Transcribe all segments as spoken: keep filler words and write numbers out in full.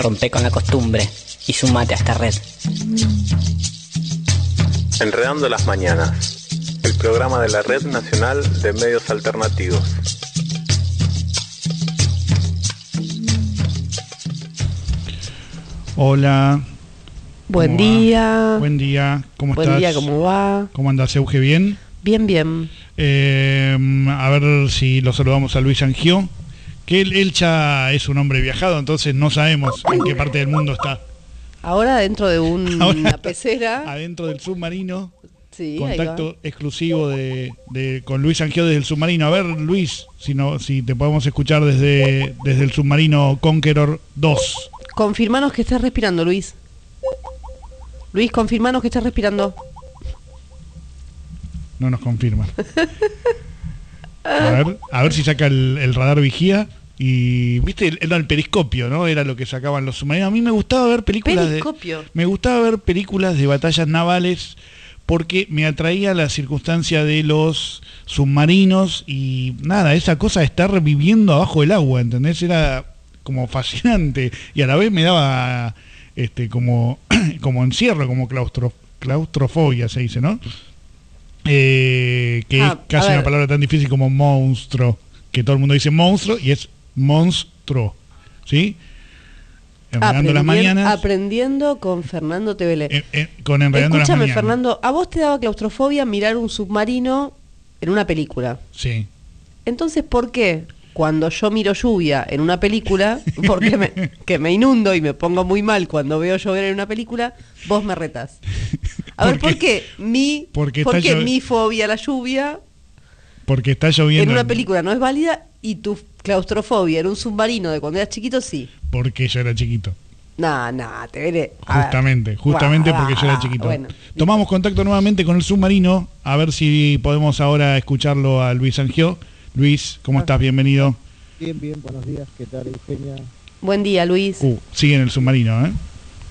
Rompe con la costumbre y sumate a esta red. Enredando las Mañanas, el programa de la Red Nacional de Medios Alternativos. Hola. Buen día. Va? Buen día. ¿Cómo Buen estás? Buen día, ¿cómo va? ¿Cómo andás, Euge? ¿Bien? Bien, bien. Eh, a ver si lo saludamos a Luis Angió, que él, él ya es un hombre viajado, entonces no sabemos en qué parte del mundo está. Ahora dentro de un, Ahora, una pecera. Adentro del submarino. Sí, contacto exclusivo de, de con Luis Angió desde el submarino. A ver, Luis, si no, si te podemos escuchar desde, desde el submarino Conqueror dos. Confirmanos que estés respirando, Luis. Luis, confirmanos que estés respirando. No nos confirma. A ver, a ver si saca el, el radar vigía. Y, viste, era el periscopio, ¿no? Era lo que sacaban los submarinos. A mí me gustaba ver películas Periscopio. de... Me gustaba ver películas de batallas navales porque me atraía la circunstancia de los submarinos y nada, esa cosa de estar viviendo abajo del agua, ¿entendés? Era como fascinante y a la vez me daba este como, como encierro, como claustro, claustrofobia se dice, ¿no? Eh, que ah, es casi una palabra tan difícil como monstruo, que todo el mundo dice monstruo y es monstruo, ¿sí? Enredando las mañanas. Aprendiendo con Fernando Tevele. Eh, eh, con Enredando las mañanas. Escúchame, Fernando, ¿a vos te daba claustrofobia mirar un submarino en una película? Sí. Entonces, ¿por qué cuando yo miro lluvia en una película, porque me, que me inundo y me pongo muy mal cuando veo llover en una película, vos me retás? A ver, ¿por qué mi, porque ¿por qué llo- mi fobia a la lluvia porque está lloviendo en una película no es válida y tu claustrofobia en un submarino de cuando eras chiquito sí? Porque yo era chiquito. Nah, nah, te veré. Justamente, justamente Buah, porque yo era ah, chiquito. bueno, Tomamos contacto nuevamente con el submarino, a ver si podemos ahora escucharlo a Luis Angió. Luis, ¿cómo estás? Bienvenido. Bien, bien, buenos días. ¿Qué tal, Eugenia? Buen día, Luis. Uh, sigue en el submarino, ¿eh?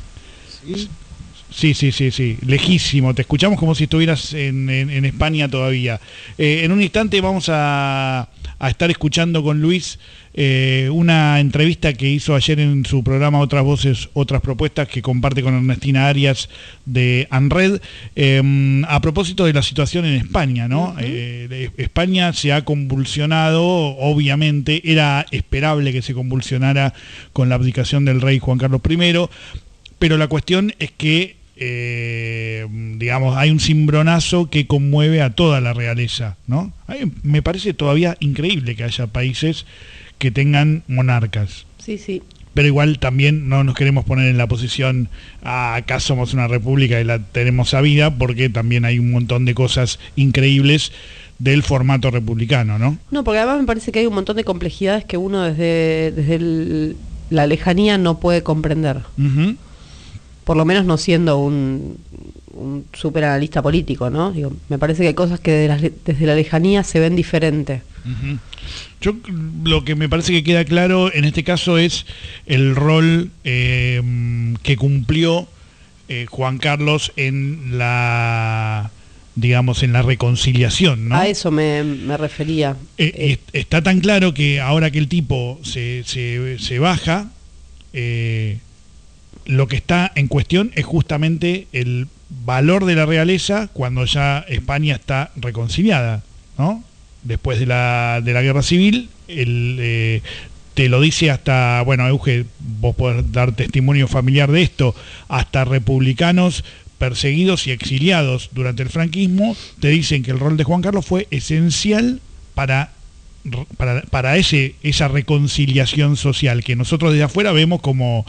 Sí. Sí, sí, sí, sí, lejísimo. Te escuchamos como si estuvieras en, en, en España todavía. Eh, en un instante vamos a, a estar escuchando con Luis eh, una entrevista que hizo ayer en su programa Otras Voces, Otras Propuestas, que comparte con Ernestina Arias de ANRED, eh, a propósito de la situación en España, ¿no? Uh-huh. eh, España se ha convulsionado, obviamente, era esperable que se convulsionara con la abdicación del rey Juan Carlos primero, pero la cuestión es que Eh, digamos, hay un cimbronazo que conmueve a toda la realeza, ¿no? Hay, me parece todavía increíble que haya países que tengan monarcas. Sí, sí. Pero igual también no nos queremos poner en la posición, ah, acá somos una república y la tenemos sabida, porque también hay un montón de cosas increíbles del formato republicano, ¿no? No, porque además me parece que hay un montón de complejidades que uno desde, desde el, la lejanía no puede comprender. Uh-huh. Por lo menos no siendo un, un super analista político, ¿no? Digo, me parece que hay cosas que de las, desde la lejanía se ven diferente. Uh-huh. Yo lo que me parece que queda claro en este caso es el rol eh, que cumplió eh, Juan Carlos en la, digamos, en la reconciliación, ¿no? A eso me, me refería. Eh, eh. Está tan claro que ahora que el tipo se, se, se baja, eh, lo que está en cuestión es justamente el valor de la realeza cuando ya España está reconciliada, ¿no? Después de la, de la guerra civil, el, eh, te lo dice hasta, bueno, Euge, vos podés dar testimonio familiar de esto, hasta republicanos perseguidos y exiliados durante el franquismo, te dicen que el rol de Juan Carlos fue esencial para, para, para ese, esa reconciliación social que nosotros desde afuera vemos como...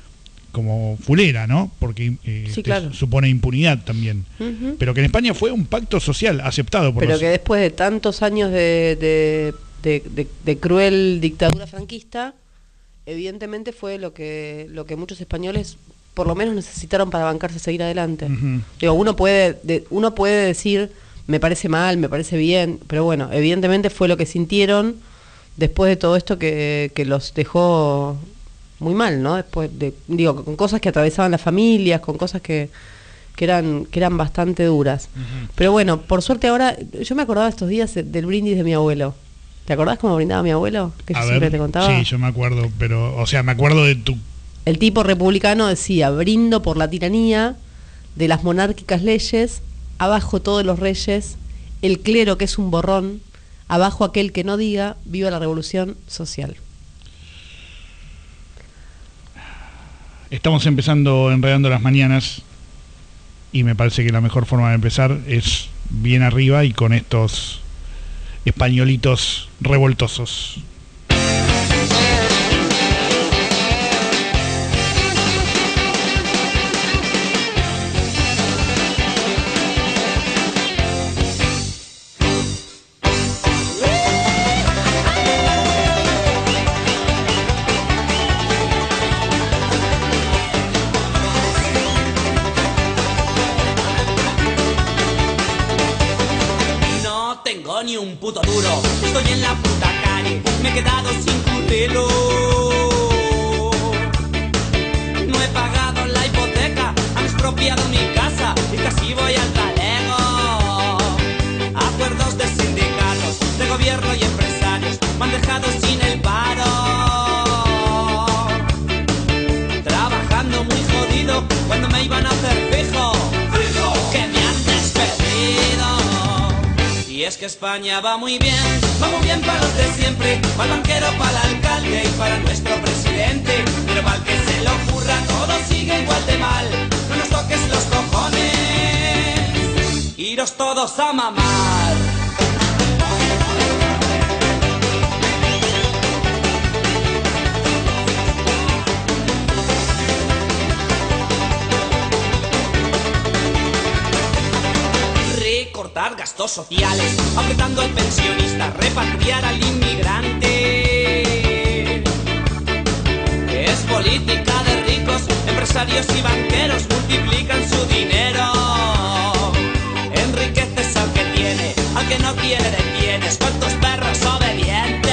como fulera, ¿no? Porque eh, sí, claro. supone impunidad también. Uh-huh. Pero que en España fue un pacto social aceptado por Pero los... que después de tantos años de, de, de, de, de cruel dictadura franquista, evidentemente fue lo que lo que muchos españoles por lo menos necesitaron para bancarse a seguir adelante. Uh-huh. Digo, uno puede de, uno puede decir, me parece mal, me parece bien, pero bueno, evidentemente fue lo que sintieron después de todo esto que, que los dejó muy mal, ¿no? Después de, digo, con cosas que atravesaban las familias, con cosas que, que eran que eran bastante duras. Uh-huh. Pero bueno, por suerte ahora, yo me acordaba estos días del brindis de mi abuelo. ¿Te acordás cómo brindaba mi abuelo? Que yo A siempre ver, te contaba. sí, yo me acuerdo, pero, o sea, me acuerdo de tu el tipo republicano decía: brindo por la tiranía de las monárquicas leyes, abajo todos los reyes, el clero que es un borrón, abajo aquel que no diga, viva la revolución social. Estamos empezando Enredando las Mañanas y me parece que la mejor forma de empezar es bien arriba y con estos españolitos revoltosos. Ni un puto duro, estoy en la puta calle, me he quedado sin currelo. No he pagado la hipoteca, han expropiado mi casa y casi voy al talego. Acuerdos de sindicatos, de gobierno y empresarios me han dejado sin el paro. Trabajando muy jodido cuando me iban a hacer fijo, fijo, que me han despedido. Y es que España va muy bien, va muy bien para los de siempre, para el banquero, para el alcalde y para nuestro presidente. Pero mal que se le ocurra, todo sigue igual de mal. No nos toques los cojones, iros todos a mamar. Cortar gastos sociales, apretando al pensionista, repatriar al inmigrante. Es política de ricos, empresarios y banqueros multiplican su dinero. Enriqueces al que tiene, al que no tiene detienes. ¿Cuántos perros obedientes?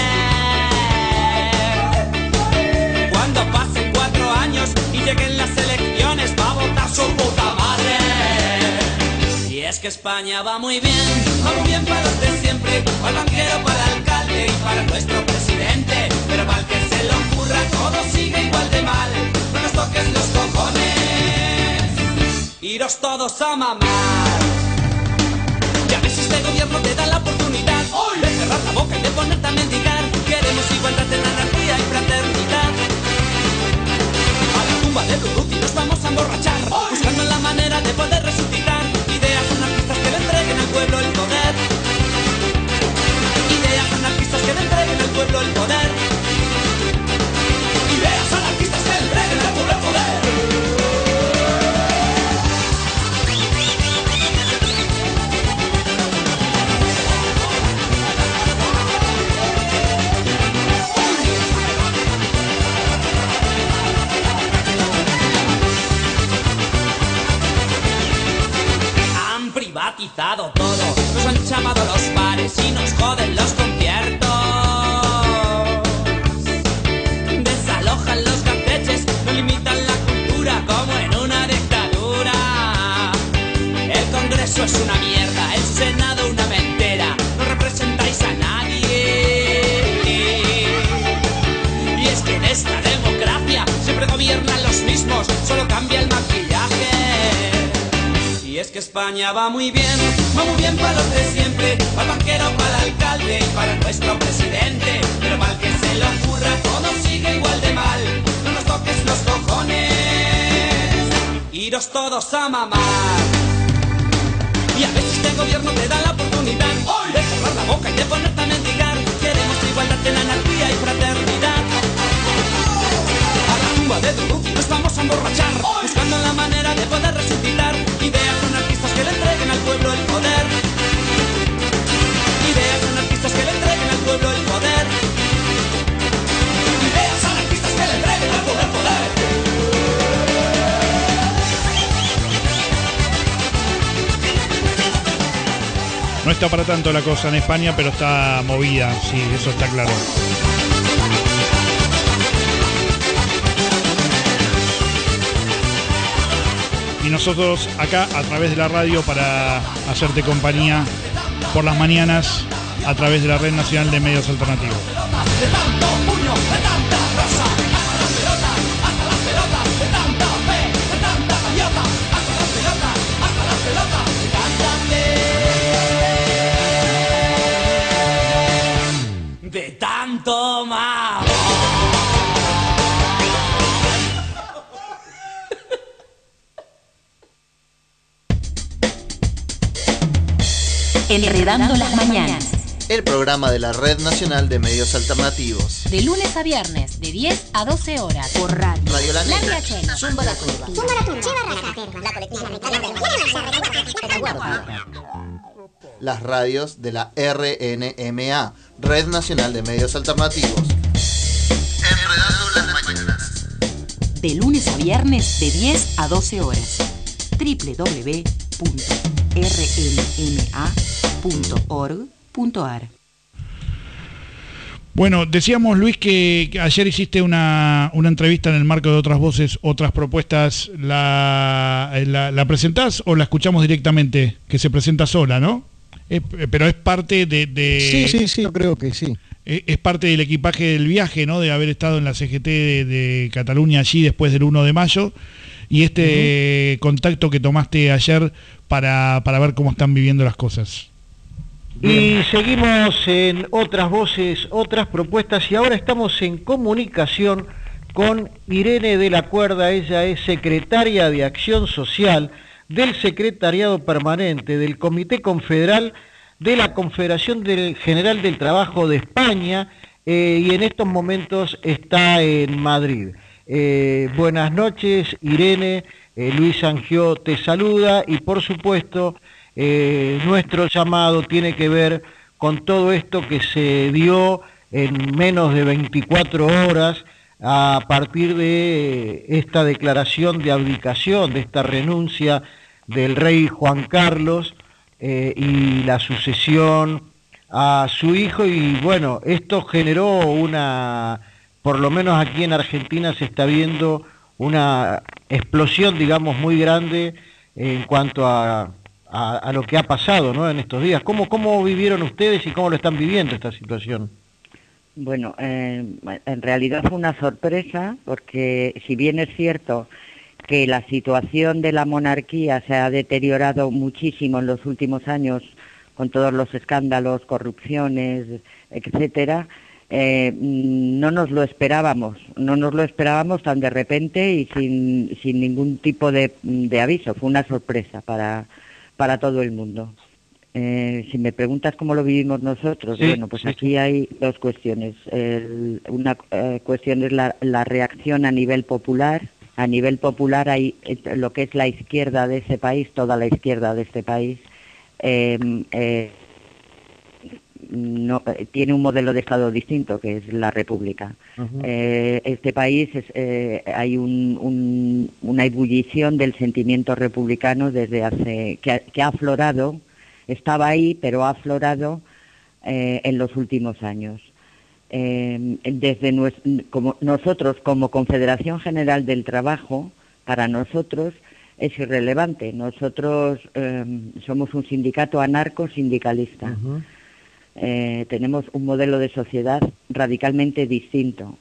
Cuando pasen cuatro años y lleguen las elecciones, va a votar su puta madre. Es que España va muy bien, va muy bien para los de siempre, para el banquero, para el alcalde y para nuestro presidente. Pero mal que se le ocurra, todo sigue igual de mal. No nos toques los cojones, iros todos a mamar. Ya ves, este gobierno te da la oportunidad de cerrar la boca y de ponerte a mendigar. Queremos igualdad en anarquía y fraternidad. A la tumba de Durruti nos vamos a emborrachar, buscando la manera de poder resucitar. Ideas anarquistas que le entreguen al pueblo el poder. Ideas anarquistas que le entreguen al pueblo el poder. Ideas anarquistas que le entreguen al pueblo el poder. Privatizado todo, nos han llamado los bares y nos joden los conciertos. Desalojan los cafeches, no limitan la cultura como en una dictadura. El Congreso es una mierda, el Senado una mentira, no representáis a nadie. Y es que en esta democracia siempre gobiernan los mismos, solo cambia el maquillaje. Y es que España va muy bien, va muy bien para los de siempre, para el banquero, para el alcalde y para nuestro presidente. Pero mal que se le ocurra, todo sigue igual de mal. No nos toques los cojones, iros todos a mamar. Y a veces este gobierno te da la oportunidad de cerrar la boca y de ponerte a mendigar. Queremos igualdad en anarquía y fraternidad. A la tumba de Durruti nos vamos a emborrachar, buscando la manera de poder resucitar. Ideas anarquistas que le entreguen al pueblo el poder. Ideas anarquistas que le entreguen al pueblo el poder. Ideas anarquistas que le entreguen al pueblo el poder. No está para tanto la cosa en España, pero está movida, sí, eso está claro. Y nosotros acá a través de la radio para hacerte compañía por las mañanas a través de la Red Nacional de Medios Alternativos. De tanto puño, de tanta rosa, hasta las pelotas, hasta las pelotas. Enredando las Mañanas. El programa de la Red Nacional de Medios Alternativos. De lunes a viernes, de diez a doce horas. Por radio. Radio La Negra. Zumba la Curva. Zumba la Curva. La colectiva. Las radios de la R N M A, Red Nacional de Medios Alternativos. Enredando las Mañanas. De lunes a viernes, de diez a doce horas. doble u doble u doble u punto r n m a punto org punto a r. Bueno, decíamos, Luis, que ayer hiciste una, una entrevista en el marco de Otras Voces, Otras Propuestas. ¿La, la, la presentás o la escuchamos directamente? Que se presenta sola, ¿no? Es, pero es parte de, de... Sí, sí, sí, yo creo que sí. Es, es parte del equipaje del viaje, ¿no? De haber estado en la C G T de, de Cataluña allí después del uno de mayo. Y este uh-huh. contacto que tomaste ayer para, para ver cómo están viviendo las cosas. Y seguimos en Otras Voces, Otras Propuestas, y ahora estamos en comunicación con Irene de la Cuerda. Ella es secretaria de Acción Social del Secretariado Permanente del Comité Confederal de la Confederación del General del Trabajo de España, eh, y en estos momentos está en Madrid. Eh, buenas noches, Irene. eh, Luis Angió te saluda, y por supuesto eh, nuestro llamado tiene que ver con todo esto que se dio en menos de veinticuatro horas a partir de esta declaración de abdicación, de esta renuncia del rey Juan Carlos, eh, y la sucesión a su hijo. Y bueno, esto generó una... por lo menos aquí en Argentina se está viendo una explosión, digamos, muy grande en cuanto a, a, a lo que ha pasado, ¿no?, en estos días. ¿Cómo, cómo vivieron ustedes y cómo lo están viviendo esta situación? Bueno, eh, en realidad fue una sorpresa, porque si bien es cierto que la situación de la monarquía se ha deteriorado muchísimo en los últimos años con todos los escándalos, corrupciones, etcétera, Eh, no nos lo esperábamos, no nos lo esperábamos tan de repente y sin, sin ningún tipo de, de aviso. Fue una sorpresa para, para todo el mundo. Eh, si me preguntas cómo lo vivimos nosotros, sí, bueno, pues sí, aquí sí. Hay dos cuestiones. El, una eh, cuestión es la, la reacción a nivel popular. A nivel popular hay lo que es la izquierda de ese país, toda la izquierda de este país, eh, eh, no tiene un modelo de Estado distinto, que es la República. Uh-huh. Eh, este país es, eh, hay un, un, una ebullición del sentimiento republicano desde hace que ha, que ha aflorado, estaba ahí, pero ha aflorado eh, en los últimos años. Eh, desde nuestro, como nosotros, como Confederación General del Trabajo, para nosotros es irrelevante. Nosotros eh, somos un sindicato anarco-sindicalista. Uh-huh. Eh, tenemos un modelo de sociedad radicalmente distinto.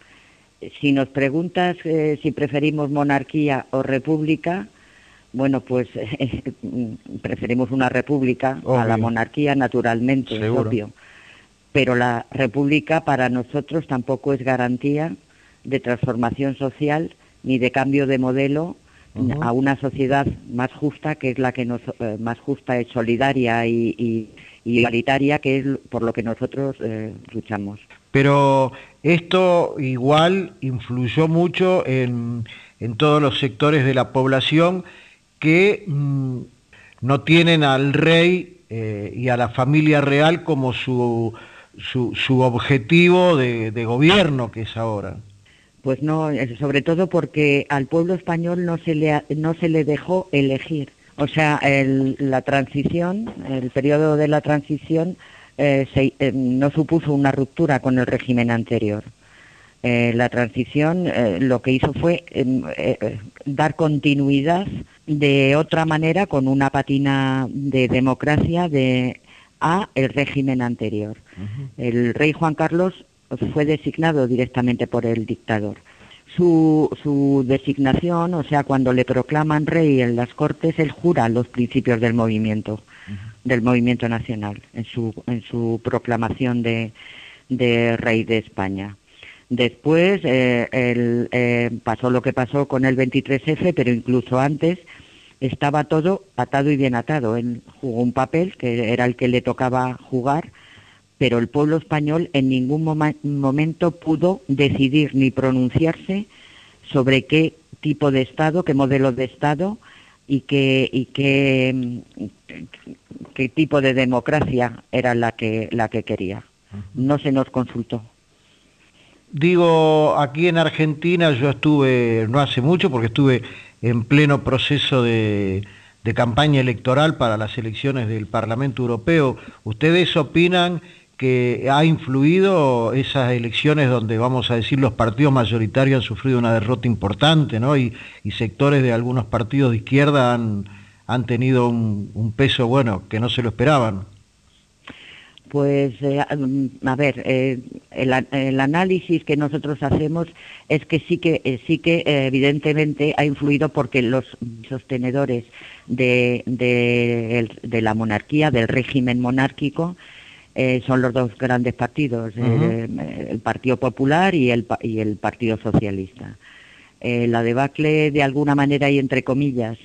Si nos preguntas eh, si preferimos monarquía o república, bueno, pues eh, preferimos una república obvio. A la monarquía, naturalmente, es obvio. Pero la república para nosotros tampoco es garantía de transformación social ni de cambio de modelo uh-huh. a una sociedad más justa, que es la que nos eh, más justa es solidaria y, y y igualitaria, que es por lo que nosotros eh, luchamos. Pero esto igual influyó mucho en, en todos los sectores de la población que mmm, no tienen al rey eh, y a la familia real como su, su, su objetivo de, de gobierno, que es ahora. Pues no, sobre todo porque al pueblo español no se le, no se le dejó elegir. O sea, el, la transición, el periodo de la transición eh, se, eh, no supuso una ruptura con el régimen anterior. Eh, la transición eh, lo que hizo fue eh, eh, dar continuidad de otra manera, con una patina de democracia de a el régimen anterior. Uh-huh. El rey Juan Carlos fue designado directamente por el dictador. Su, su designación, o sea, cuando le proclaman rey en las Cortes, él jura los principios del movimiento, uh-huh. del movimiento nacional, en su, en su proclamación de, de rey de España. Después eh, el, eh, pasó lo que pasó con el veintitrés efe, pero incluso antes estaba todo atado y bien atado. Él jugó un papel que era el que le tocaba jugar, pero el pueblo español en ningún mom- momento pudo decidir ni pronunciarse sobre qué tipo de Estado, qué modelo de Estado y qué, y qué, qué tipo de democracia era la que, la que quería. No se nos consultó. Digo, aquí en Argentina yo estuve, no hace mucho, porque estuve en pleno proceso de, de campaña electoral para las elecciones del Parlamento Europeo. ¿Ustedes opinan que ha influido esas elecciones donde, vamos a decir, los partidos mayoritarios han sufrido una derrota importante, ¿no? Y, y sectores de algunos partidos de izquierda han, han tenido un, un peso, bueno, que no se lo esperaban? Pues, eh, a ver, eh, el, el análisis que nosotros hacemos es que sí que, eh, sí que eh, evidentemente ha influido porque los sostenedores de, de, de la monarquía, del régimen monárquico, eh, son los dos grandes partidos, uh-huh. eh, el Partido Popular y el, y el Partido Socialista. Eh, la debacle, de alguna manera y entre comillas,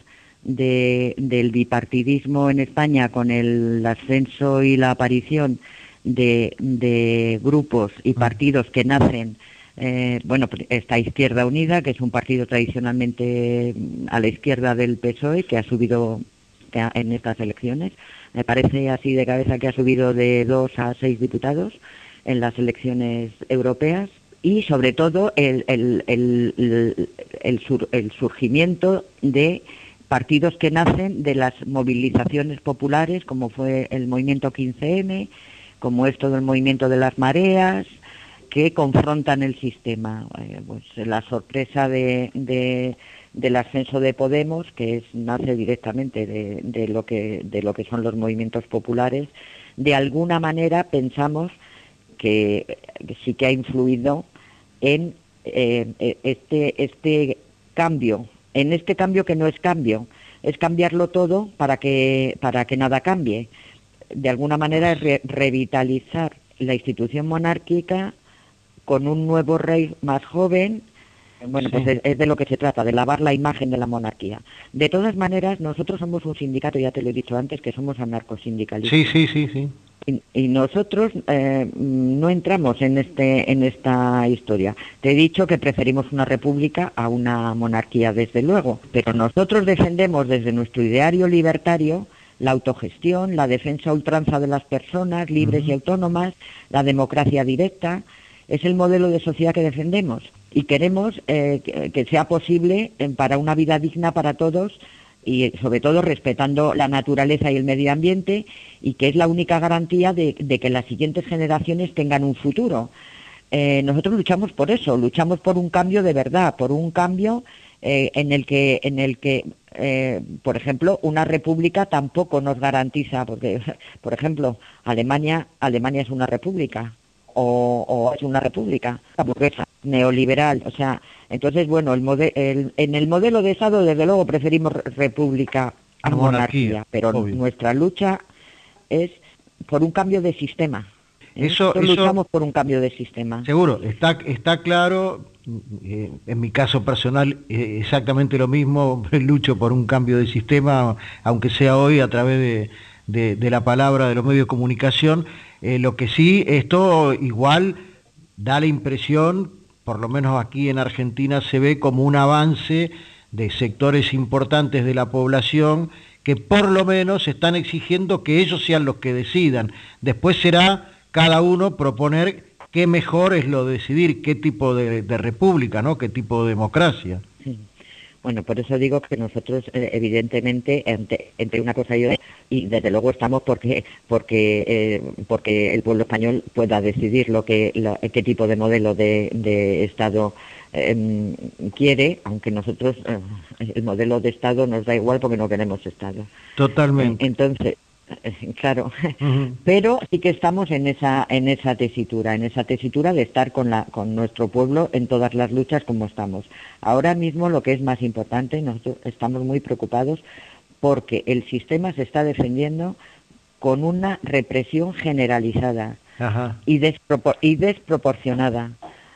De, del bipartidismo en España, con el ascenso y la aparición de, de grupos y partidos que nacen, eh, bueno, esta Izquierda Unida, que es un partido tradicionalmente a la izquierda del P S O E, que ha subido en estas elecciones, me parece así de cabeza que ha subido de dos a seis diputados en las elecciones europeas, y sobre todo el, el, el, el, el, sur, el surgimiento de partidos que nacen de las movilizaciones populares, como fue el movimiento quince eme, como es todo el movimiento de las mareas, que confrontan el sistema. Eh, pues la sorpresa de, de, del ascenso de Podemos, que es, nace directamente de, de, lo que, de lo que son los movimientos populares, de alguna manera pensamos que, que sí que ha influido en eh, este, este cambio, en este cambio que no es cambio, es cambiarlo todo para que, para que nada cambie. De alguna manera es re- revitalizar la institución monárquica con un nuevo rey más joven. Bueno, sí. pues es, es de lo que se trata, de lavar la imagen de la monarquía. De todas maneras, nosotros somos un sindicato, ya te lo he dicho antes, que somos anarcosindicalistas. Sí, sí, sí, sí. Y, y nosotros eh, no entramos en este en esta historia. Te he dicho que preferimos una república a una monarquía, desde luego, pero nosotros defendemos desde nuestro ideario libertario la autogestión, la defensa a ultranza de las personas libres uh-huh. y autónomas, la democracia directa. Es el modelo de sociedad que defendemos y queremos eh, que, que sea posible eh, para una vida digna para todos, y sobre todo respetando la naturaleza y el medio ambiente, y que es la única garantía de, de que las siguientes generaciones tengan un futuro. Eh, nosotros luchamos por eso, luchamos por un cambio de verdad, por un cambio eh, en el que, en el que eh, por ejemplo, una república tampoco nos garantiza, porque, por ejemplo, Alemania, Alemania es una república, o, o es una república burguesa, neoliberal, o sea, entonces, bueno, el, mode- el en el modelo de Estado, desde luego, preferimos república a monarquía, monarquía pero obvio. Nuestra lucha es por un cambio de sistema. Eso, Nosotros eso, luchamos por un cambio de sistema. Seguro, está, está claro, eh, en mi caso personal, eh, exactamente lo mismo, lucho por un cambio de sistema, aunque sea hoy a través de, de, de la palabra de los medios de comunicación. Eh, lo que sí, esto igual da la impresión, por lo menos aquí en Argentina, se ve como un avance de sectores importantes de la población que por lo menos están exigiendo que ellos sean los que decidan. Después será cada uno proponer qué mejor es lo de decidir, qué tipo de, de república, ¿no? Qué tipo de democracia. Sí. Bueno, por eso digo que nosotros, eh, evidentemente, entre, entre una cosa y otra, y desde luego estamos porque porque eh, porque el pueblo español pueda decidir lo que la, qué tipo de modelo de, de Estado eh, quiere, aunque nosotros eh, el modelo de Estado nos da igual porque no queremos Estado. Totalmente. Entonces, claro, uh-huh. pero sí que estamos en esa en esa tesitura, en esa tesitura de estar con la con nuestro pueblo en todas las luchas como estamos. Ahora mismo lo que es más importante, nosotros estamos muy preocupados porque el sistema se está defendiendo con una represión generalizada Ajá. y, despropor- y desproporcionada.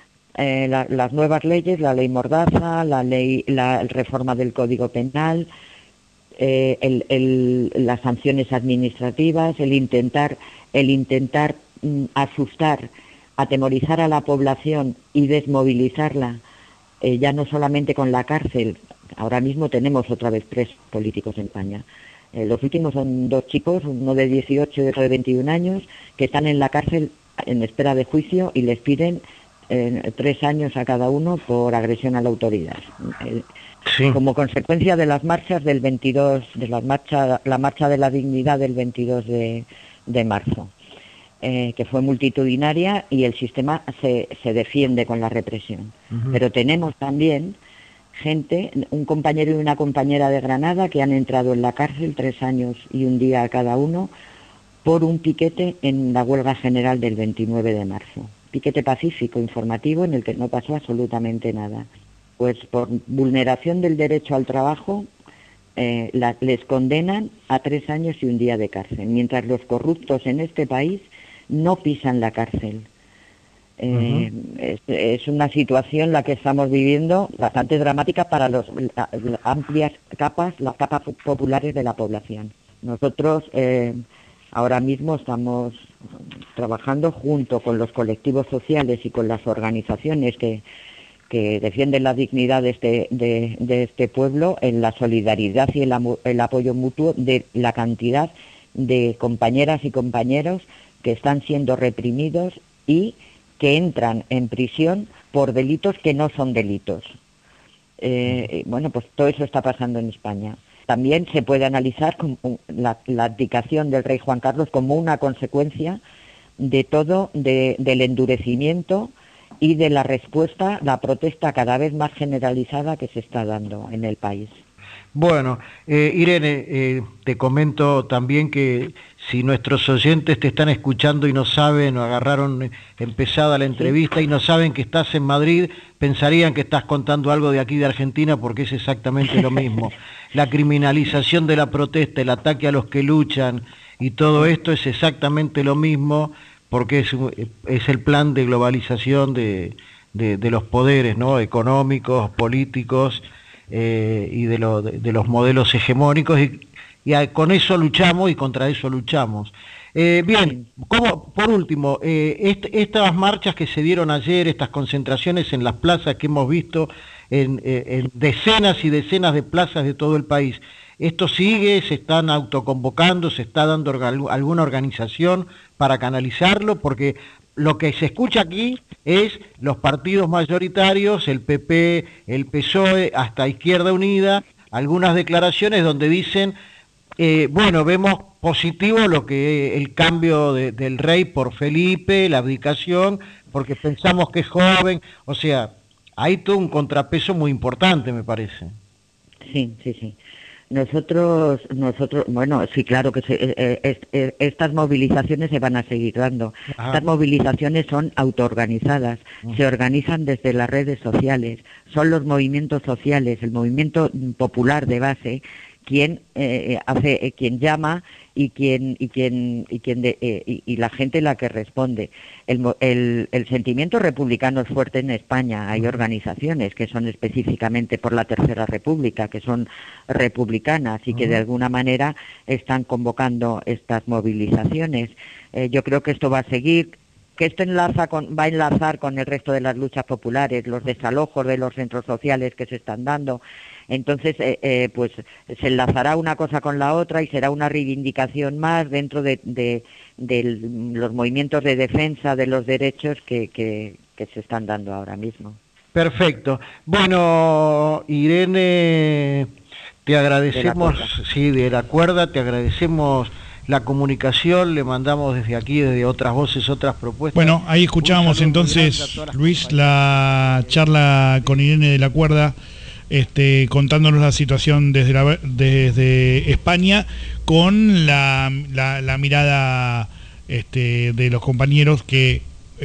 Eh, la, las nuevas leyes, la ley Mordaza, la ley, la reforma del Código Penal, eh, el, el, las sanciones administrativas, el intentar, el intentar mm, asustar, atemorizar a la población y desmovilizarla, eh, ya no solamente con la cárcel. Ahora mismo tenemos otra vez presos políticos en España. Eh, los últimos son dos chicos, uno de dieciocho y otro de veintiún años, que están en la cárcel en espera de juicio y les piden eh, tres años a cada uno por agresión a la autoridad. Eh, sí. Como consecuencia de las marchas del veintidós, de la marcha, la marcha de la dignidad del veintidós de, de marzo, eh, que fue multitudinaria y el sistema se, se defiende con la represión. Uh-huh. Pero tenemos también gente, un compañero y una compañera de Granada que han entrado en la cárcel tres años y un día a cada uno por un piquete en la huelga general del veintinueve de marzo. Piquete pacífico, informativo, en el que no pasó absolutamente nada. Pues por vulneración del derecho al trabajo eh, la, les condenan a tres años y un día de cárcel, mientras los corruptos en este país no pisan la cárcel. Eh, uh-huh. es, es una situación la que estamos viviendo bastante dramática para los, la, la amplias capas, las capas populares de la población. Nosotros eh, ahora mismo estamos trabajando junto con los colectivos sociales y con las organizaciones que, que defienden la dignidad de este, de, de este pueblo en la solidaridad y el, el apoyo mutuo de la cantidad de compañeras y compañeros que están siendo reprimidos y que entran en prisión por delitos que no son delitos. Eh, bueno, pues todo eso está pasando en España. También se puede analizar como la, la abdicación del rey Juan Carlos como una consecuencia de todo, de, del endurecimiento y de la respuesta, la protesta cada vez más generalizada que se está dando en el país. Bueno, eh, Irene, eh, te comento también que si nuestros oyentes te están escuchando y no saben, o agarraron empezada la entrevista y no saben que estás en Madrid, pensarían que estás contando algo de aquí de Argentina, porque es exactamente lo mismo. La criminalización de la protesta, el ataque a los que luchan y todo esto es exactamente lo mismo, porque es, es el plan de globalización de, de, de los poderes, ¿no? Económicos, políticos, Eh, y de, lo, de, de los modelos hegemónicos, y, y a, con eso luchamos y contra eso luchamos. Eh, bien, como, por último, eh, est, estas marchas que se dieron ayer, estas concentraciones en las plazas que hemos visto en, eh, en decenas y decenas de plazas de todo el país, ¿esto sigue? ¿Se están autoconvocando? ¿Se está dando orga, alguna organización para canalizarlo? Porque lo que se escucha aquí es los partidos mayoritarios, el P P, el P S O E, hasta Izquierda Unida, algunas declaraciones donde dicen, eh, bueno, vemos positivo lo que el cambio de, del rey por Felipe, la abdicación, porque pensamos que es joven, o sea, hay todo un contrapeso muy importante, me parece. Sí, sí, sí. Nosotros, nosotros, bueno, sí, claro que se, eh, eh, eh, estas movilizaciones se van a seguir dando. Ajá. Estas movilizaciones son autoorganizadas, uh-huh. se organizan desde las redes sociales, son los movimientos sociales, el movimiento popular de base, quien eh, hace, eh, quien llama y quien y quien y quien de, eh, y, y la gente la que responde. El, el, el sentimiento republicano es fuerte en España. Hay organizaciones que son específicamente por la Tercera República, que son republicanas y que de alguna manera están convocando estas movilizaciones. Eh, yo creo que esto va a seguir. Que esto enlaza con, va a enlazar con el resto de las luchas populares, los desalojos de los centros sociales que se están dando. Entonces, eh, eh, pues se enlazará una cosa con la otra y será una reivindicación más dentro de, de, de los movimientos de defensa de los derechos que, que, que se están dando ahora mismo. Perfecto. Bueno, Irene, te agradecemos, de sí, de la cuerda, te agradecemos la comunicación, le mandamos desde aquí, desde Otras Voces, Otras Propuestas. Bueno, ahí escuchábamos entonces, Luis, la charla con Irene de la Cuerda, este, contándonos la situación desde, la, desde España, con la, la, la mirada este, de los compañeros que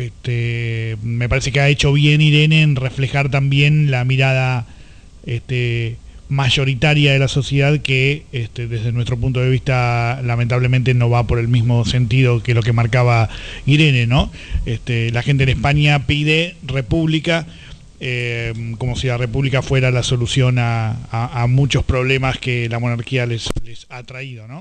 este, me parece que ha hecho bien Irene en reflejar también la mirada este, mayoritaria de la sociedad, que este, desde nuestro punto de vista lamentablemente no va por el mismo sentido que lo que marcaba Irene, ¿no? Este, la gente en España pide república, eh, como si la república fuera la solución a, a, a muchos problemas que la monarquía les, les ha traído, ¿no?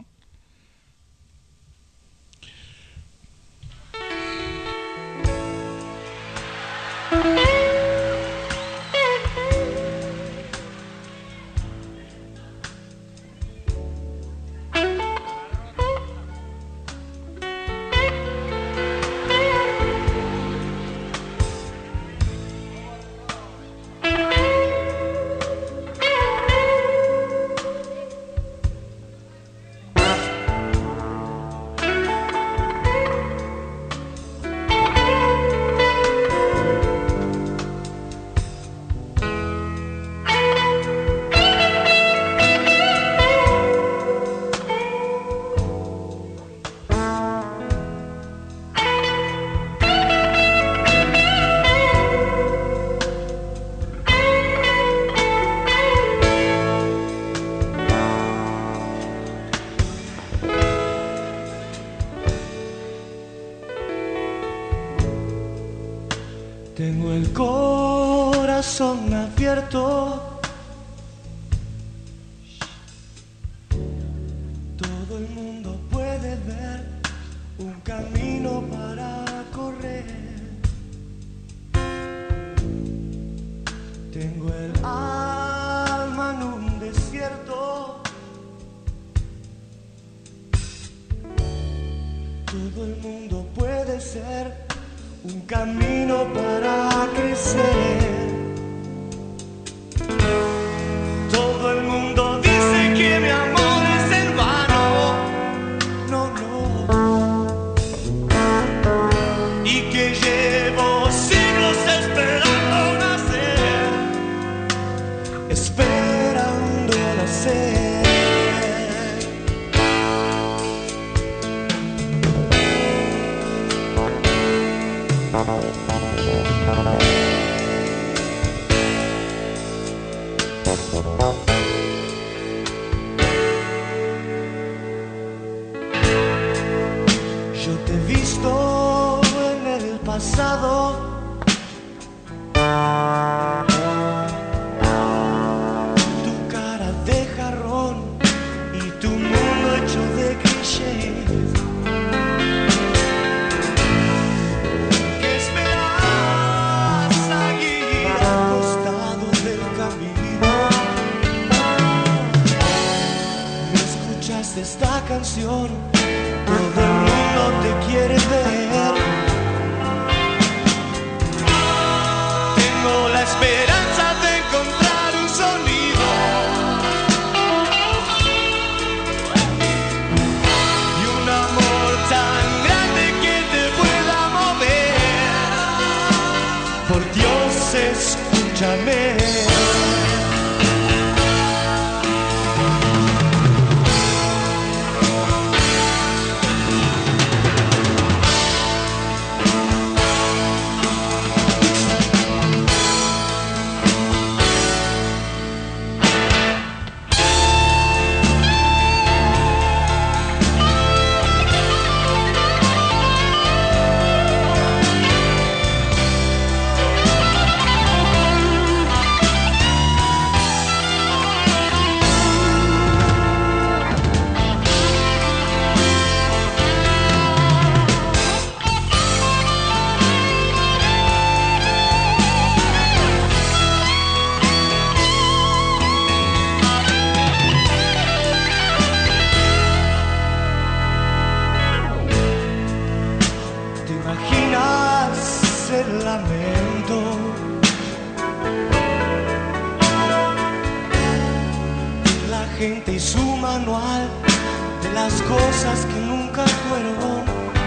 Tengo el corazón abierto, todo el mundo puede ver un camino para correr. Tengo el alma en un desierto, todo el mundo puede ser un camino para crecer. Todo el mundo dice que mi amor es en vano, no, no, y que llevo siglos esperando nacer, esperando nacer. Yo te he visto en el pasado, tu cara de jarrón y tu mundo hecho de clichés. ¿Qué esperas allí al costado del camino? ¿Me escuchaste esta canción? Todo el mundo te quiere ver. Tengo la esperanza de encontrar un sonido y un amor tan grande que te pueda mover. Por Dios, escúchame. Gente y su manual de las cosas que nunca fueron.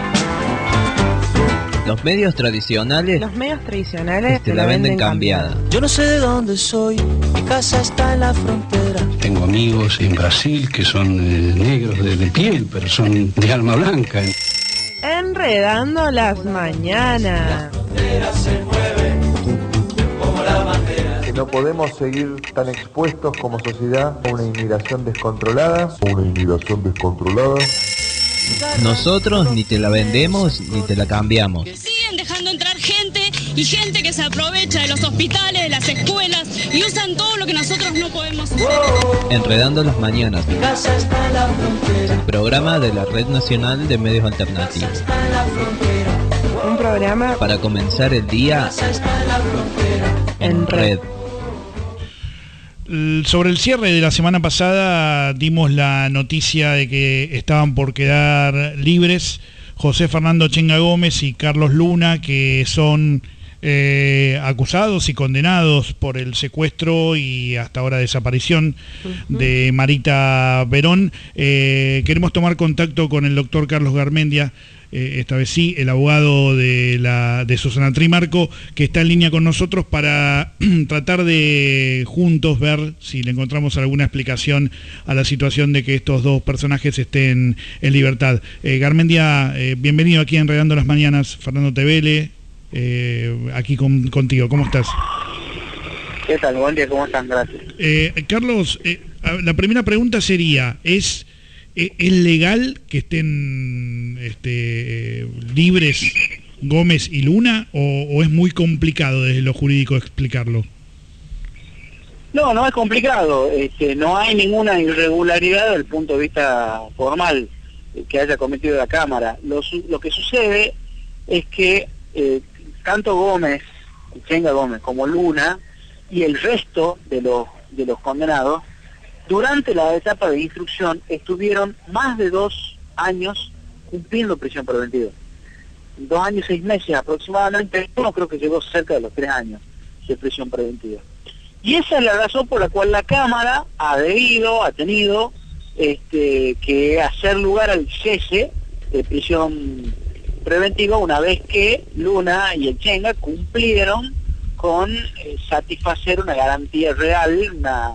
Los medios tradicionales Los medios tradicionales te la venden cambiada. Yo no sé de dónde soy, mi casa está en la frontera. Tengo amigos en Brasil que son eh, negros de, de piel, pero son de alma blanca. Enredando las mañanas. Se mueve como la bandera. Que no podemos seguir tan expuestos como sociedad a una inmigración descontrolada. Una inmigración descontrolada. Nosotros ni te la vendemos ni te la cambiamos. Siguen dejando entrar gente y gente que se aprovecha de los hospitales, Enredando las Mañanas, Mi casa está en la frontera. el programa de la Red Nacional de Medios Alternativos. Está en la frontera. Un programa Para comenzar el Mi día casa está en la frontera. en red. L- Sobre el cierre de la semana pasada dimos la noticia de que estaban por quedar libres José Fernando Chenga Gómez y Carlos Luna, que son eh, acusados y condenados por el secuestro y hasta ahora desaparición uh-huh. de Marita Verón. Eh, queremos tomar contacto con el doctor Carlos Garmendia, eh, esta vez sí, el abogado de, la, de Susana Trimarco, que está en línea con nosotros para tratar de juntos ver si le encontramos alguna explicación a la situación de que estos dos personajes estén en libertad. Eh, Garmendia, eh, bienvenido aquí a Enredando las Mañanas. Fernando Tevele, eh, aquí con, contigo. ¿Cómo estás? ¿Qué tal? Buen día, ¿cómo están? Gracias. Eh, Carlos, eh, la primera pregunta sería, ¿es... ¿Es legal que estén este, libres Gómez y Luna o, o es muy complicado desde lo jurídico explicarlo? No, no es complicado. Este, no hay ninguna irregularidad desde el punto de vista formal que haya cometido la Cámara. Lo, lo que sucede es que eh, tanto Gómez, Chenga Gómez, como Luna y el resto de los, de los condenados durante la etapa de instrucción estuvieron más de dos años cumpliendo prisión preventiva. Dos años, seis meses aproximadamente, uno creo que llegó cerca de los tres años de prisión preventiva. Y esa es la razón por la cual la Cámara ha debido, ha tenido este, que hacer lugar al cese de prisión preventiva una vez que Luna y el Chenga cumplieron con eh, satisfacer una garantía real, una...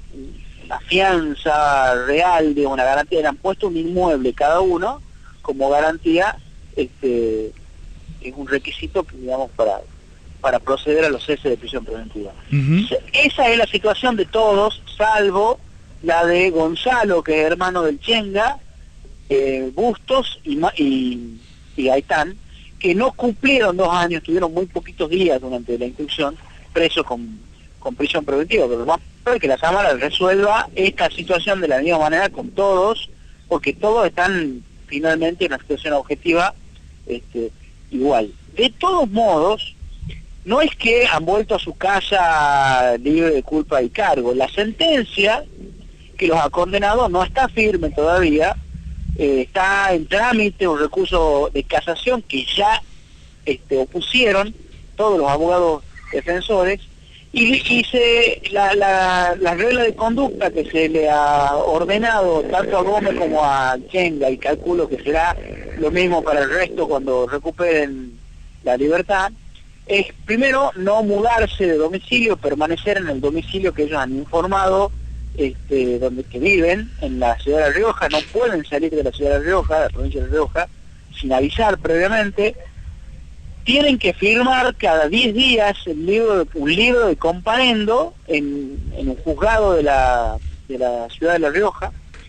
la fianza real de una garantía, le han puesto un inmueble cada uno como garantía, este, es un requisito que, digamos, para, para proceder a los ceses de prisión preventiva. Uh-huh. Esa es la situación de todos, salvo la de Gonzalo, que es hermano del Chenga, eh, Bustos y, y, y Gaitán, que no cumplieron dos años, tuvieron muy poquitos días durante la instrucción, presos con, con prisión preventiva, pero vamos que la Cámara resuelva esta situación de la misma manera con todos, porque todos están finalmente en una situación objetiva este, igual. De todos modos, no es que han vuelto a su casa libre de culpa y cargo. La sentencia que los ha condenado no está firme todavía, eh, está en trámite un recurso de casación que ya este, opusieron todos los abogados defensores. Y, y se, la, la, la regla de conducta que se le ha ordenado tanto a Gómez como a Chenga, y calculo que será lo mismo para el resto cuando recuperen la libertad, es primero no mudarse de domicilio, permanecer en el domicilio que ellos han informado, este, donde que viven, en la ciudad de La Rioja. No pueden salir de la ciudad de La Rioja, de la provincia de La Rioja, sin avisar previamente. Tienen que firmar cada diez días el libro, un libro de comparendo en, en un juzgado de la, de la ciudad de La Rioja.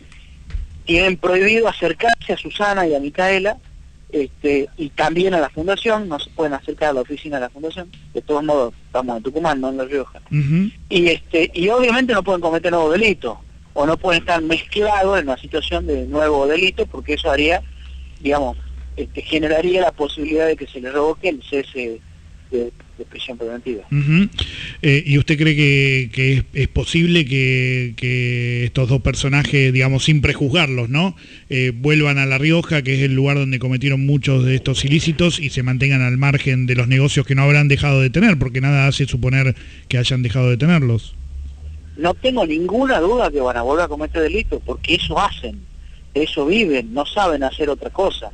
Tienen prohibido acercarse a Susana y a Micaela, este, y también a la fundación. No se pueden acercar a la oficina de la fundación. De todos modos, estamos en Tucumán, no en La Rioja. Uh-huh. Y este y obviamente no pueden cometer nuevo delito, o no pueden estar mezclados en una situación de nuevo delito, porque eso haría, digamos, que generaría la posibilidad de que se le revoque el cese de, de prisión preventiva. Uh-huh. eh, ¿Y usted cree que, que es, es posible que, que estos dos personajes, digamos, sin prejuzgarlos, ¿no? Eh, vuelvan a La Rioja, que es el lugar donde cometieron muchos de estos ilícitos, y se mantengan al margen de los negocios que no habrán dejado de tener, porque nada hace suponer que hayan dejado de tenerlos? No tengo ninguna duda que van a volver a cometer delitos, porque eso hacen, eso viven, no saben hacer otra cosa.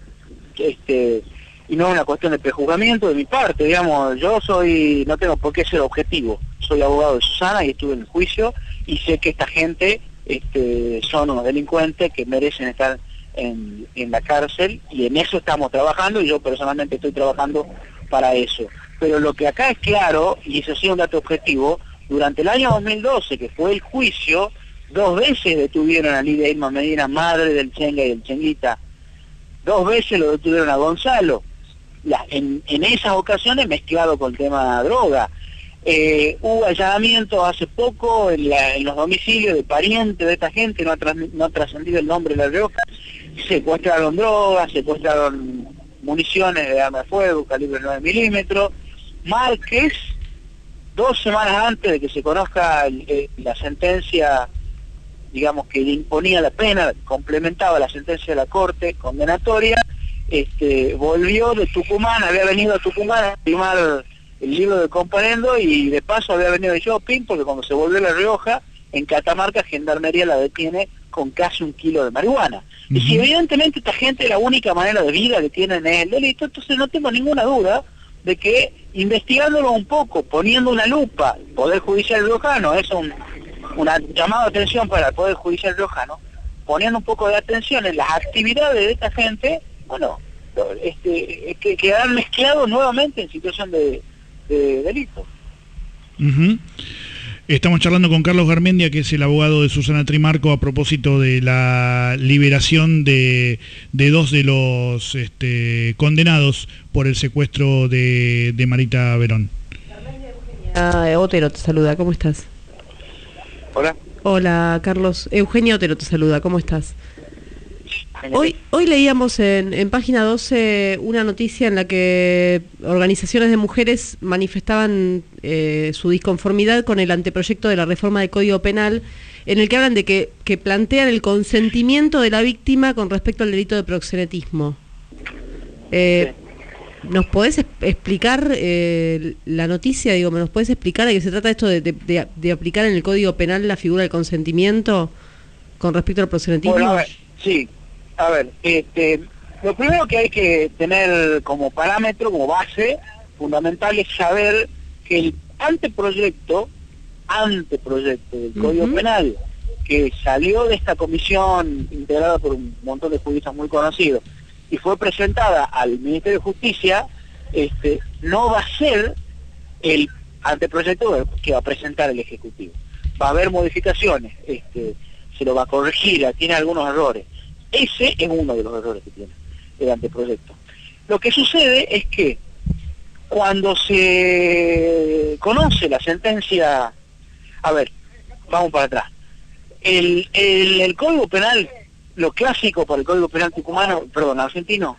Este, y no es una cuestión de prejuzgamiento de mi parte, digamos, yo soy, no tengo por qué ser objetivo, soy abogado de Susana y estuve en el juicio y sé que esta gente este, son unos delincuentes que merecen estar en, en la cárcel, y en eso estamos trabajando, y yo personalmente estoy trabajando para eso. Pero lo que acá es claro, y eso sí es un dato objetivo, durante el año dos mil doce, que fue el juicio, dos veces detuvieron a Lidia Irma Medina, madre del Chenga y del Chenguita. Dos veces lo detuvieron a Gonzalo, la, en, en esas ocasiones mezclado con el tema de droga. Eh, hubo allanamientos hace poco en, la, en los domicilios de parientes de esta gente, no ha, trans, no ha trascendido el nombre de La Rioja, secuestraron drogas, secuestraron municiones de arma de fuego, calibre nueve milímetros. Márquez, dos semanas antes de que se conozca el, el, la sentencia, digamos que le imponía la pena, complementaba la sentencia de la Corte condenatoria, este, volvió de Tucumán, había venido a Tucumán a firmar el libro de comparendo y de paso había venido de shopping porque cuando se volvió a La Rioja, en Catamarca, Gendarmería la detiene con casi un kilo de marihuana. Uh-huh. Y si evidentemente esta gente la única manera de vida que tienen es el delito, entonces no tengo ninguna duda de que investigándolo un poco, poniendo una lupa, el Poder Judicial Riojano, es un, una llamada de atención para el Poder Judicial Riojano, poniendo un poco de atención en las actividades de esta gente, bueno, este, que quedan mezclados nuevamente en situación de, de delito. Uh-huh. Estamos charlando con Carlos Garmendia, que es el abogado de Susana Trimarco, a propósito de la liberación de, de dos de los este, condenados por el secuestro de, de Marita Verón. Ah, Otero te saluda, ¿cómo estás? Hola. Hola, Carlos. Eugenia Otero te saluda, ¿cómo estás? Hoy, hoy leíamos en, en página doce una noticia en la que organizaciones de mujeres manifestaban eh, su disconformidad con el anteproyecto de la reforma del Código Penal, en el que hablan de que, que plantean el consentimiento de la víctima con respecto al delito de proxenetismo. Eh, ¿Nos podés explicar eh, la noticia? Digo, ¿nos podés explicar de qué se trata esto de, de, de, de aplicar en el Código Penal la figura del consentimiento con respecto al proxenetismo? Bueno, a ver, sí. A ver, este, lo primero que hay que tener como parámetro, como base fundamental, es saber que el anteproyecto, anteproyecto del Código uh-huh. Penal, que salió de esta comisión integrada por un montón de juristas muy conocidos y fue presentada al Ministerio de Justicia, este, no va a ser el anteproyecto que va a presentar el Ejecutivo. Va a haber modificaciones, este, se lo va a corregir, tiene algunos errores. Ese es uno de los errores que tiene el anteproyecto. Lo que sucede es que cuando se conoce la sentencia, a ver, vamos para atrás, el, el, el Código Penal, lo clásico para el Código Penal tucumano, perdón, argentino,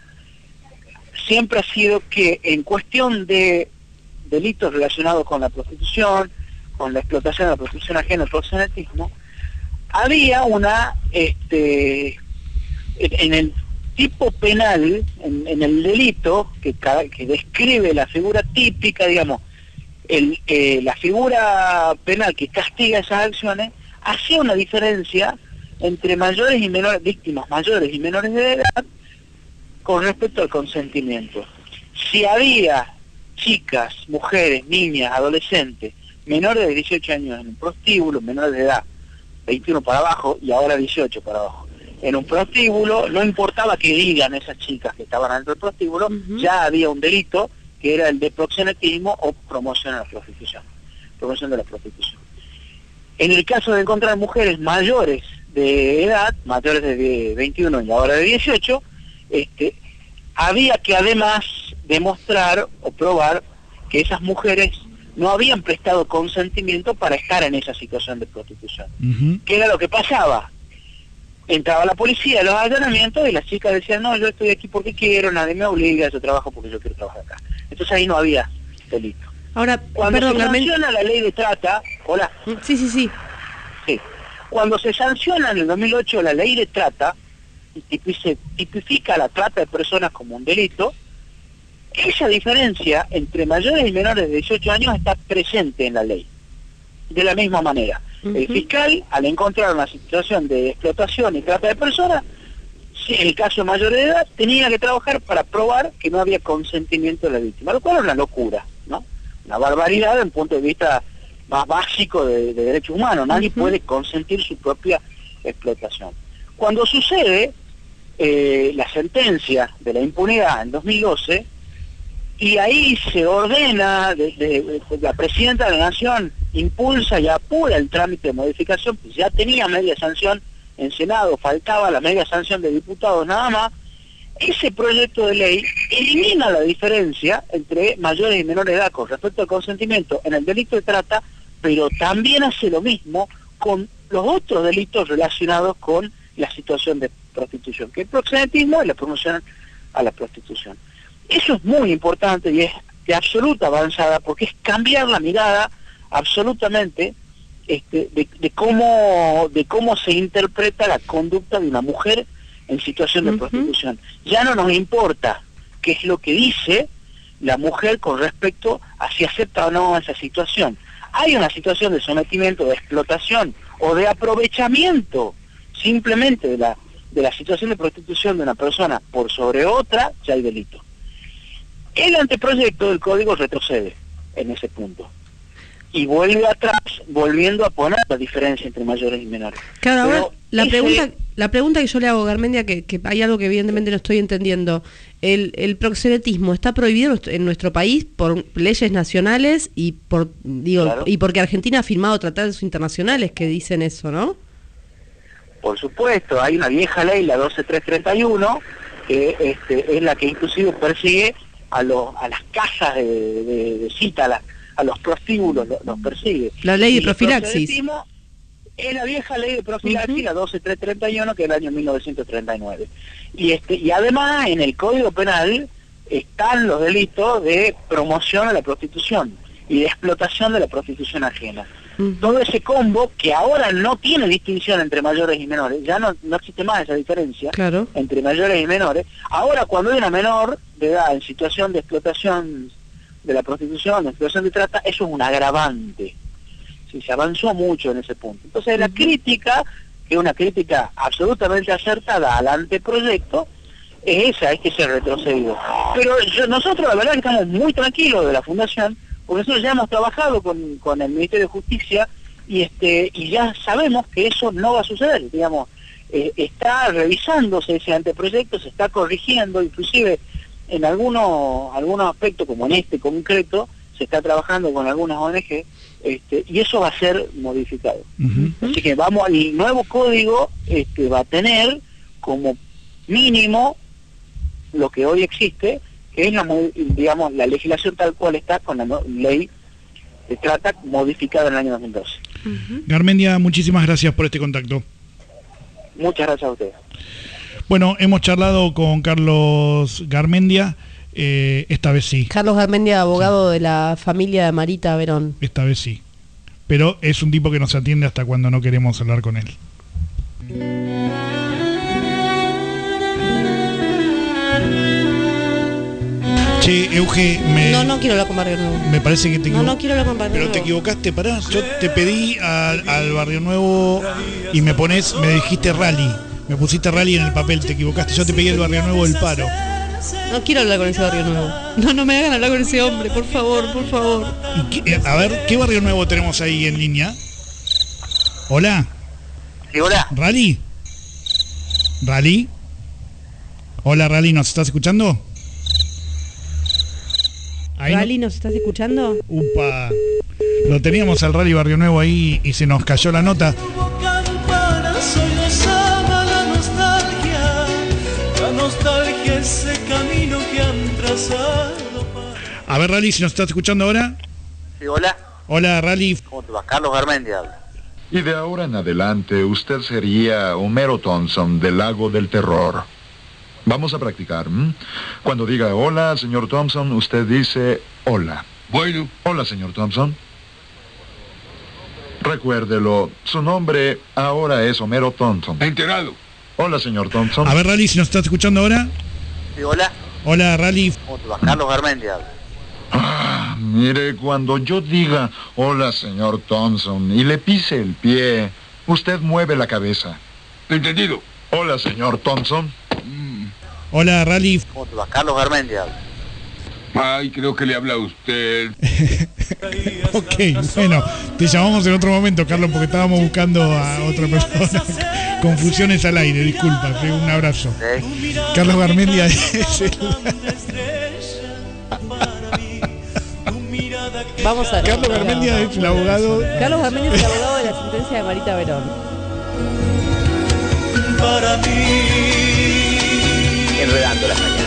siempre ha sido que en cuestión de delitos relacionados con la prostitución, con la explotación de la prostitución ajena, el proxenetismo, había una, este, en el tipo penal, en, en el delito que, que describe la figura típica, digamos, el, eh, la figura penal que castiga esas acciones, hacía una diferencia entre mayores y menores, víctimas mayores y menores de edad, con respecto al consentimiento. Si había chicas, mujeres, niñas, adolescentes, menores de dieciocho años en un prostíbulo, menores de edad, veintiuno para abajo y ahora dieciocho para abajo, en un prostíbulo, no importaba que digan esas chicas que estaban dentro del prostíbulo, uh-huh. ya había un delito que era el de proxenetismo o promoción a la prostitución, promoción de la prostitución. En el caso de encontrar mujeres mayores de edad, mayores de veintiuno y ahora de dieciocho, este, había que además demostrar o probar que esas mujeres no habían prestado consentimiento para estar en esa situación de prostitución. Uh-huh. ¿Qué era lo que pasaba? Entraba la policía a los allanamientos y las chicas decían, no, yo estoy aquí porque quiero, nadie me obliga, yo trabajo porque yo quiero trabajar acá. Entonces ahí no había delito. Ahora, cuando perdón, se Carmen... sanciona la ley de trata, hola. Sí, sí, sí. Sí. Cuando se sanciona en el dos mil ocho la ley de trata, y se tipifica la trata de personas como un delito, esa diferencia entre mayores y menores de dieciocho años está presente en la ley. De la misma manera. Uh-huh. El fiscal, al encontrar una situación de explotación y trata de personas, si en el caso de mayor de edad, tenía que trabajar para probar que no había consentimiento de la víctima, lo cual es una locura, ¿no? Una barbaridad desde un punto de vista más básico de, de derechos humanos. Nadie uh-huh. puede consentir su propia explotación. Cuando sucede eh, la sentencia de la impunidad en dos mil doce, y ahí se ordena, de, de, de, la Presidenta de la Nación impulsa y apura el trámite de modificación, pues ya tenía media sanción en Senado, faltaba la media sanción de diputados nada más, ese proyecto de ley elimina la diferencia entre mayores y menores de edad con respecto al consentimiento en el delito de trata, pero también hace lo mismo con los otros delitos relacionados con la situación de prostitución, que es el proxenetismo y la promoción a la prostitución. Eso es muy importante y es de absoluta avanzada, porque es cambiar la mirada absolutamente este, de, de cómo de cómo se interpreta la conducta de una mujer en situación de uh-huh. prostitución. Ya no nos importa qué es lo que dice la mujer con respecto a si acepta o no esa situación. Hay una situación de sometimiento, de explotación o de aprovechamiento simplemente de la de la situación de prostitución de una persona por sobre otra, ya hay delito. El anteproyecto del código retrocede en ese punto y vuelve atrás, volviendo a poner la diferencia entre mayores y menores. Claro, Pero ahora la ese... pregunta la pregunta que yo le hago, Garmendia, que, que hay algo que evidentemente no estoy entendiendo. El, el proxenetismo está prohibido en nuestro país por leyes nacionales y por digo claro. y porque Argentina ha firmado tratados internacionales que dicen eso, ¿no? Por supuesto, hay una vieja ley, la doce mil trescientos treinta y uno, que este, es la que inclusive persigue a, los, a las casas de, de, de cita, a, la, a los prostíbulos, los, los persigue. La ley de y profilaxis. Es la vieja ley de profilaxis, uh-huh. la doce mil trescientos treinta y uno, que es del año mil novecientos treinta y nueve. Y, este, y además en el Código Penal están los delitos de promoción a la prostitución y de explotación de la prostitución ajena. Uh-huh. Todo ese combo que ahora no tiene distinción entre mayores y menores, ya no, no existe más esa diferencia claro. entre mayores y menores. Ahora cuando hay una menor de edad en situación de explotación de la prostitución, de situación de trata, eso es un agravante. Sí, se avanzó mucho en ese punto. Entonces la crítica, que es una crítica absolutamente acertada al anteproyecto, es esa, es que se ha retrocedido. Pero yo, nosotros la verdad que estamos muy tranquilos de la Fundación, porque nosotros ya hemos trabajado con, con el Ministerio de Justicia y este y ya sabemos que eso no va a suceder, digamos, eh, está revisándose ese anteproyecto, se está corrigiendo, inclusive en algunos algunos aspectos, como en este concreto, se está trabajando con algunas O N G, este, y eso va a ser modificado. Uh-huh. Así que vamos, el nuevo código este, va a tener como mínimo lo que hoy existe, que es la, digamos, la legislación tal cual está con la no, ley de trata modificada en el año dos mil doce. Uh-huh. Garmendia, muchísimas gracias por este contacto. Muchas gracias a ustedes. Bueno, hemos charlado con Carlos Garmendia, eh, esta vez sí. Carlos Garmendia, abogado sí. de la familia de Marita Verón. Esta vez sí. Pero es un tipo que nos atiende hasta cuando no queremos hablar con él. Che, Euge, me... No, no quiero hablar con Barrio Nuevo. Me parece que te equivocaste. No, no quiero hablar con Barrio Pero Nuevo. te equivocaste, pará. Yo te pedí al, al Barrio Nuevo y me pones, me dijiste Rally. Me pusiste Rally en el papel, te equivocaste. Yo te pedí el Barrio Nuevo del Paro. No quiero hablar con ese Barrio Nuevo. No, no me hagan hablar con ese hombre, por favor, por favor. ¿Y qué, a ver, ¿qué Barrio Nuevo tenemos ahí en línea? Hola. Sí, hola. ¿Rally? ¿Rally? Hola, Rally, ¿nos estás escuchando? Ahí ¿Rally no... nos estás escuchando? Upa. Lo teníamos al Rally Barrio Nuevo ahí y se nos cayó la nota. Nostalgia, ese camino que han trazado. A ver, Rally, si nos estás escuchando ahora. Sí, hola. Hola, Rally. ¿Cómo te va? Carlos Garmendia habla. Y de ahora en adelante usted sería Homero Thompson del Lago del Terror. Vamos a practicar. ¿m? Cuando diga hola, señor Thompson, usted dice hola. Bueno. Hola, señor Thompson. Recuérdelo, su nombre ahora es Homero Thompson. Enterado. Hola, señor Thompson. A ver, Rally, si nos estás escuchando ahora. Sí, hola. Hola, Rally. ¿Cómo te va? Carlos Garmendia habla. Ah, mire, cuando yo diga hola, señor Thompson, y le pise el pie, usted mueve la cabeza. Entendido. Hola, señor Thompson. Mm. Hola, Rally. ¿Cómo te va? Carlos Garmendia habla. Ay, creo que le habla a usted. Ok, bueno, te llamamos en otro momento, Carlos, porque estábamos buscando a otra persona. Confusiones al aire, disculpa, un abrazo. ¿Sí? Carlos Garmendia es el... Vamos a ver. Carlos Garmendia es el abogado. Carlos Garmendia es el abogado de la sentencia de Marita Verón. Para mí. En Enredando las Mañanas.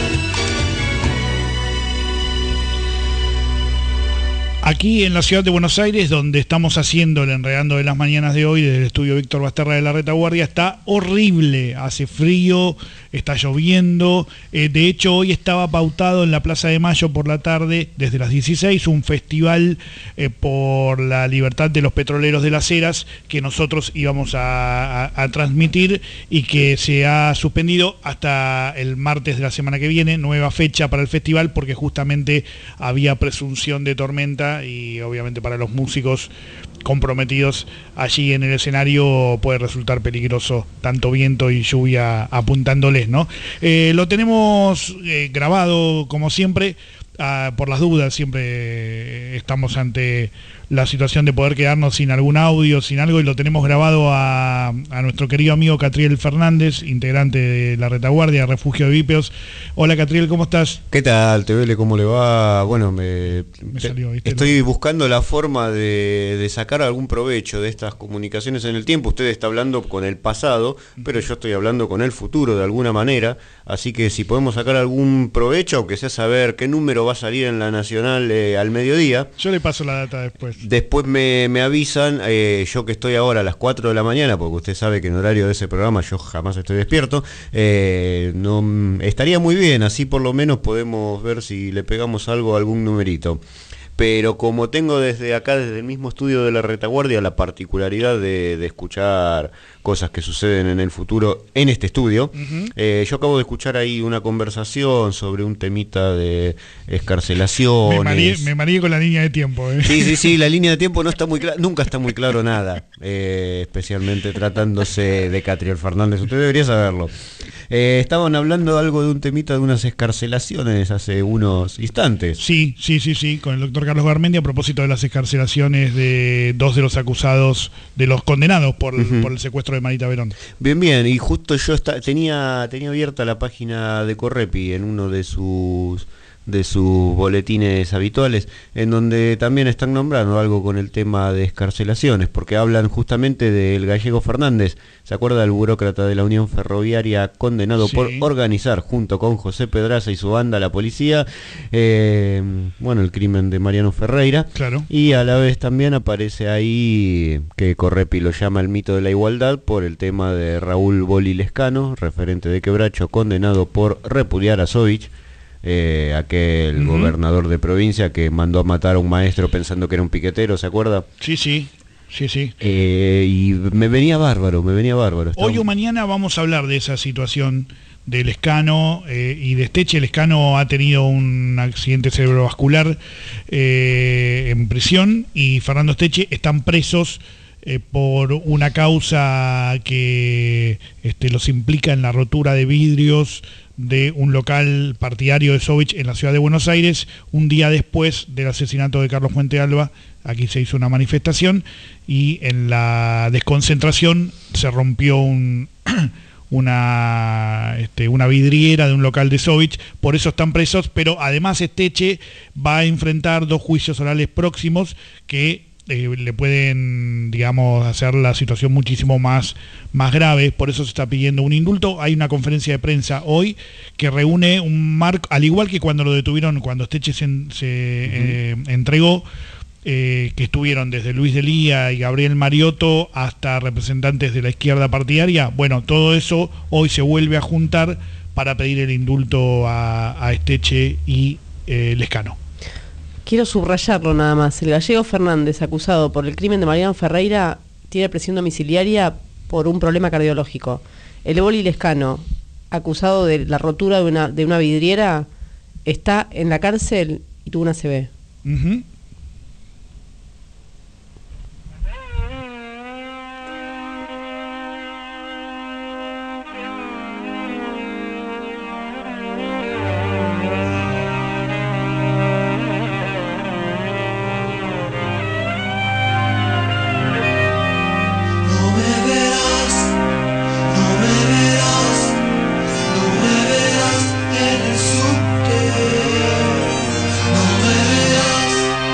Aquí en la ciudad de Buenos Aires, donde estamos haciendo el Enredando de las Mañanas de hoy, desde el estudio Víctor Basterra de la Retaguardia, está horrible, hace frío, está lloviendo. Eh, de hecho, hoy estaba pautado en la Plaza de Mayo por la tarde, desde las dieciséis, un festival eh, por la libertad de los petroleros de las Heras, que nosotros íbamos a, a, a transmitir y que se ha suspendido hasta el martes de la semana que viene, nueva fecha para el festival, porque justamente había presunción de tormenta y obviamente para los músicos comprometidos allí en el escenario puede resultar peligroso tanto viento y lluvia apuntándoles, ¿no? Eh, lo tenemos eh, grabado como siempre, ah, por las dudas, siempre eh, estamos ante la situación de poder quedarnos sin algún audio, sin algo, y lo tenemos grabado a, a nuestro querido amigo Catriel Fernández, integrante de la Retaguardia, Refugio de Vípeos. Hola Catriel, ¿cómo estás? ¿Qué tal, T V L? ¿Cómo le va? Bueno, me, me salió, ¿viste? Estoy buscando la forma de, de sacar algún provecho de estas comunicaciones en el tiempo. Usted está hablando con el pasado, pero yo estoy hablando con el futuro de alguna manera, así que si podemos sacar algún provecho, aunque sea saber qué número va a salir en la Nacional eh, al mediodía. Yo le paso la data después. Después me, me avisan, eh, yo que estoy ahora a las cuatro de la mañana, porque usted sabe que en horario de ese programa yo jamás estoy despierto, eh, no, estaría muy bien, así por lo menos podemos ver si le pegamos algo a algún numerito. Pero como tengo desde acá, desde el mismo estudio de la Retaguardia, la particularidad de, de escuchar cosas que suceden en el futuro en este estudio, uh-huh. eh, yo acabo de escuchar ahí una conversación sobre un temita de escarcelaciones. Me mareé, me mareé con la línea de tiempo. ¿eh? Sí, sí, sí, la línea de tiempo no está muy clara, nunca está muy claro nada, eh, especialmente tratándose de Catriel Fernández, usted debería saberlo. Eh, estaban hablando algo de un temita de unas escarcelaciones hace unos instantes. Sí, sí, sí, sí, con el doctor Carlos Garmendia a propósito de las escarcelaciones de dos de los acusados, de los condenados por, uh-huh. por el secuestro de Marita Verón. Bien, bien, y justo yo está, tenía, tenía abierta la página de Correpi en uno de sus... de sus boletines habituales, en donde también están nombrando algo con el tema de escarcelaciones, porque hablan justamente del gallego Fernández, ¿se acuerda del burócrata de la Unión Ferroviaria condenado sí. por organizar junto con José Pedraza y su banda la policía, eh, bueno, el crimen de Mariano Ferreira? Claro. Y a la vez también aparece ahí que Correpi lo llama el mito de la igualdad por el tema de Raúl Boli Lescano, referente de Quebracho, condenado por repudiar a Sovich, Eh, aquel uh-huh. gobernador de provincia que mandó a matar a un maestro pensando que era un piquetero, ¿se acuerda? Sí, sí, sí, sí. Eh, y me venía bárbaro, me venía bárbaro. Estaba... Hoy o mañana vamos a hablar de esa situación de Lescano eh, y de Esteche. Lescano ha tenido un accidente cerebrovascular eh, en prisión y Fernando Esteche están presos eh, por una causa que este, los implica en la rotura de vidrios de un local partidario de Sovich en la ciudad de Buenos Aires, un día después del asesinato de Carlos Fuente Alba. Aquí se hizo una manifestación y en la desconcentración se rompió un, una, este, una vidriera de un local de Sovich, por eso están presos, pero además Esteche va a enfrentar dos juicios orales próximos que Eh, le pueden, digamos, hacer la situación muchísimo más, más grave, por eso se está pidiendo un indulto. Hay una conferencia de prensa hoy que reúne un marco, al igual que cuando lo detuvieron, cuando Esteche se, se uh-huh. eh, entregó, eh, que estuvieron desde Luis Delía y Gabriel Mariotto hasta representantes de la izquierda partidaria. Bueno, todo eso hoy se vuelve a juntar para pedir el indulto a, a Esteche y eh, Lescano. Quiero subrayarlo nada más. El gallego Fernández, acusado por el crimen de Mariano Ferreira, tiene prisión domiciliaria por un problema cardiológico. El Boli Lescano, acusado de la rotura de una, de una vidriera, está en la cárcel y tuvo una A C V. Uh-huh. No me verás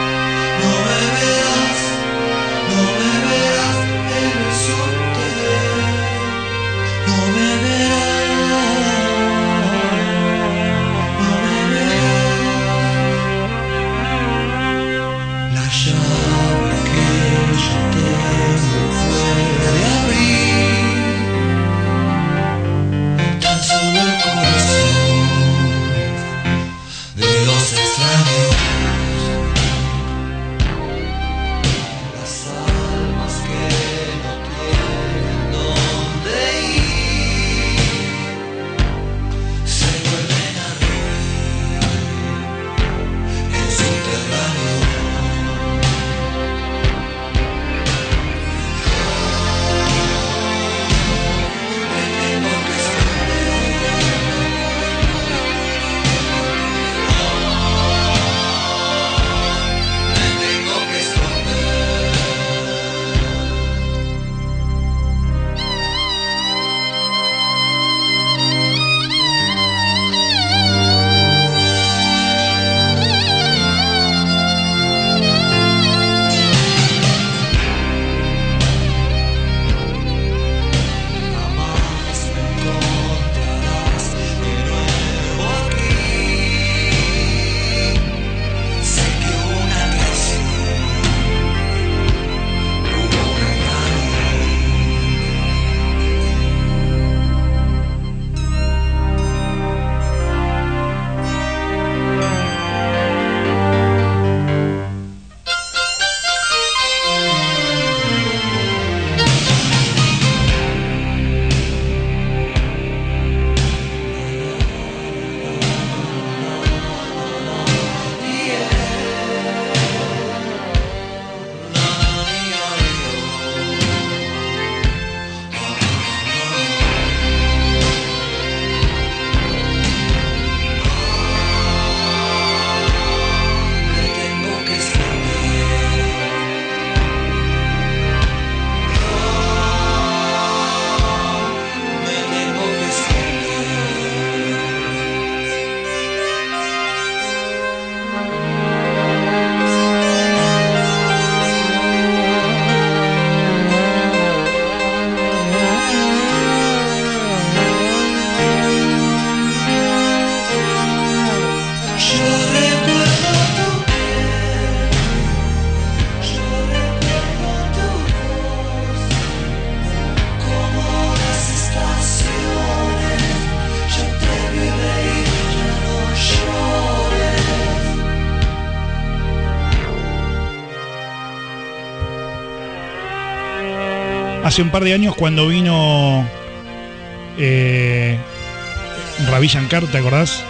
Hace un par de años cuando vino eh, Ravi Shankar, ¿te acordás?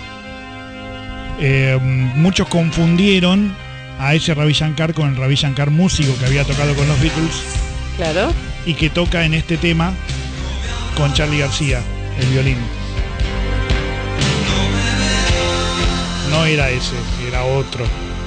Eh, muchos confundieron a ese Ravi Shankar con el Ravi Shankar músico que había tocado con los Beatles. Claro. Y que toca en este tema con Charly García, el violín. No era ese, era otro.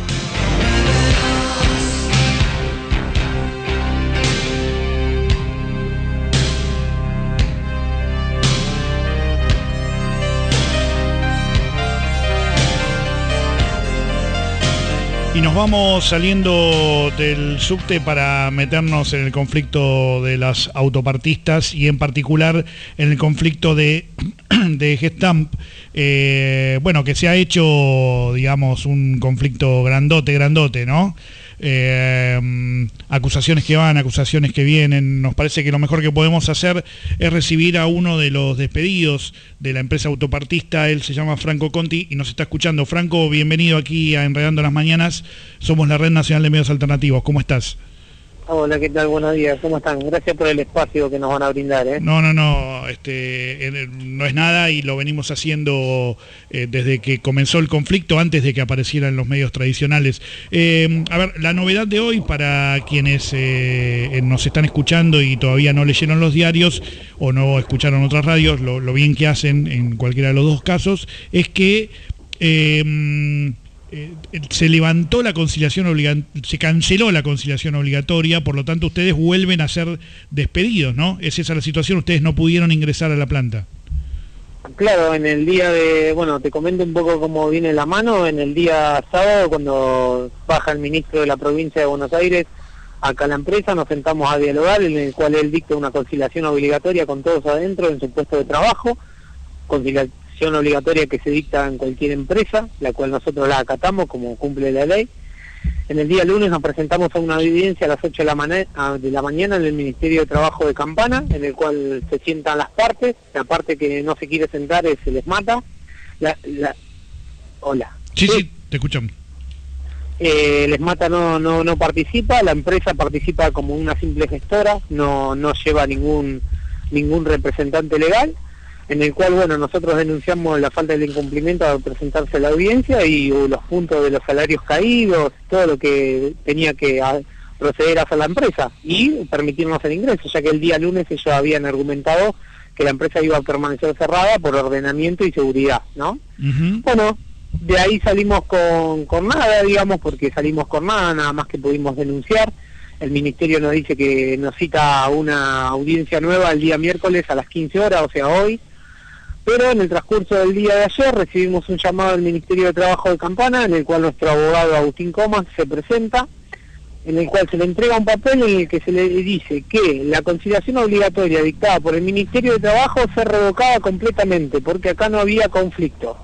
Y nos vamos saliendo del subte para meternos en el conflicto de las autopartistas y en particular en el conflicto de, de Gestamp. Eh, bueno, que se ha hecho, digamos, un conflicto grandote, grandote, ¿no? Eh, acusaciones que van, acusaciones que vienen. Nos parece que lo mejor que podemos hacer es recibir a uno de los despedidos de la empresa autopartista. Él se llama Franco Conti y nos está escuchando. Franco, bienvenido aquí a Enredando las Mañanas. Somos la Red Nacional de Medios Alternativos. ¿Cómo estás? Hola, ¿qué tal? Buenos días, ¿cómo están? Gracias por el espacio que nos van a brindar, ¿eh? No, no, no, este, eh, no es nada y lo venimos haciendo eh, desde que comenzó el conflicto, antes de que aparecieran los medios tradicionales. Eh, a ver, la novedad de hoy para quienes eh, nos están escuchando y todavía no leyeron los diarios o no escucharon otras radios, lo, lo bien que hacen en cualquiera de los dos casos, es que Eh, Eh, se levantó la conciliación obligatoria, se canceló la conciliación obligatoria, por lo tanto ustedes vuelven a ser despedidos, ¿no? ¿Es esa la situación? Ustedes no pudieron ingresar a la planta. Claro, en el día de, bueno, te comento un poco cómo viene la mano. En el día sábado, cuando baja el ministro de la provincia de Buenos Aires acá a la empresa, nos sentamos a dialogar, en el cual él dicta una conciliación obligatoria con todos adentro en su puesto de trabajo, conciliación obligatoria que se dicta en cualquier empresa, la cual nosotros la acatamos como cumple la ley. En el día lunes nos presentamos a una audiencia a las ocho de la, de la mañana en el Ministerio de Trabajo de Campana, en el cual se sientan las partes. La parte que no se quiere sentar es el ESMATA. La, la... Hola. Sí, sí, te escuchamos. Eh, el ESMATA no, no, no participa, la empresa participa como una simple gestora, no, no lleva ningún, ningún representante legal, en el cual, bueno, nosotros denunciamos la falta del incumplimiento al presentarse a la audiencia y uh, los puntos de los salarios caídos, todo lo que tenía que a, proceder a hacer la empresa y permitirnos el ingreso, ya que el día lunes ellos habían argumentado que la empresa iba a permanecer cerrada por ordenamiento y seguridad, ¿no? Uh-huh. Bueno, de ahí salimos con, con nada, digamos, porque salimos con nada, nada más que pudimos denunciar. El ministerio nos dice que nos cita a una audiencia nueva el día miércoles a las quince horas, o sea, hoy. Pero en el transcurso del día de ayer recibimos un llamado del Ministerio de Trabajo de Campana, en el cual nuestro abogado Agustín Comas se presenta, en el cual se le entrega un papel en el que se le dice que la conciliación obligatoria dictada por el Ministerio de Trabajo se revocaba completamente, porque acá no había conflicto.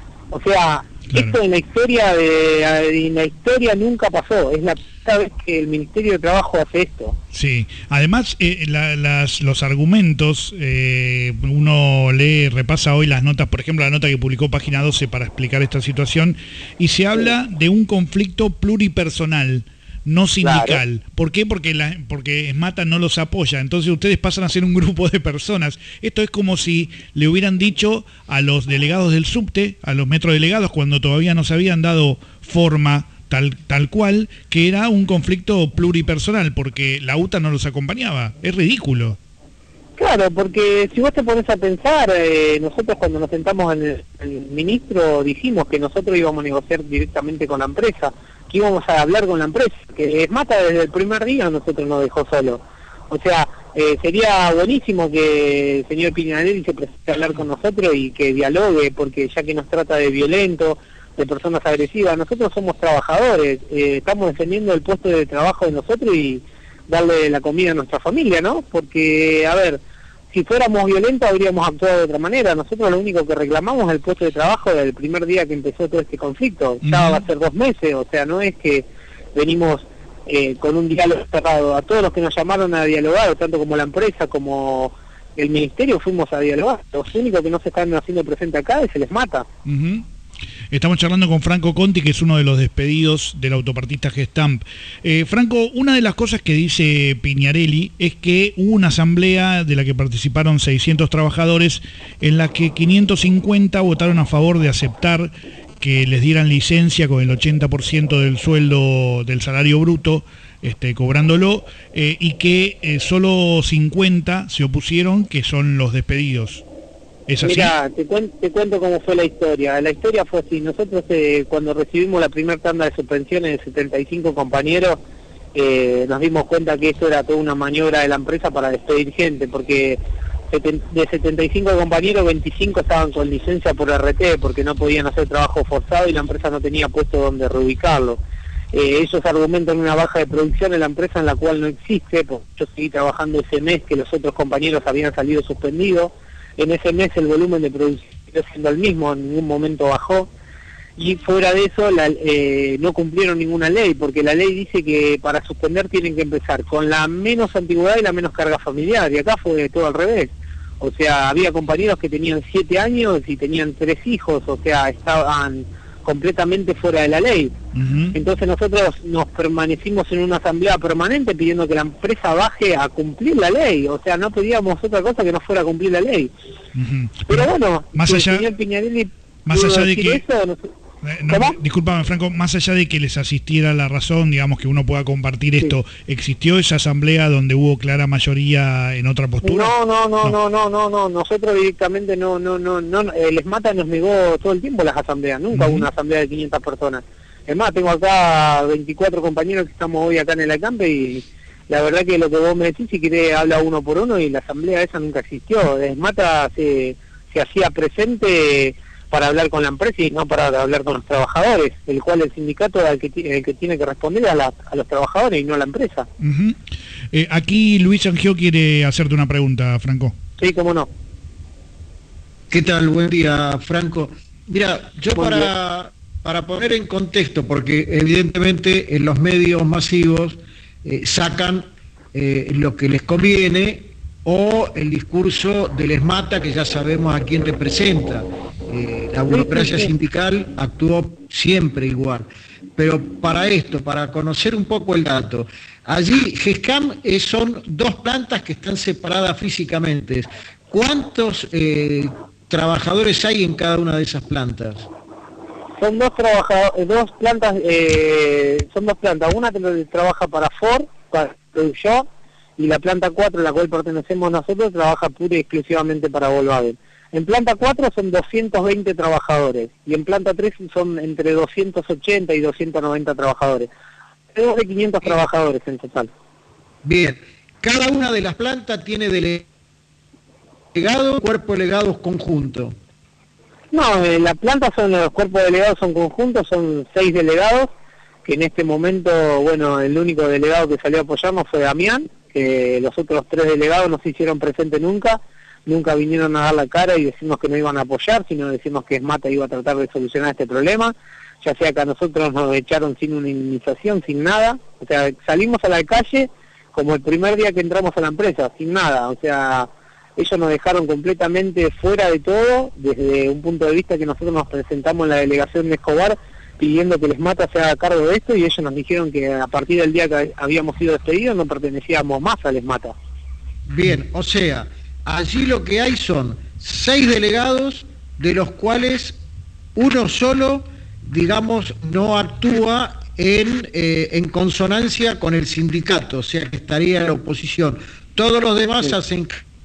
O sea, claro, esto en la historia de, en la historia nunca pasó, es la primera vez que el Ministerio de Trabajo hace esto. Sí, además eh, la, las, los argumentos, eh, uno lee, repasa hoy las notas, por ejemplo la nota que publicó Página doce para explicar esta situación, y se habla de un conflicto pluripersonal, no sindical. Claro. ¿Por qué? Porque la, porque ESMATA no los apoya, entonces ustedes pasan a ser un grupo de personas. Esto es como si le hubieran dicho a los delegados del subte, a los metrodelegados, cuando todavía no se habían dado forma tal, tal cual, que era un conflicto pluripersonal, porque la U T A no los acompañaba. Es ridículo. Claro, porque si vos te pones a pensar, eh, nosotros cuando nos sentamos en el, el ministro dijimos que nosotros íbamos a negociar directamente con la empresa, que íbamos a hablar con la empresa, que ESMATA desde el primer día nosotros nos dejó solo. O sea, eh, sería buenísimo que el señor Pinanelli se presente a hablar con nosotros y que dialogue, porque ya que nos trata de violentos, de personas agresivas, nosotros somos trabajadores, eh, estamos defendiendo el puesto de trabajo de nosotros y darle la comida a nuestra familia, ¿no? Porque, a ver, si fuéramos violentos habríamos actuado de otra manera. Nosotros lo único que reclamamos es el puesto de trabajo desde el primer día que empezó todo este conflicto. Ya uh-huh. va a ser dos meses, o sea, no es que venimos eh, con un diálogo cerrado. A todos los que nos llamaron a dialogar, tanto como la empresa como el ministerio, fuimos a dialogar. Los únicos que no se están haciendo presente acá es el ESMATA. Uh-huh. Estamos charlando con Franco Conti, que es uno de los despedidos del autopartista Gestamp. Eh, Franco, una de las cosas que dice Piñarelli es que hubo una asamblea de la que participaron seiscientos trabajadores, en la que quinientos cincuenta votaron a favor de aceptar que les dieran licencia con el ochenta por ciento del sueldo del salario bruto, este, cobrándolo, eh, y que eh, solo cincuenta se opusieron, que son los despedidos. ¿Es así? Mira, te, cuen te cuento cómo fue la historia. La historia fue así. Nosotros eh, cuando recibimos la primera tanda de suspensiones de setenta y cinco compañeros, eh, nos dimos cuenta que esto era toda una maniobra de la empresa para despedir gente, porque de setenta y cinco compañeros, veinticinco estaban con licencia por R T porque no podían hacer trabajo forzado y la empresa no tenía puesto donde reubicarlo. Eh, ellos argumentan una baja de producción en la empresa en la cual no existe, porque yo seguí trabajando ese mes que los otros compañeros habían salido suspendidos. En ese mes el volumen de producción siguió siendo el mismo, en ningún momento bajó. Y fuera de eso la, eh, no cumplieron ninguna ley, porque la ley dice que para suspender tienen que empezar con la menos antigüedad y la menos carga familiar, y acá fue todo al revés. O sea, había compañeros que tenían siete años y tenían tres hijos, o sea, estaban completamente fuera de la ley. Uh-huh. Entonces nosotros nos permanecimos en una asamblea permanente pidiendo que la empresa baje a cumplir la ley, o sea, no pedíamos otra cosa que no fuera a cumplir la ley. Uh-huh. Pero bueno, más allá, el señor Piñarelli más allá de que... Eso, no sé. No, discúlpame, Franco, más allá de que les asistiera la razón, digamos, que uno pueda compartir sí. esto, ¿existió esa asamblea donde hubo clara mayoría en otra postura? No, no, no, no, no, no, no, nosotros directamente no, no, no, no, el ESMATA nos negó todo el tiempo las asambleas, nunca uh-huh. hubo una asamblea de quinientas personas. Es más, tengo acá veinticuatro compañeros que estamos hoy acá en el acampe y la verdad que lo que vos me decís, si querés habla uno por uno, y la asamblea esa nunca existió. El ESMATA se, se hacía presente para hablar con la empresa y no para hablar con los trabajadores, el cual el sindicato es el que, el que tiene que responder a, la, a los trabajadores y no a la empresa. Uh-huh. eh, aquí Luis Angio quiere hacerte una pregunta, Franco. Sí, cómo no. ¿Qué tal? Buen día, Franco. Mira, yo para, para poner en contexto, porque evidentemente en los medios masivos eh, sacan eh, lo que les conviene o el discurso del ESMATA, que ya sabemos a quién representa. Eh, la burocracia sindical actuó siempre igual. Pero para esto, para conocer un poco el dato, allí Gescam eh, son dos plantas que están separadas físicamente. ¿Cuántos eh, trabajadores hay en cada una de esas plantas? Son dos trabajadores, dos plantas, eh, son dos plantas. Una que trabaja para Ford, para Peugeot, y la planta cuatro, a la cual pertenecemos nosotros, trabaja pura y exclusivamente para Volkswagen. En planta cuatro son doscientos veinte trabajadores y en planta tres son entre doscientos ochenta y doscientos noventa trabajadores. Tenemos de quinientos Bien. Trabajadores en total. Bien, cada una de las plantas tiene delegado, cuerpo delegados conjunto. No, eh, la planta son, los cuerpos delegados son conjuntos, son seis delegados, que en este momento, bueno, el único delegado que salió a apoyarnos fue Damián, que los otros tres delegados no se hicieron presentes nunca. Nunca vinieron a dar la cara y decirnos que no iban a apoyar, sino decirnos que ESMATA iba a tratar de solucionar este problema, ya sea que a nosotros nos echaron sin una indemnización, sin nada, o sea, salimos a la calle como el primer día que entramos a la empresa, sin nada, o sea, ellos nos dejaron completamente fuera de todo, desde un punto de vista que nosotros nos presentamos en la delegación de Escobar, pidiendo que el ESMATA se haga cargo de esto, y ellos nos dijeron que a partir del día que habíamos sido despedidos no pertenecíamos más al ESMATA. Bien, o sea, allí lo que hay son seis delegados, de los cuales uno solo, digamos, no actúa en, eh, en consonancia con el sindicato, o sea que estaría en la oposición. Todos los demás sí. hacen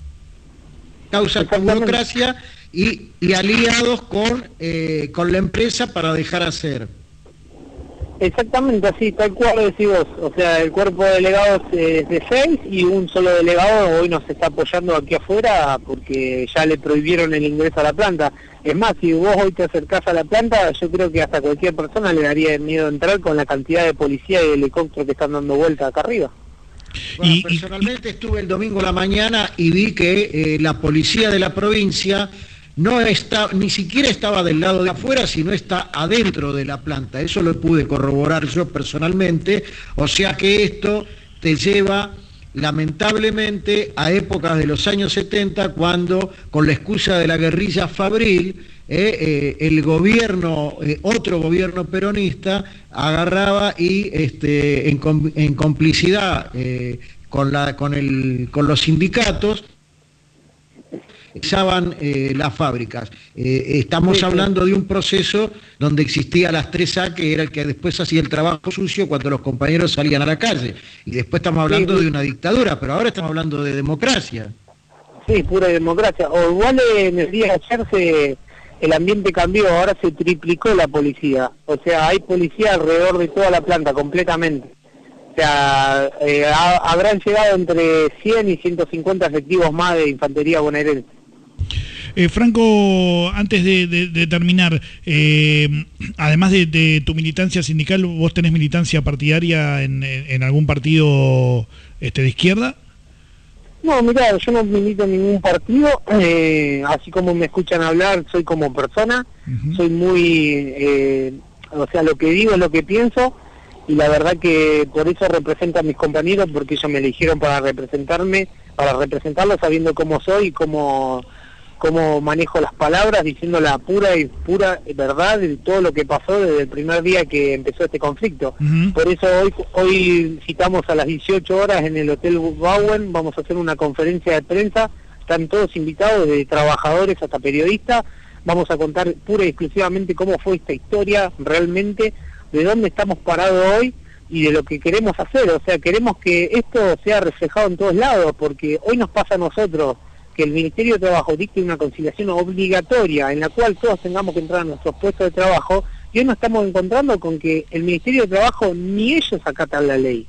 causa de burocracia y, y aliados con, eh, con la empresa para dejar hacer. Exactamente así, tal cual lo decís vos, o sea, el cuerpo de delegados es de seis y un solo delegado hoy nos está apoyando aquí afuera porque ya le prohibieron el ingreso a la planta. Es más, si vos hoy te acercás a la planta, yo creo que hasta cualquier persona le daría miedo entrar con la cantidad de policía y de helicópteros que están dando vuelta acá arriba. Bueno, y, personalmente y... estuve el domingo a la mañana y vi que eh, la policía de la provincia no está, ni siquiera estaba del lado de afuera, sino está adentro de la planta. Eso lo pude corroborar yo personalmente, o sea que esto te lleva lamentablemente a épocas de los años setenta, cuando con la excusa de la guerrilla fabril eh, eh, el gobierno, eh, otro gobierno peronista, agarraba y este, en, com- en complicidad eh, con, la, con, el, con los sindicatos, usaban eh, las fábricas. Eh, estamos Sí, sí. hablando de un proceso donde existía las tres A, que era el que después hacía el trabajo sucio cuando los compañeros salían a la calle. Y después estamos hablando Sí, sí. de una dictadura, pero ahora estamos hablando de democracia. Sí, pura democracia. O igual en el día de ayer se, el ambiente cambió, ahora se triplicó la policía. O sea, hay policía alrededor de toda la planta, completamente. O sea, eh, ha- habrán llegado entre cien y ciento cincuenta efectivos más de infantería bonaerense. Eh, Franco, antes de, de- de terminar, eh, además de, de tu militancia sindical, ¿vos tenés militancia partidaria en, en- en algún partido este, de izquierda? No, mirá, yo no milito en ningún partido, eh, así como me escuchan hablar, soy como persona, soy muy, eh, o sea, lo que digo es lo que pienso, y la verdad que por eso represento a mis compañeros, porque ellos me eligieron para representarme, para representarlos sabiendo cómo soy y cómo, cómo manejo las palabras, diciendo la pura y pura verdad de todo lo que pasó desde el primer día que empezó este conflicto. Por eso hoy hoy citamos a las dieciocho horas en el Hotel Bowen, vamos a hacer una conferencia de prensa, están todos invitados, desde trabajadores hasta periodistas, vamos a contar pura y exclusivamente cómo fue esta historia realmente, de dónde estamos parados hoy y de lo que queremos hacer. O sea, queremos que esto sea reflejado en todos lados, porque hoy nos pasa a nosotros que el Ministerio de Trabajo dicte una conciliación obligatoria en la cual todos tengamos que entrar a nuestros puestos de trabajo, y hoy nos estamos encontrando con que el Ministerio de Trabajo ni ellos acatan la ley.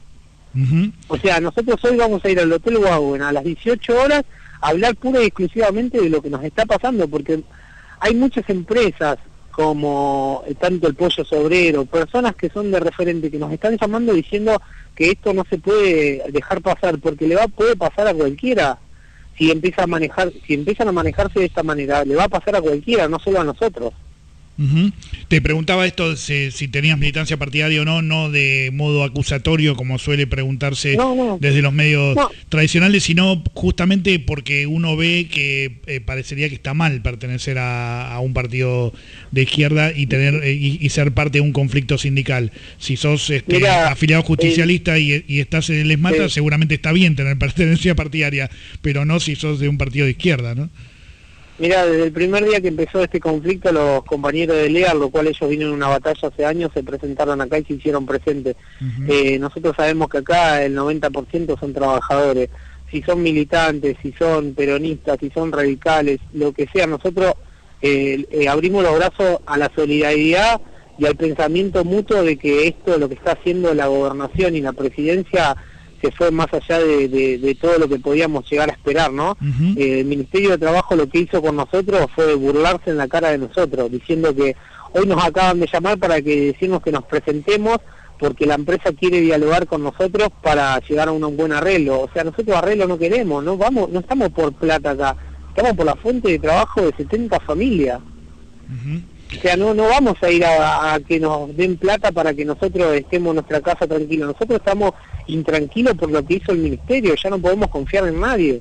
O sea, nosotros hoy vamos a ir al Hotel Bowen a las dieciocho horas a hablar pura y exclusivamente de lo que nos está pasando, porque hay muchas empresas como eh, tanto el Pollo Sobrero, personas que son de referente, que nos están llamando diciendo que esto no se puede dejar pasar, porque le va puede pasar a cualquiera. Si empieza a manejar, si empiezan a manejarse de esta manera, le va a pasar a cualquiera, no solo a nosotros. Ujú. Te preguntaba esto, si, si tenías militancia partidaria o no, no de modo acusatorio, como suele preguntarse No, no. desde los medios No. tradicionales, sino justamente porque uno ve que eh, parecería que está mal pertenecer a, a un partido de izquierda y tener eh, y, y ser parte de un conflicto sindical. Si sos este, Mirá, afiliado justicialista y, y estás en el ESMATA, sí. seguramente está bien tener pertenencia partidaria, pero no si sos de un partido de izquierda, ¿no? Mira, desde el primer día que empezó este conflicto, los compañeros de L E A, lo cual ellos vinieron en una batalla hace años, se presentaron acá y se hicieron presentes. Eh, nosotros sabemos que acá el noventa por ciento son trabajadores. Si son militantes, si son peronistas, si son radicales, lo que sea, nosotros eh, eh, abrimos los brazos a la solidaridad y al pensamiento mutuo de que esto, lo que está haciendo la gobernación y la presidencia, se fue más allá de, de, de todo lo que podíamos llegar a esperar, ¿no? Eh, el Ministerio de Trabajo lo que hizo con nosotros fue burlarse en la cara de nosotros, diciendo que hoy nos acaban de llamar para que decirnos que nos presentemos porque la empresa quiere dialogar con nosotros para llegar a un buen arreglo. O sea, nosotros arreglo no queremos, no vamos, no estamos por plata acá, estamos por la fuente de trabajo de setenta familias. O sea, no no vamos a ir a, a que nos den plata para que nosotros estemos en nuestra casa tranquilos. Nosotros estamos intranquilos por lo que hizo el Ministerio, ya no podemos confiar en nadie.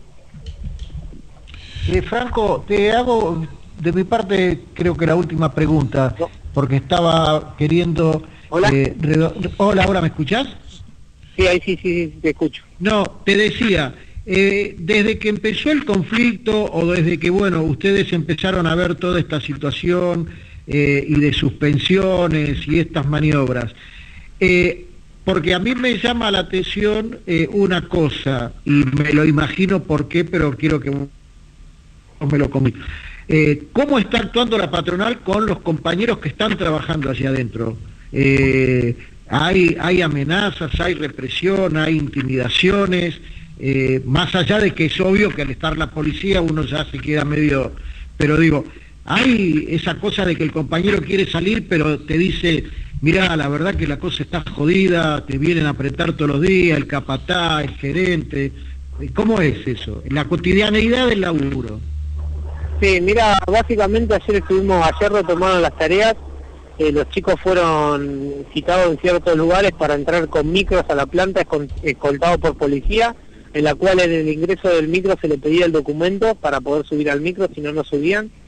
Eh, Franco, te hago de mi parte creo que la última pregunta, porque estaba queriendo... Hola. eh, redo- Hola, ¿ahora me escuchás? Sí, ahí sí, sí, sí, te escucho. No, te decía, eh, desde que empezó el conflicto o desde que, bueno, ustedes empezaron a ver toda esta situación eh, y de suspensiones y estas maniobras, eh, porque a mí me llama la atención eh, una cosa, y me lo imagino por qué, pero quiero que vos me lo comuniques. Eh, ¿Cómo está actuando la patronal con los compañeros que están trabajando hacia adentro? Eh, hay, hay amenazas, hay represión, hay intimidaciones, eh, más allá de que es obvio que al estar la policía uno ya se queda medio... Pero digo, hay esa cosa de que el compañero quiere salir pero te dice, mirá, la verdad que la cosa está jodida, te vienen a apretar todos los días, el capataz, el gerente. ¿Cómo es eso? La cotidianeidad del laburo. Sí, mira, básicamente ayer estuvimos, ayer retomaron las tareas, eh, los chicos fueron citados en ciertos lugares para entrar con micros a la planta, escol- escoltados por policía, en la cual en el ingreso del micro se le pedía el documento para poder subir al micro, si no, no subían.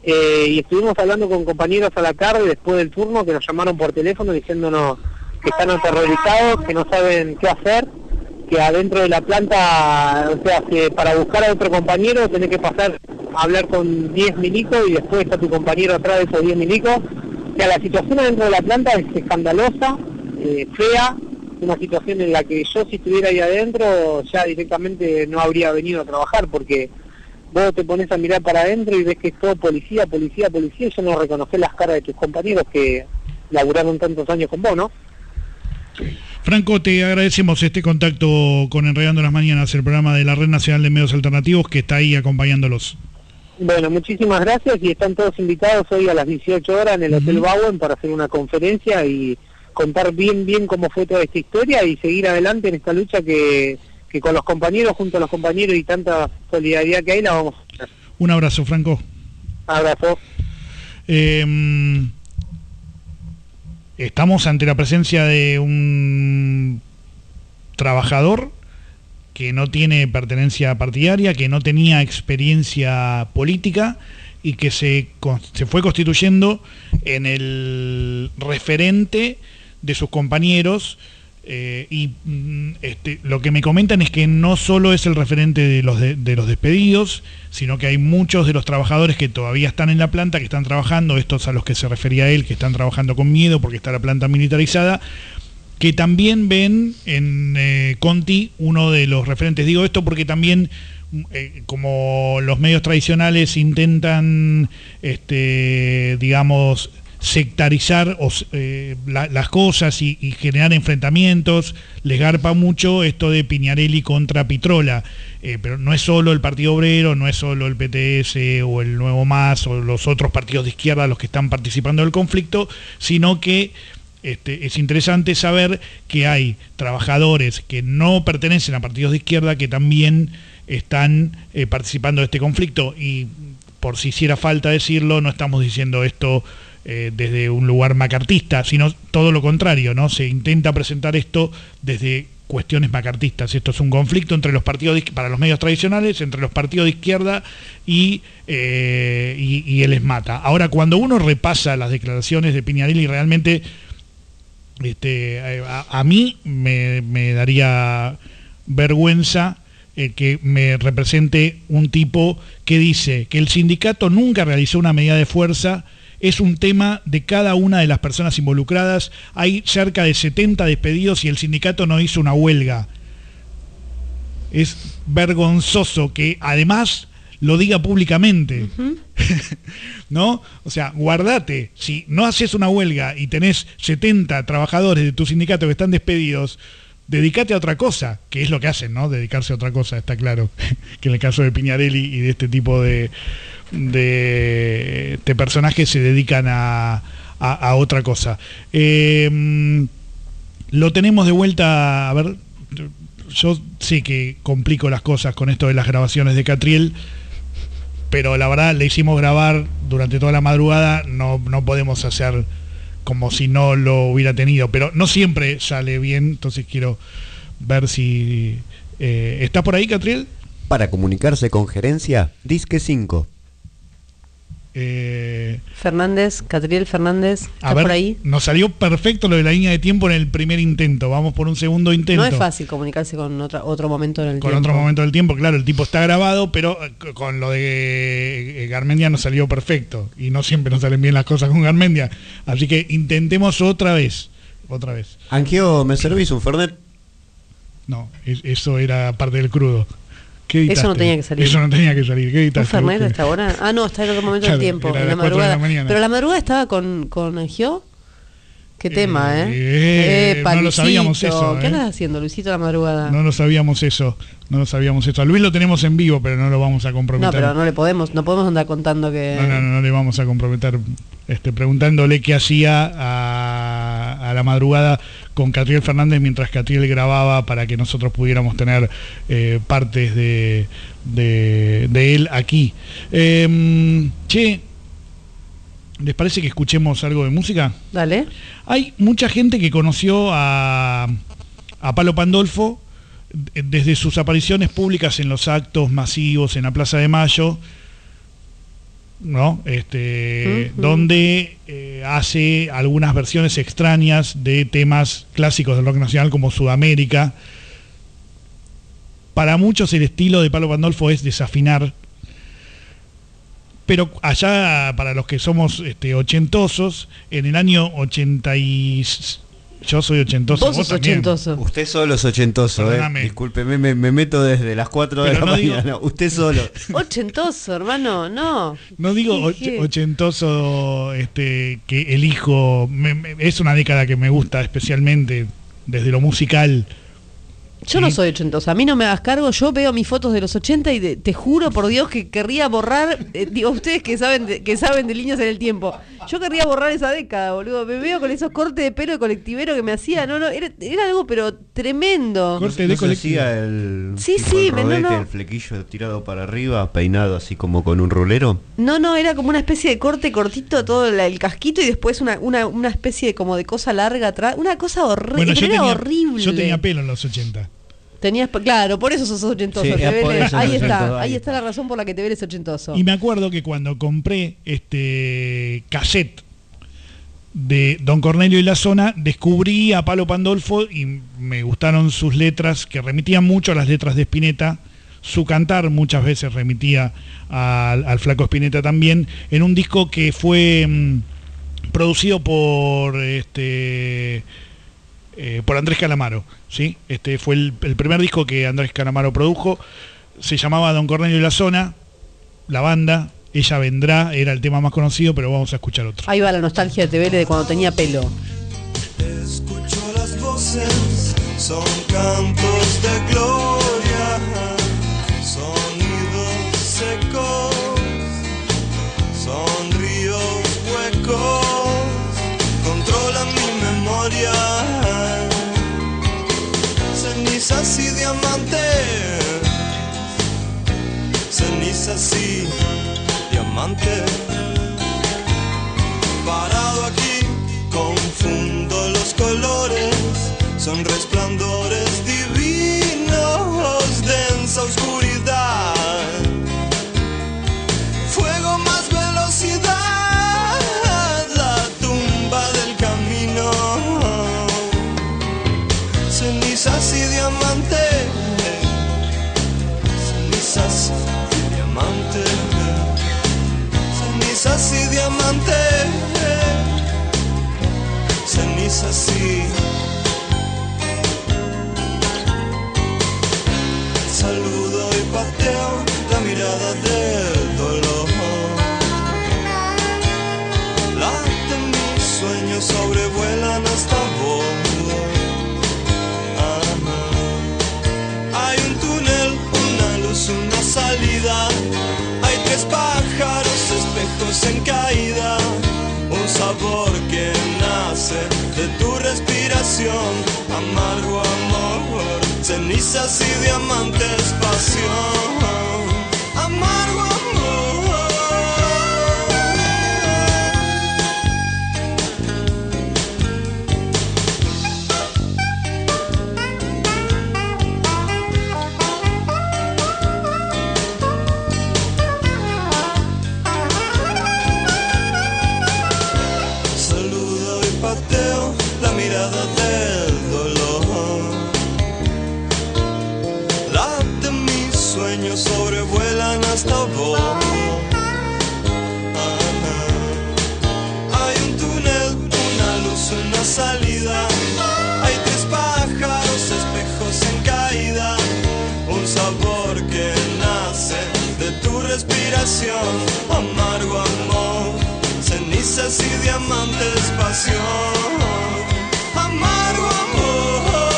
eh, y estuvimos hablando con compañeros a la tarde después del turno que nos llamaron por teléfono diciéndonos que están aterrorizados, que no saben qué hacer, que adentro de la planta, o sea, que para buscar a otro compañero tenés que pasar a hablar con diez milicos y después está tu compañero atrás de esos diez milicos. O sea, la situación adentro de la planta es escandalosa, eh, fea, una situación en la que yo si estuviera ahí adentro ya directamente no habría venido a trabajar, porque vos te pones a mirar para adentro y ves que es todo policía, policía, policía, y yo no reconocí las caras de tus compañeros que laburaron tantos años con vos, ¿no? Franco, te agradecemos este contacto con Enredando las Mañanas, el programa de la Red Nacional de Medios Alternativos que está ahí acompañándolos. Bueno, muchísimas gracias y están todos invitados hoy a las dieciocho horas en el uh-huh. Hotel Bowen para hacer una conferencia y contar bien bien cómo fue toda esta historia y seguir adelante en esta lucha que, que con los compañeros, junto a los compañeros y tanta solidaridad que hay, la vamos a hacer. Un abrazo, Franco. Abrazo. Eh, estamos ante la presencia de un trabajador que no tiene pertenencia partidaria, que no tenía experiencia política y que se, se fue constituyendo en el referente de sus compañeros, eh, y este, lo que me comentan es que no solo es el referente de los, de, de los despedidos, sino que hay muchos de los trabajadores que todavía están en la planta, que están trabajando, estos a los que se refería él, que están trabajando con miedo porque está la planta militarizada, que también ven en eh, Conti uno de los referentes. Digo esto porque también, eh, como los medios tradicionales intentan, este, digamos, sectarizar o, eh, la, las cosas y, y generar enfrentamientos, les garpa mucho esto de Piñarelli contra Pitrola, eh, pero no es solo el Partido Obrero, no es solo el P T S o el Nuevo Más o los otros partidos de izquierda los que están participando del conflicto, sino que Este, es interesante saber que hay trabajadores que no pertenecen a partidos de izquierda que también están eh, participando de este conflicto, y por si hiciera falta decirlo, no estamos diciendo esto eh, desde un lugar macartista, sino todo lo contrario, ¿no? Se intenta presentar esto desde cuestiones macartistas. Esto es un conflicto entre los partidos de, para los medios tradicionales, entre los partidos de izquierda y, eh, y, y el ESMATA. Ahora, cuando uno repasa las declaraciones de Piñarelli, realmente Este, a, a mí me, me daría vergüenza eh, que me represente un tipo que dice que el sindicato nunca realizó una medida de fuerza, es un tema de cada una de las personas involucradas, hay cerca de setenta despedidos y el sindicato no hizo una huelga. Es vergonzoso que además lo diga públicamente. Uh-huh. ¿No? O sea, guardate, si no haces una huelga y tenés setenta trabajadores de tu sindicato que están despedidos, dedícate a otra cosa, que es lo que hacen, ¿no? Dedicarse a otra cosa, está claro, que en el caso de Piñarelli y de este tipo de, de, de personajes se dedican a, a, a otra cosa. Eh, lo tenemos de vuelta, a ver, yo sé que complico las cosas con esto de las grabaciones de Catriel, pero la verdad le hicimos grabar durante toda la madrugada, no, no podemos hacer como si no lo hubiera tenido, pero no siempre sale bien, entonces quiero ver si... Eh, ¿está por ahí, Catriel? Para comunicarse con gerencia, disque cinco. Eh, Fernández, Catriel Fernández, ¿está a ver, por ahí? Nos salió perfecto lo de la línea de tiempo en el primer intento, vamos por un segundo intento. No es fácil comunicarse con otra, otro momento del con tiempo. Con otro momento del tiempo, claro, el tipo está grabado, pero con lo de Garmendia nos salió perfecto, y no siempre nos salen bien las cosas con Garmendia, así que intentemos otra vez, otra vez. Angio, ¿me servís un Fernet? No, es, eso era parte del crudo. Eso no tenía que salir. Eso no tenía que salir. ¿Qué editaste? ¿Un Fernet hasta ahora? Ah, no, está en otro momento claro, del tiempo, en la madrugada. De la Pero la madrugada estaba con, con Angio. Qué tema, ¿eh? eh, eh no lo sabíamos eso. ¿Qué eh? andas haciendo, Luisito, a la madrugada? No lo sabíamos eso. No lo sabíamos eso. A Luis lo tenemos en vivo, pero no lo vamos a comprometer. No, pero no le podemos, no podemos andar contando que... No, no, no, no le vamos a comprometer, este, preguntándole qué hacía a, a la madrugada con Catriel Fernández mientras Catriel grababa para que nosotros pudiéramos tener eh, partes de, de, de él aquí. Eh, che, ¿les parece que escuchemos algo de música? Dale. Hay mucha gente que conoció a, a Palo Pandolfo desde sus apariciones públicas en los actos masivos en la Plaza de Mayo, ¿no? Este, Ujú. donde eh, hace algunas versiones extrañas de temas clásicos del rock nacional como Sudamérica. Para muchos el estilo de Palo Pandolfo es desafinar, pero allá, para los que somos este, ochentosos, en el año ochenta y... Yo soy ochentoso. Vos sos también. ochentoso. Usted solo es ochentoso, eh. Perdóname. Discúlpeme, me, me meto desde las cuatro de Pero la no digo- mañana. Usted solo. Ochentoso, hermano, no. No digo ¿Qué, och- qué? ochentoso este, que elijo, me- me- es una década que me gusta especialmente desde lo musical. Yo no soy ochentosa, a mí no me hagas cargo, yo veo mis fotos de los ochenta y de- te juro por Dios que querría borrar, eh, digo, ustedes que saben de, que saben de líneas en el tiempo, yo querría borrar esa década, boludo, me veo con esos cortes de pelo de colectivero que me hacía, no, no, era, era algo pero tremendo. ¿No se hacía el, Sí, tipo sí, el me- no, rodete, no. el flequillo tirado para arriba, peinado así como con un rulero? No, no, era como una especie de corte cortito, todo la- el casquito y después una, una, una especie de como de cosa larga atrás, una cosa horrible, Bueno, yo era tenía, horrible. yo tenía pelo en los ochenta. Tenías, claro, por eso sos ochentoso. Sí, te es por ves- eso ahí sos está, ochentoso, ahí ahí está la razón por la que te ves ochentoso. Y me acuerdo que cuando compré este cassette de Don Cornelio y la Zona, descubrí a Palo Pandolfo y me gustaron sus letras, que remitían mucho a las letras de Spinetta. Su cantar muchas veces remitía al, al Flaco Spinetta también, en un disco que fue mm, producido por este eh, por Andrés Calamaro, ¿sí? Este fue el, el primer disco que Andrés Calamaro produjo. Se llamaba Don Cornelio y la Zona, la banda. Ella vendrá, era el tema más conocido, pero vamos a escuchar otro. Ahí va la nostalgia de T V de cuando tenía pelo. Escucho las voces, son cantos de gloria, sonidos secos, son ríos huecos, controlan mi memoria, cenizas y diamantes, cenizas y diamantes. Parado aquí, confundo los colores, son resplandores divinos, densa oscuridad, fuego más velocidad, la tumba del camino, cenizas y diamantes, cenizas y diamantes, cenizas y diamantes, cenizas y saludo y pateo la mirada del dolor. Late mis sueños sobrevuelan hasta vos. Hay un túnel, una luz, una salida. Hay tres pájaros, espejos en caída. Un sabor que nace de tu respiración. Amargo amor, cenizas y diamantes, pasión. Amargo amor. Saludo y pateo la mirada del dolor. Late mis sueños sobrevuelan hasta vos. Hay un túnel, una luz, una salida. Hay tres pájaros, espejos en caída. Un sabor que nace de tu respiración. Amargo amor, cenizas y diamantes, pasión. Amargo amor.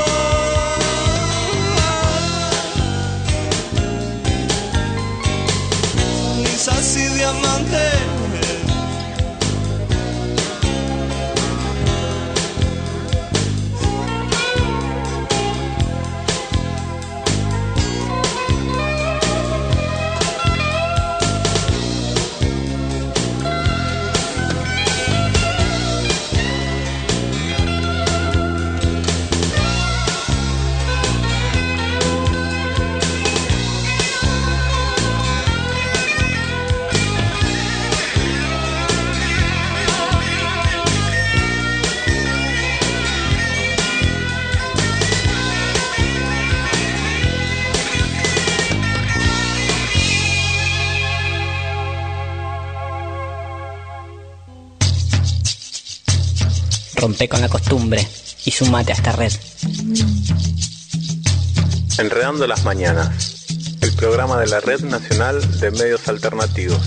Cenizas y diamantes. Rompe con la costumbre y sumate a esta red. Enredando las mañanas, el programa de la Red Nacional de Medios Alternativos.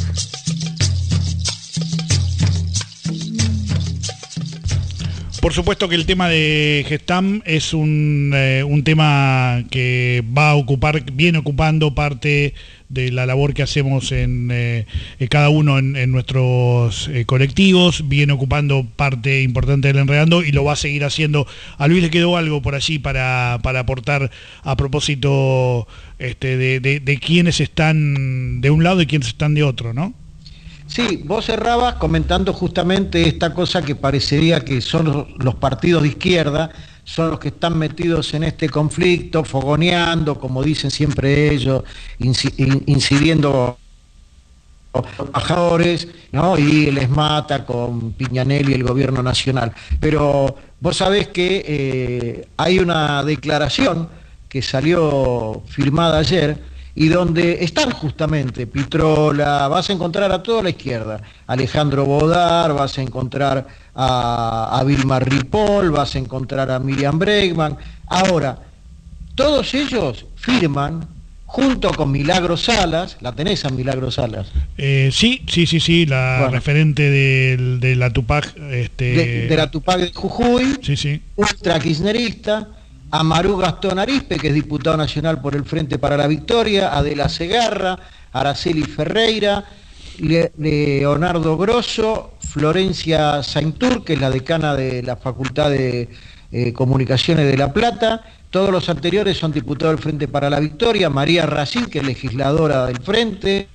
Por supuesto que el tema de Gestam es un, eh, un tema que va a ocupar, viene ocupando parte de la labor que hacemos en eh, cada uno en, en nuestros eh, colectivos, viene ocupando parte importante del Enredando y lo va a seguir haciendo. A Luis le quedó algo por allí para, para aportar a propósito este, de, de, de quienes están de un lado y quienes están de otro, ¿no? Sí, vos cerrabas comentando justamente esta cosa que parecería que son los, los partidos de izquierda, son los que están metidos en este conflicto, fogoneando, como dicen siempre ellos, incidiendo los trabajadores, ¿no? Y les mata con Piñanelli y el gobierno nacional. Pero vos sabés que eh, hay una declaración que salió firmada ayer, y donde están justamente Pitrola, vas a encontrar a toda la izquierda, Alejandro Bodar, vas a encontrar a, a Vilma Ripoll, vas a encontrar a Miriam Bregman. Ahora, todos ellos firman, junto con Milagro Salas, ¿la tenés a Milagro Salas? Eh, sí, sí, sí, sí, la bueno, referente de, de la Tupac. Este... De, de la Tupac de Jujuy, sí, sí. Ultra kirchnerista. A Marú Gastón Arispe, que es diputado nacional por el Frente para la Victoria, Adela Segarra, Araceli Ferreira, Le Leonardo Grosso, Florencia Saintur, que es la decana de la Facultad de eh, Comunicaciones de La Plata. Todos los anteriores son diputados del Frente para la Victoria. María Racín, que es legisladora del Frente.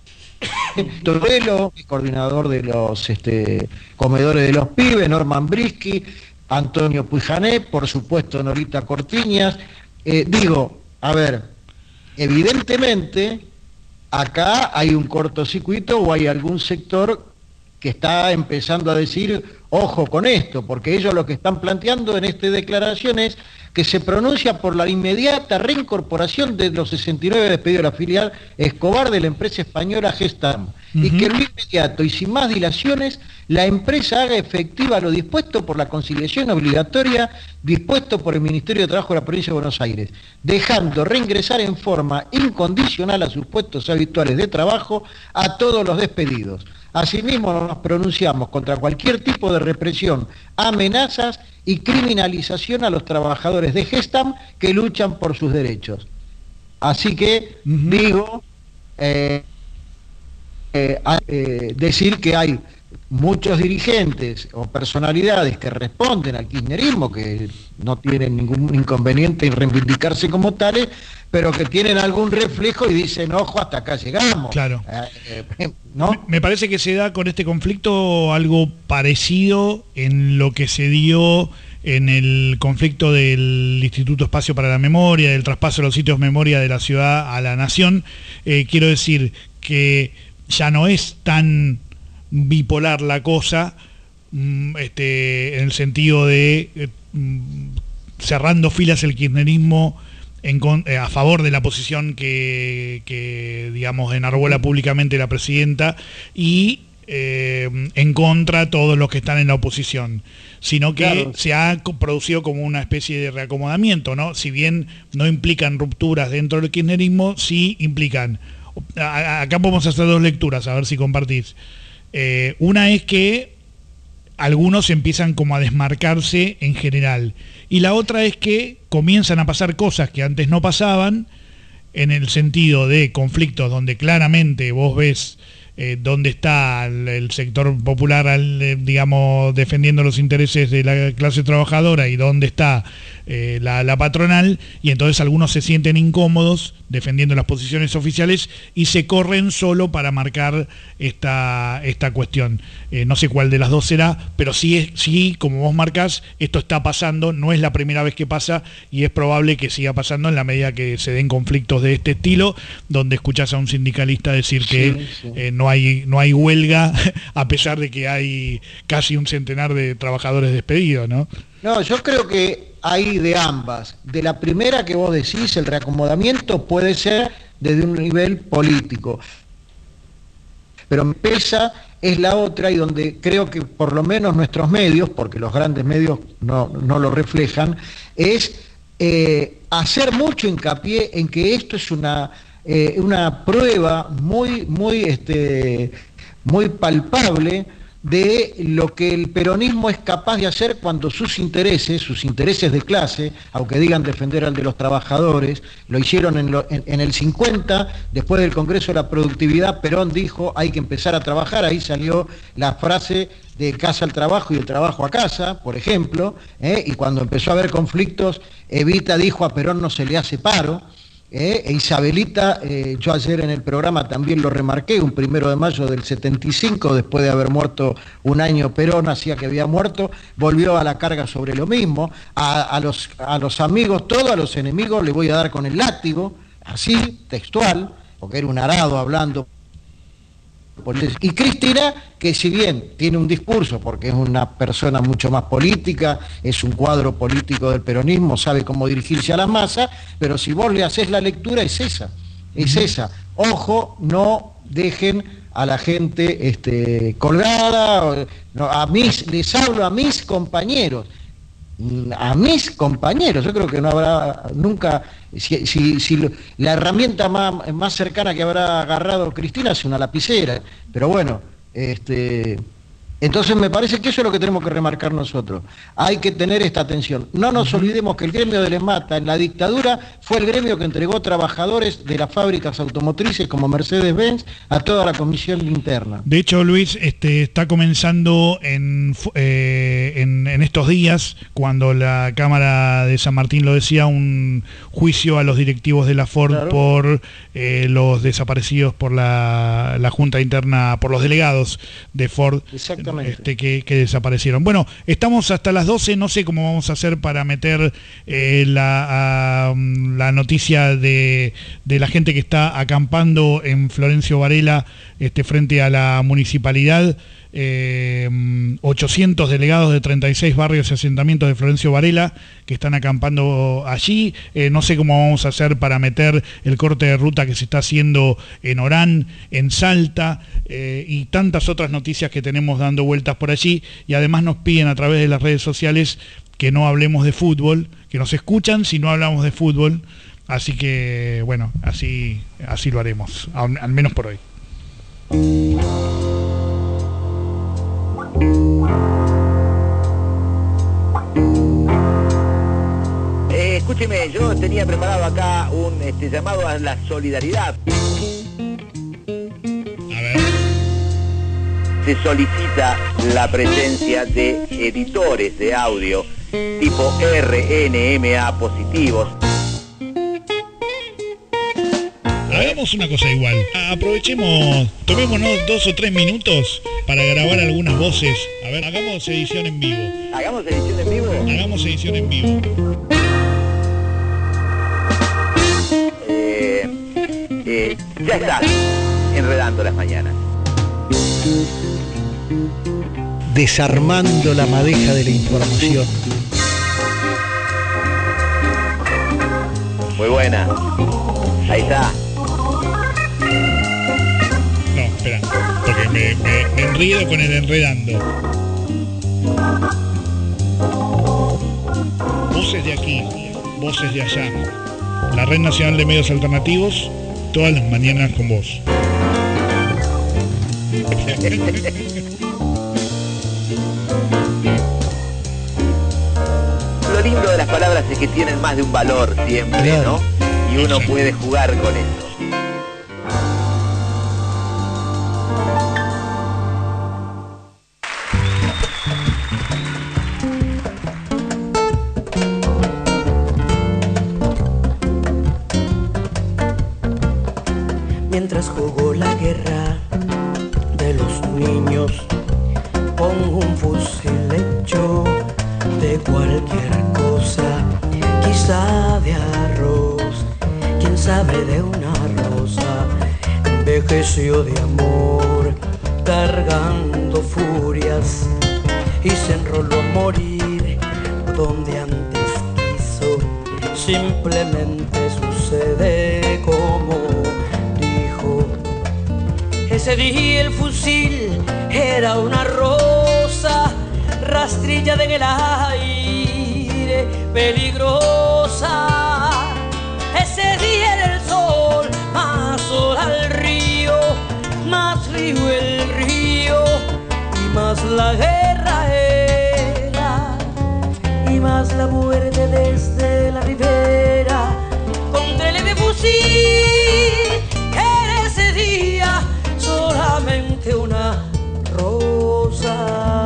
Torelo, que es coordinador de los este, comedores de los pibes. Norman Brisky, Antonio Puijané, por supuesto Norita Cortiñas. Eh, digo, a ver, evidentemente acá hay un cortocircuito o hay algún sector que está empezando a decir, ojo con esto, porque ellos lo que están planteando en esta declaración es que se pronuncia por la inmediata reincorporación de los sesenta y nueve despedidos de la filial Escobar de la empresa española Gestam, uh-huh. y que en lo inmediato y sin más dilaciones la empresa haga efectiva lo dispuesto por la conciliación obligatoria dispuesto por el Ministerio de Trabajo de la Provincia de Buenos Aires, dejando reingresar en forma incondicional a sus puestos habituales de trabajo a todos los despedidos. Asimismo nos pronunciamos contra cualquier tipo de represión, amenazas y criminalización a los trabajadores de Gestam que luchan por sus derechos. Así que uh-huh. digo, eh, eh, eh, decir que hay muchos dirigentes o personalidades que responden al kirchnerismo, que no tienen ningún inconveniente en reivindicarse como tales, pero que tienen algún reflejo y dicen, ojo, hasta acá llegamos. Claro. Eh, eh, ¿no? Me parece que se da con este conflicto algo parecido en lo que se dio en el conflicto del Instituto Espacio para la Memoria, del traspaso de los sitios memoria de la ciudad a la nación. Eh, quiero decir que ya no es tan bipolar la cosa, este, en el sentido de eh, cerrando filas el kirchnerismo en, eh, a favor de la posición que, que digamos enarbola públicamente la presidenta y eh, en contra todos los que están en la oposición, sino que claro. se ha producido como una especie de reacomodamiento, ¿no? Si bien no implican rupturas dentro del kirchnerismo, sí implican. A, acá podemos hacer dos lecturas, a ver si compartís. Eh, una es que algunos empiezan como a desmarcarse en general y la otra es que comienzan a pasar cosas que antes no pasaban, en el sentido de conflictos donde claramente vos ves eh, dónde está el, el sector popular, al, digamos, defendiendo los intereses de la clase trabajadora y dónde está eh, la, la patronal, y entonces algunos se sienten incómodos defendiendo las posiciones oficiales y se corren solo para marcar esta, esta cuestión. Eh, no sé cuál de las dos será, pero sí, es, sí, como vos marcás, esto está pasando, no es la primera vez que pasa y es probable que siga pasando en la medida que se den conflictos de este estilo, donde escuchás a un sindicalista decir que sí, sí. Eh, no hay, no hay huelga, a pesar de que hay casi un centenar de trabajadores despedidos, ¿no? No, yo creo que hay de ambas. De la primera que vos decís, el reacomodamiento puede ser desde un nivel político, pero me pesa es la otra, y donde creo que por lo menos nuestros medios, porque los grandes medios no, no lo reflejan, es eh, hacer mucho hincapié en que esto es una, eh, una prueba muy, muy, este, muy palpable de lo que el peronismo es capaz de hacer cuando sus intereses, sus intereses de clase, aunque digan defender al de los trabajadores, lo hicieron en, lo, en, en el cincuenta, después del Congreso de la Productividad, Perón dijo hay que empezar a trabajar, ahí salió la frase de casa al trabajo y el trabajo a casa, por ejemplo, ¿eh? Y cuando empezó a haber conflictos, Evita dijo a Perón no se le hace paro, Eh, e Isabelita, eh, yo ayer en el programa también lo remarqué, un primero de mayo del setenta y cinco, después de haber muerto un año Perón, hacía que había muerto, volvió a la carga sobre lo mismo, a, a, los, a los amigos, todos a los enemigos le voy a dar con el látigo, así, textual, porque era un arado hablando. Y Cristina, que si bien tiene un discurso, porque es una persona mucho más política, es un cuadro político del peronismo, sabe cómo dirigirse a la masa, pero si vos le haces la lectura es esa, es esa. Ojo, no dejen a la gente este, colgada, no, a mis, les hablo a mis compañeros, a mis compañeros, yo creo que no habrá nunca, si, si, si lo, la herramienta más, más cercana que habrá agarrado Cristina es una lapicera, pero bueno, este, entonces me parece que eso es lo que tenemos que remarcar nosotros, hay que tener esta atención, no nos olvidemos que el gremio de Lesmata en la dictadura fue el gremio que entregó trabajadores de las fábricas automotrices como Mercedes-Benz a toda la comisión interna. De hecho, Luis, este, está comenzando en, eh, en, en estos días, cuando la Cámara de San Martín lo decía, un juicio a los directivos de la Ford, claro, por eh, los desaparecidos por la, la Junta Interna, por los delegados de Ford. Exactamente. Este, que, que desaparecieron. Bueno, estamos hasta las doce, no sé cómo vamos a hacer para meter eh, la, a, la noticia de, de la gente que está acampando en Florencio Varela, este, frente a la municipalidad. Eh, ochocientos delegados de treinta y seis barrios y asentamientos de Florencio Varela que están acampando allí. Eh, no sé cómo vamos a hacer para meter el corte de ruta que se está haciendo en Orán, en Salta, eh, y tantas otras noticias que tenemos dando vueltas por allí. Y además nos piden a través de las redes sociales que no hablemos de fútbol, que nos escuchan si no hablamos de fútbol. Así que, bueno, así, así lo haremos, al, al menos por hoy. Eh, escúcheme, yo tenía preparado acá un este, llamado a la solidaridad. A ver. Se solicita la presencia de editores de audio tipo R N M A positivos. Hagamos una cosa igual, aprovechemos, tomémonos dos o tres minutos para grabar algunas voces. A ver, hagamos edición en vivo. ¿Hagamos edición en vivo? Hagamos edición en vivo. Eh, eh, ya está, enredando las mañanas. Desarmando la madeja de la información. Muy buena. Ahí está. No, espera, porque me, me, me enredo con el enredando. Voces de aquí, voces de allá. La Red Nacional de Medios Alternativos, todas las mañanas con vos. Lo lindo de las palabras es que tienen más de un valor siempre, ¿no? Y uno puede jugar con eso. Mientras jugó la guerra de los niños con un fusil hecho de cualquier cosa, quizá de arroz, quién sabe de una rosa, envejeció de amor cargando furias y se enroló a morir donde antes quiso. Simplemente sucede como dijo. Ese día el fusil era una rosa rastrillada en el aire, peligrosa. Ese día era el sol, más sol al río, más río el río, y más la guerra era, y más la muerte desde la ribera, contra el leve fusil. Era ese día solamente una rosa.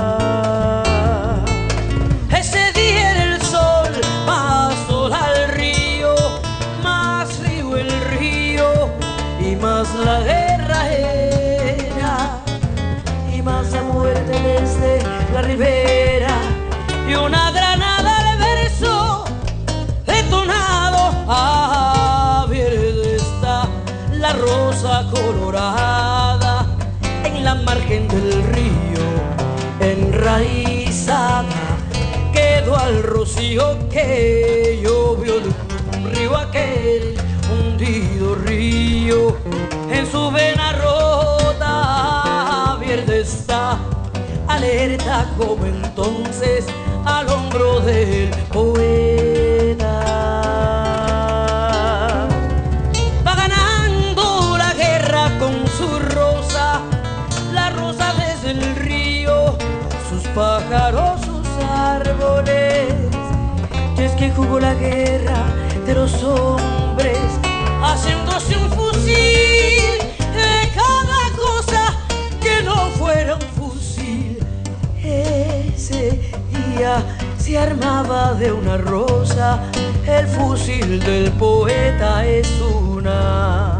Ese día era el sol, más sol al río, más río el río, y más la guerra era, y más la muerte desde la ribera, y una granada al verso detonado. Ah, verde está la rosa colorada en la margen del río, enraizada quedó al rocío que llovió de un río aquel hundido río. En su vena rota verde está, alerta como entonces al hombro del poeta. Va ganando la guerra con su rosa, la rosa desde el río, sus pájaros, sus árboles. Y es que jugó la guerra de los hombres, haciéndose un fusil de cada cosa que no fuera un fusil. Ese día se armaba de una rosa, el fusil del poeta es una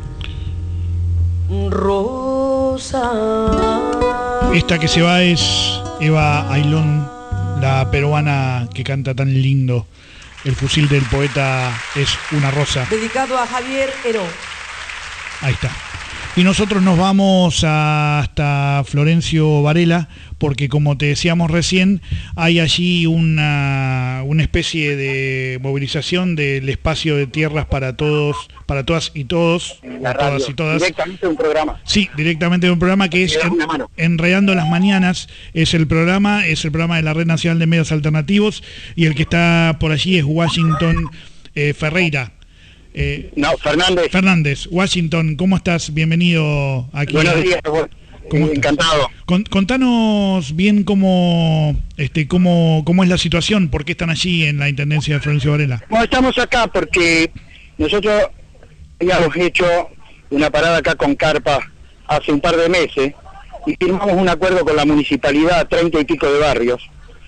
rosa. Esta que se va es Eva Ailón, la peruana que canta tan lindo. El fusil del poeta es una rosa. Dedicado a Javier Heró. Ahí está. Y nosotros nos vamos hasta Florencio Varela, porque como te decíamos recién, hay allí una, una especie de movilización del espacio de tierras para todos, para todas y todos, La o todas radio, y todas. directamente un programa. Sí, directamente de un programa que es en, Enredando las Mañanas, es el programa, es el programa de la Red Nacional de Medios Alternativos, y el que está por allí es Washington eh, Ferreira. Eh, no, Fernández. Fernández, Washington, ¿cómo estás? Bienvenido aquí. Buenos días, ¿Cómo estás? Encantado. Con, contanos bien cómo, este, cómo, cómo es la situación, por qué están allí en la Intendencia de Florencio Varela. Bueno, estamos acá porque nosotros habíamos hecho una parada acá con Carpa hace un par de meses y firmamos un acuerdo con la municipalidad, treinta y pico de barrios,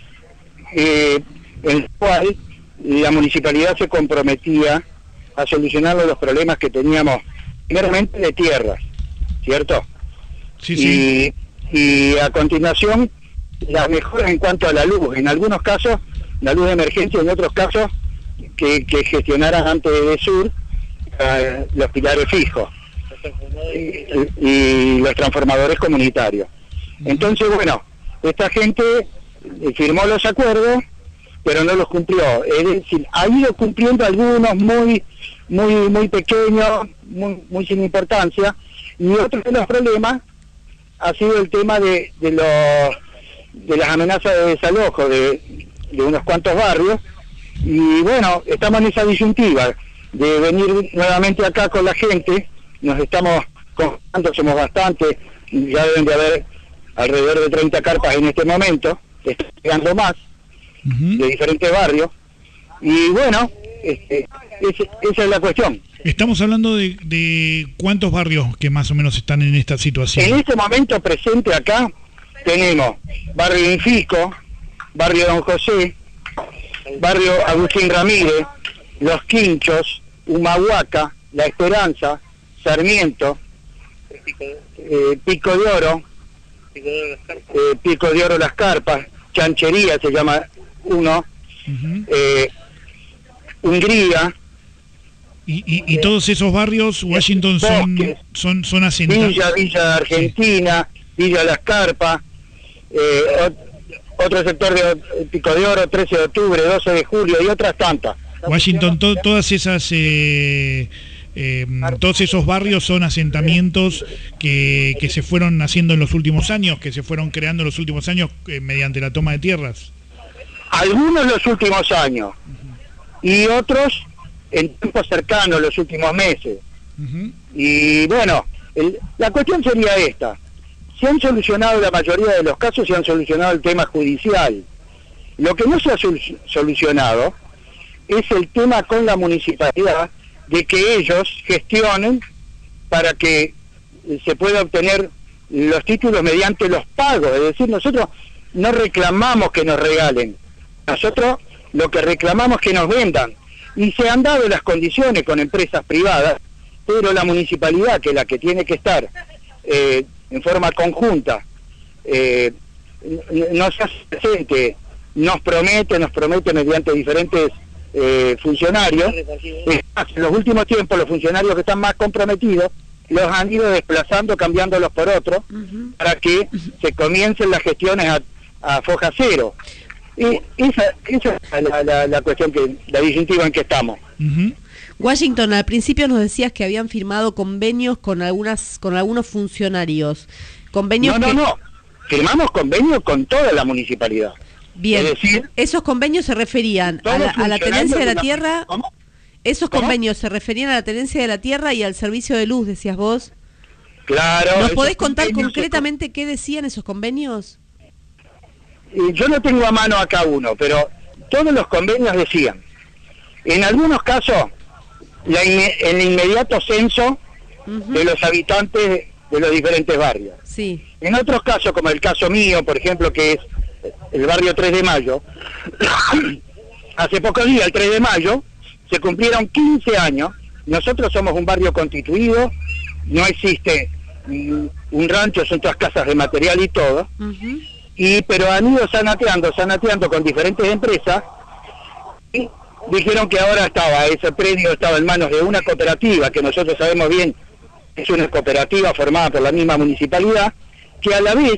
eh, en el cual la municipalidad se comprometía a solucionar los problemas que teníamos, primeramente de tierras, ¿cierto? Sí, sí. Y, y a continuación, las mejoras en cuanto a la luz, en algunos casos, la luz de emergencia, en otros casos, que, que gestionaran antes de Sur eh, los pilares fijos y, y los transformadores comunitarios. Entonces, bueno, esta gente firmó los acuerdos, pero no los cumplió. Es decir, ha ido cumpliendo algunos muy muy muy pequeños, muy, muy sin importancia, y otro de los problemas ha sido el tema de, de los de las amenazas de desalojo de, de unos cuantos barrios, y bueno, estamos en esa disyuntiva de venir nuevamente acá con la gente. Nos estamos conjugando, somos bastantes, ya deben de haber alrededor de treinta carpas en este momento, están llegando más, uh-huh, de diferentes barrios, y bueno, este, ese, esa es la cuestión. Estamos hablando de, de cuántos barrios que más o menos están en esta situación. En este momento presente acá tenemos barrio Infico, barrio Don José, barrio Agustín Ramírez, Los Quinchos, Humahuaca, La Esperanza, Sarmiento, eh, Pico de Oro, eh, Pico de Oro Las Carpas, Chanchería se llama uno, uh-huh, eh, Hungría. Y, y, y todos esos barrios, Washington, son, son, son asentados. Villa, Villa Argentina, sí, Villa Las Carpas, eh, otro sector de Pico de Oro, trece de octubre, doce de julio y otras tantas. Washington, to, todas esas eh, Eh, todos esos barrios son asentamientos que, que se fueron haciendo en los últimos años, que se fueron creando en los últimos años eh, mediante la toma de tierras. Algunos los últimos años y otros en tiempos cercanos, los últimos meses. Uh-huh. Y bueno, el, la cuestión sería esta. Se han solucionado la mayoría de los casos, se han solucionado el tema judicial. Lo que no se ha sol- solucionado es el tema con la municipalidad de que ellos gestionen para que se pueda obtener los títulos mediante los pagos. Es decir, nosotros no reclamamos que nos regalen, nosotros lo que reclamamos es que nos vendan. Y se han dado las condiciones con empresas privadas, pero la municipalidad, que es la que tiene que estar eh, en forma conjunta, eh, no se hace presente, nos promete, nos promete mediante diferentes eh, funcionarios. En los últimos tiempos los funcionarios que están más comprometidos los han ido desplazando, cambiándolos por otros, uh-huh. para que se comiencen las gestiones a, a foja cero. Y esa, esa es la, la, la cuestión, que la disyuntiva en que estamos. Uh-huh. Washington, al principio nos decías que habían firmado convenios con algunas con algunos funcionarios. Convenios no, no, que... no. Firmamos convenios con toda la municipalidad. Bien. Es decir, esos convenios se referían a la, a la tenencia de la tierra. ¿Cómo? Esos ¿Cómo? convenios se referían a la tenencia de la tierra y al servicio de luz, decías vos. Claro. ¿Nos podés contar concretamente qué decían esos convenios? Yo no tengo a mano acá uno, pero todos los convenios decían, en algunos casos, la in el inmediato censo uh-huh. de los habitantes de los diferentes barrios. Sí. En otros casos, como el caso mío, por ejemplo, que es el barrio tres de mayo, hace pocos días, el tres de mayo, se cumplieron quince años, nosotros somos un barrio constituido, no existe mm, un rancho, son todas casas de material y todo, uh-huh. y pero han ido sanateando, sanateando con diferentes empresas, y dijeron que ahora estaba, ese predio estaba en manos de una cooperativa, que nosotros sabemos bien, es una cooperativa formada por la misma municipalidad, que a la vez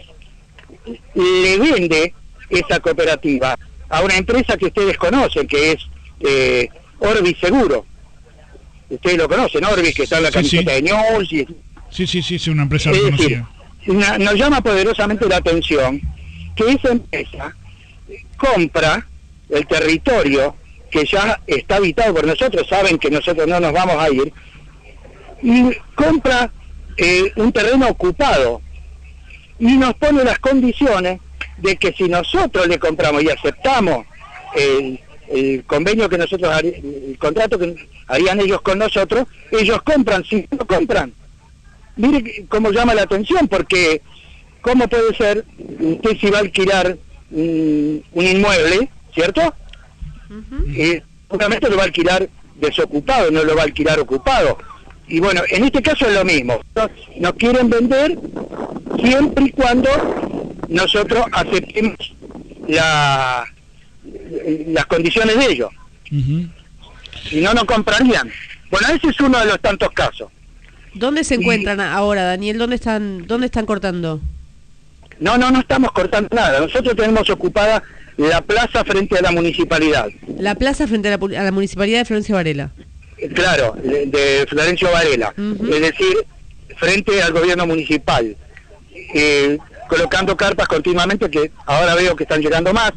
le vende esa cooperativa a una empresa que ustedes conocen, que es eh, Orbis Seguro. Ustedes lo conocen, Orbis, que está en la sí, camiseta sí. de News. Y... Sí, sí, sí, es una empresa es reconocida. Decir, na, nos llama poderosamente la atención que esa empresa compra el territorio que ya está habitado por nosotros, saben que nosotros no nos vamos a ir, y compra eh, un terreno ocupado y nos pone las condiciones de que si nosotros le compramos y aceptamos el, el convenio que nosotros harí, el contrato que harían ellos con nosotros, ellos compran. Si no compran, mire cómo llama la atención, porque cómo puede ser usted si va a alquilar un, un inmueble, ¿cierto? Uh-huh. Y seguramente lo va a alquilar desocupado, no lo va a alquilar ocupado. Y bueno, en este caso es lo mismo. Nos, nos quieren vender siempre y cuando nosotros aceptemos la, las condiciones de ellos. Uh-huh. Si no, no comprarían. Bueno, ese es uno de los tantos casos. ¿Dónde se encuentran y, ahora, Daniel? ¿Dónde están, dónde están cortando? No, no, no estamos cortando nada. Nosotros tenemos ocupada la plaza frente a la municipalidad. La plaza frente a la, a la municipalidad de Florencio Varela. Claro, de, de Florencio Varela. Uh-huh. Es decir, frente al gobierno municipal. Eh, colocando carpas continuamente, que ahora veo que están llegando más.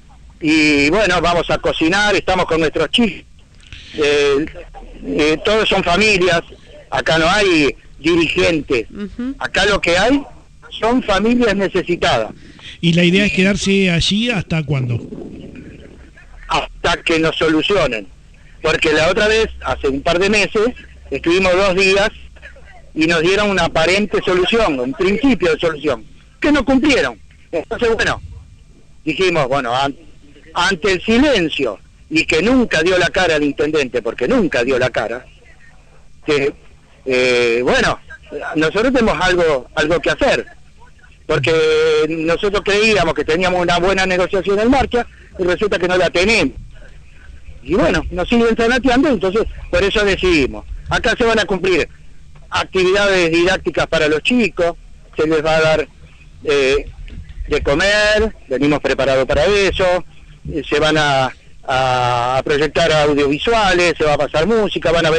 Y bueno, vamos a cocinar, estamos con nuestros chicos. Eh, eh, todos son familias, acá no hay dirigentes. Uh-huh. Acá lo que hay son familias necesitadas. ¿Y la idea es quedarse allí hasta cuándo? Hasta que nos solucionen. Porque la otra vez, hace un par de meses, estuvimos dos días y nos dieron una aparente solución, un principio de solución, que no cumplieron. Entonces, bueno, dijimos, bueno, an ante el silencio, y que nunca dio la cara el intendente, porque nunca dio la cara, que, eh, bueno, nosotros tenemos algo, algo que hacer, porque nosotros creíamos que teníamos una buena negociación en marcha, y resulta que no la tenemos. Y bueno, nos siguen sanateando, entonces por eso decidimos. Acá se van a cumplir actividades didácticas para los chicos, se les va a dar eh, de comer, venimos preparados para eso, eh, se van a, a proyectar audiovisuales, se va a pasar música, van a venir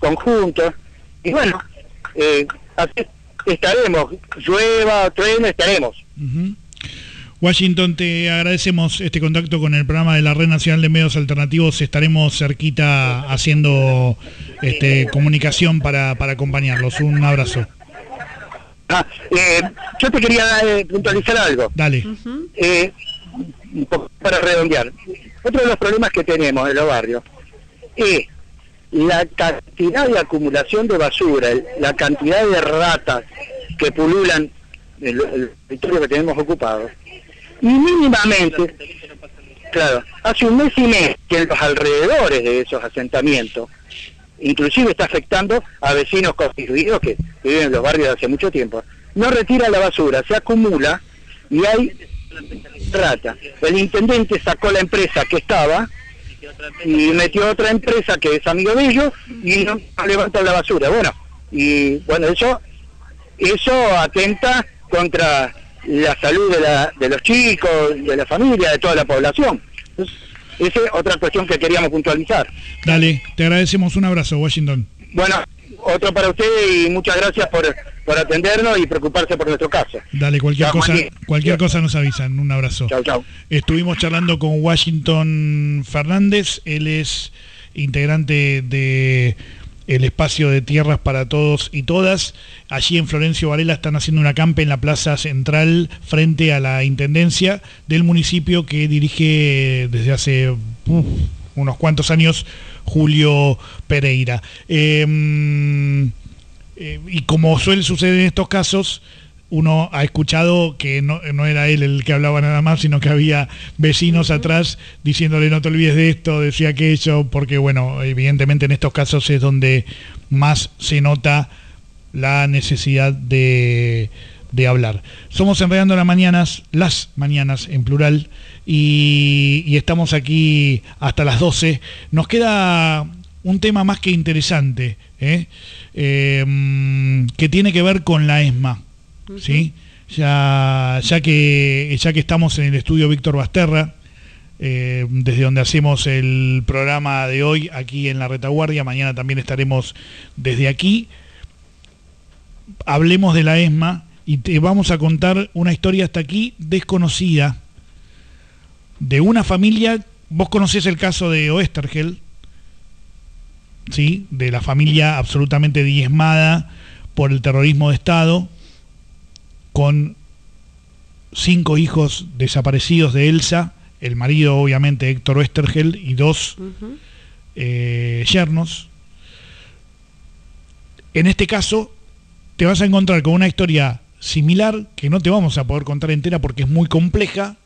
conjuntos, y bueno, eh, así estaremos, llueva, trueno, estaremos. Uh-huh. Washington, te agradecemos este contacto con el programa de la Red Nacional de Medios Alternativos. Estaremos cerquita haciendo este, comunicación para, para acompañarlos. Un abrazo. Ah, eh, yo te quería eh, puntualizar algo. Dale. Uh-huh. Eh, un poco para redondear. Otro de los problemas que tenemos en los barrios es la cantidad de acumulación de basura, el- la cantidad de ratas que pululan el, el territorio que tenemos ocupado. Y mínimamente, claro, hace un mes y medio que en los alrededores de esos asentamientos, inclusive está afectando a vecinos constituidos que viven en los barrios de hace mucho tiempo, no retiran la basura, se acumula y hay rata. El intendente sacó la empresa que estaba y metió otra empresa que es amigo de ellos y no levantan la basura. Bueno, y bueno, eso eso atenta contra la salud de, la, de los chicos, de la familia, de toda la población. Entonces, esa es otra cuestión que queríamos puntualizar. Dale, te agradecemos. Un abrazo, Washington. Bueno, otro para ustedes y muchas gracias por, por atendernos y preocuparse por nuestro caso. Dale, cualquier Chao, cosa, Juanqui. cualquier cosa nos avisan. Un abrazo. Chau, chau. Estuvimos charlando con Washington Fernández. Él es integrante de el espacio de Tierras para Todos y Todas. Allí en Florencio Varela están haciendo una acampe en la plaza central frente a la intendencia del municipio que dirige desde hace uf, unos cuantos años Julio Pereira. Eh, eh, y como suele suceder en estos casos, uno ha escuchado que no, no era él el que hablaba nada más, sino que había vecinos uh-huh. atrás diciéndole no te olvides de esto, decía aquello, porque bueno, evidentemente en estos casos es donde más se nota la necesidad de, de hablar. Somos Enredando las Mañanas, las mañanas en plural, y, y estamos aquí hasta las doce. Nos queda un tema más que interesante, ¿eh? Eh, que tiene que ver con la ESMA. ¿Sí? Ya, ya que ya que estamos en el estudio Víctor Basterra, eh, desde donde hacemos el programa de hoy aquí en la retaguardia, mañana también estaremos desde aquí. Hablemos de la ESMA y te vamos a contar una historia hasta aquí desconocida de una familia. Vos conocés el caso de Oesterheld, ¿sí? De la familia absolutamente diezmada por el terrorismo de Estado, con cinco hijos desaparecidos de Elsa, el marido obviamente Héctor Oesterheld y dos uh-huh. eh, yernos. En este caso te vas a encontrar con una historia similar que no te vamos a poder contar entera porque es muy compleja,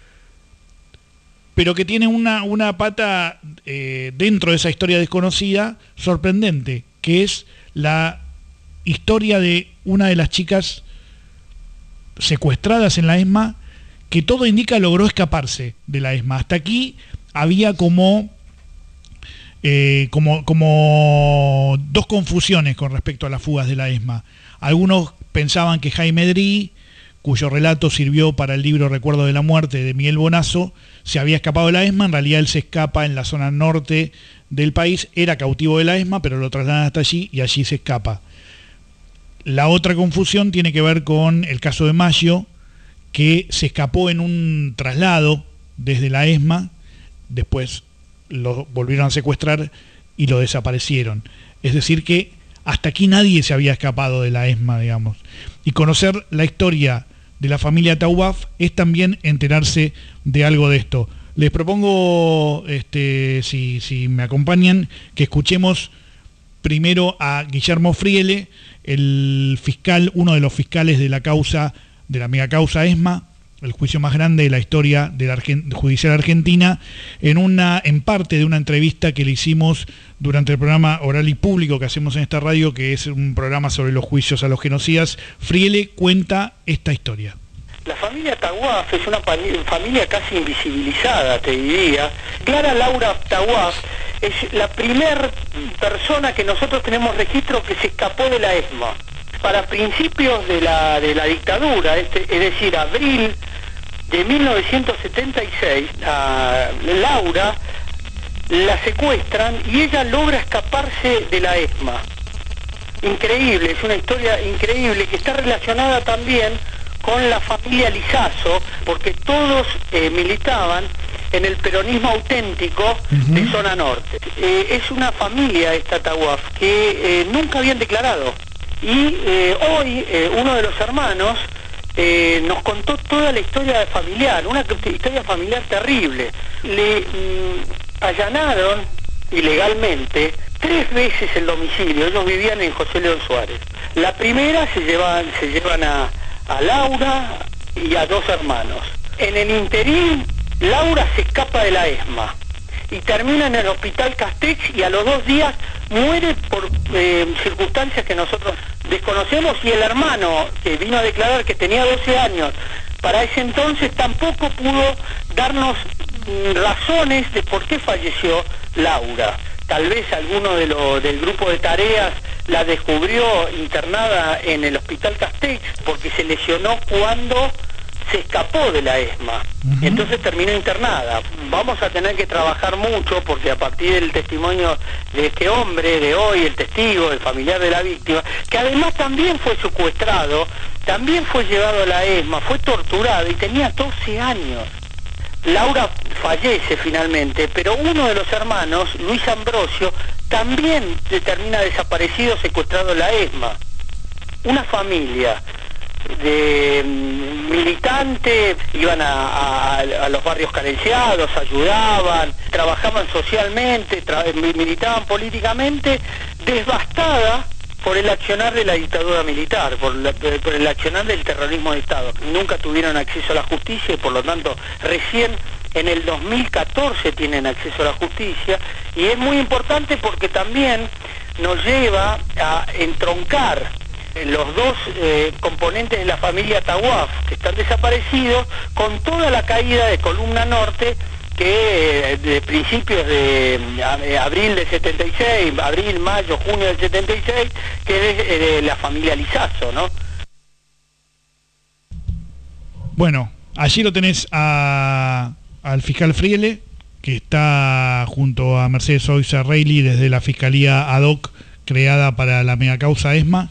pero que tiene una, una pata eh, dentro de esa historia desconocida sorprendente, que es la historia de una de las chicas secuestradas en la ESMA, que todo indica logró escaparse de la ESMA. Hasta aquí había como, eh, como, como dos confusiones con respecto a las fugas de la ESMA. Algunos pensaban que Jaime Drí, cuyo relato sirvió para el libro Recuerdo de la Muerte de Miguel Bonazo, se había escapado de la ESMA. En realidad él se escapa en la zona norte del país, era cautivo de la ESMA, pero lo trasladan hasta allí y allí se escapa. La otra confusión tiene que ver con el caso de Maggio, que se escapó en un traslado desde la ESMA, después lo volvieron a secuestrar y lo desaparecieron. Es decir que hasta aquí nadie se había escapado de la ESMA, digamos. Y conocer la historia de la familia Taubaf es también enterarse de algo de esto. Les propongo, este, si, si me acompañan, que escuchemos primero a Guillermo Friele, el fiscal, uno de los fiscales de la causa, de la mega causa ESMA, el juicio más grande de la historia de la Argent- judicial argentina, en una, en parte de una entrevista que le hicimos durante el programa Oral y Público que hacemos en esta radio, que es un programa sobre los juicios a los genocidas. Friele cuenta esta historia. La familia Taguaf es una familia casi invisibilizada, te diría. Clara Laura Taguaf es la primera persona que nosotros tenemos registro que se escapó de la ESMA. Para principios de la, de la dictadura, este, es decir, abril de mil novecientos setenta y seis, a Laura la secuestran y ella logra escaparse de la ESMA. Increíble, es una historia increíble que está relacionada también con la familia Lizazo, porque todos eh, militaban en el peronismo auténtico uh-huh. de zona norte. Eh, es una familia esta Tawaf que eh, nunca habían declarado. Y eh, hoy eh, uno de los hermanos eh, nos contó toda la historia familiar, una historia familiar terrible. Le mm, allanaron ilegalmente tres veces el domicilio. Ellos vivían en José León Suárez. La primera se llevan, se llevan a, a Laura y a dos hermanos. En el interín, Laura se escapa de la ESMA y termina en el hospital Castex y a los dos días muere por eh, circunstancias que nosotros desconocemos, y el hermano que vino a declarar que tenía doce años para ese entonces tampoco pudo darnos mm, razones de por qué falleció Laura. Tal vez alguno de lo, del grupo de tareas la descubrió internada en el hospital Castex porque se lesionó cuando se escapó de la ESMA, uh-huh. entonces terminó internada. Vamos a tener que trabajar mucho porque a partir del testimonio de este hombre de hoy, el testigo, el familiar de la víctima, que además también fue secuestrado, también fue llevado a la ESMA, fue torturado y tenía doce años. Laura fallece finalmente, pero uno de los hermanos, Luis Ambrosio, también termina desaparecido, secuestrado en la ESMA. Una familia de militantes, iban a, a, a los barrios carenciados, ayudaban, trabajaban socialmente, tra militaban políticamente, devastada por el accionar de la dictadura militar, por, la, por el accionar del terrorismo de Estado. Nunca tuvieron acceso a la justicia y por lo tanto recién en el dos mil catorce tienen acceso a la justicia, y es muy importante porque también nos lleva a entroncar los dos eh, componentes de la familia Tawaf que están desaparecidos con toda la caída de Columna Norte que eh, de principios de eh, abril del setenta y seis, abril, mayo, junio del setenta y seis, que es eh, de la familia Lizazo, ¿no? Bueno, allí lo tenés a, al fiscal Friele, que está junto a Mercedes Oiza Reilly desde la Fiscalía Ad Hoc creada para la megacausa ESMA,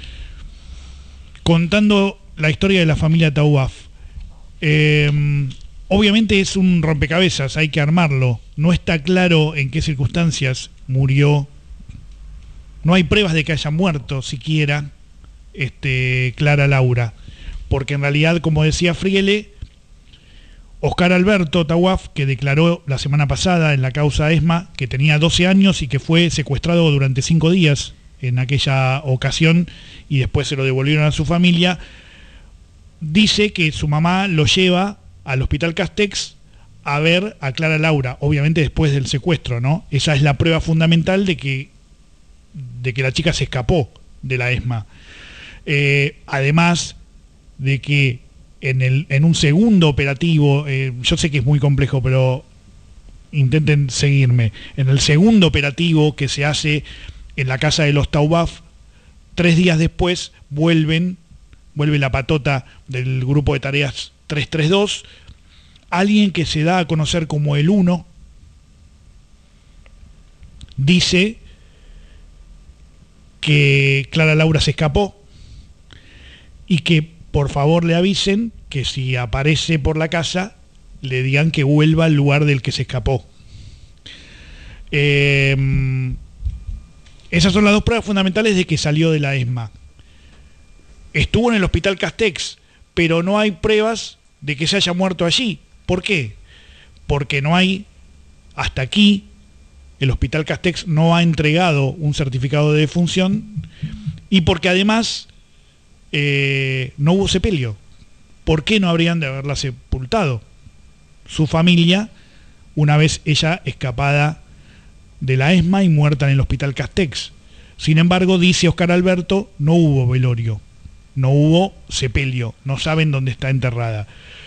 contando la historia de la familia Tawaf. Eh, obviamente es un rompecabezas, hay que armarlo. No está claro en qué circunstancias murió. No hay pruebas de que haya muerto siquiera este, Clara Laura. Porque en realidad, como decía Friele, Oscar Alberto Tawaf, que declaró la semana pasada en la causa ESMA que tenía doce años y que fue secuestrado durante cinco días en aquella ocasión y después se lo devolvieron a su familia, dice que su mamá lo lleva al hospital Castex a ver a Clara Laura, obviamente después del secuestro, ¿no? Esa es la prueba fundamental de que, de que la chica se escapó de la ESMA. Eh, además de que en, el, en un segundo operativo, eh, yo sé que es muy complejo, pero intenten seguirme, en el segundo operativo que se hace en la casa de los Tawaf, tres días después vuelven, vuelve la patota del grupo de tareas trescientos treinta y dos, alguien que se da a conocer como el Uno, dice que Clara Laura se escapó y que por favor le avisen que si aparece por la casa le digan que vuelva al lugar del que se escapó. Eh, Esas son las dos pruebas fundamentales de que salió de la ESMA. Estuvo en el hospital Castex, pero no hay pruebas de que se haya muerto allí. ¿Por qué? Porque no hay, hasta aquí, el hospital Castex no ha entregado un certificado de defunción, y porque además eh, no hubo sepelio. ¿Por qué no habrían de haberla sepultado? Su familia, una vez ella escapada de la ESMA y muerta en el hospital Castex. Sin embargo, dice Oscar Alberto, no hubo velorio, no hubo sepelio, no saben dónde está enterrada.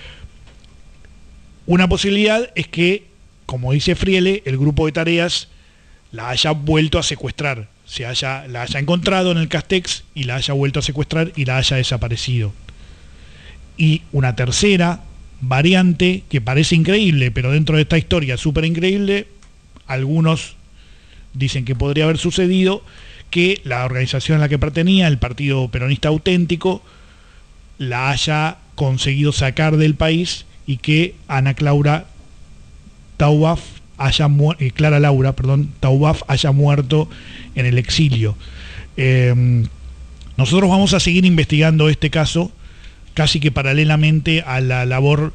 Una posibilidad es que, como dice Friele, el grupo de tareas la haya vuelto a secuestrar, se haya, la haya encontrado en el Castex y la haya vuelto a secuestrar y la haya desaparecido. Y una tercera variante, que parece increíble, pero dentro de esta historia súper increíble, algunos dicen que podría haber sucedido que la organización a la que pertenecía, el Partido Peronista Auténtico, la haya conseguido sacar del país y que Ana Clara Tawwaf haya mu- eh, Clara Laura, perdón, Tawwaf haya muerto en el exilio. Eh, nosotros vamos a seguir investigando este caso casi que paralelamente a la labor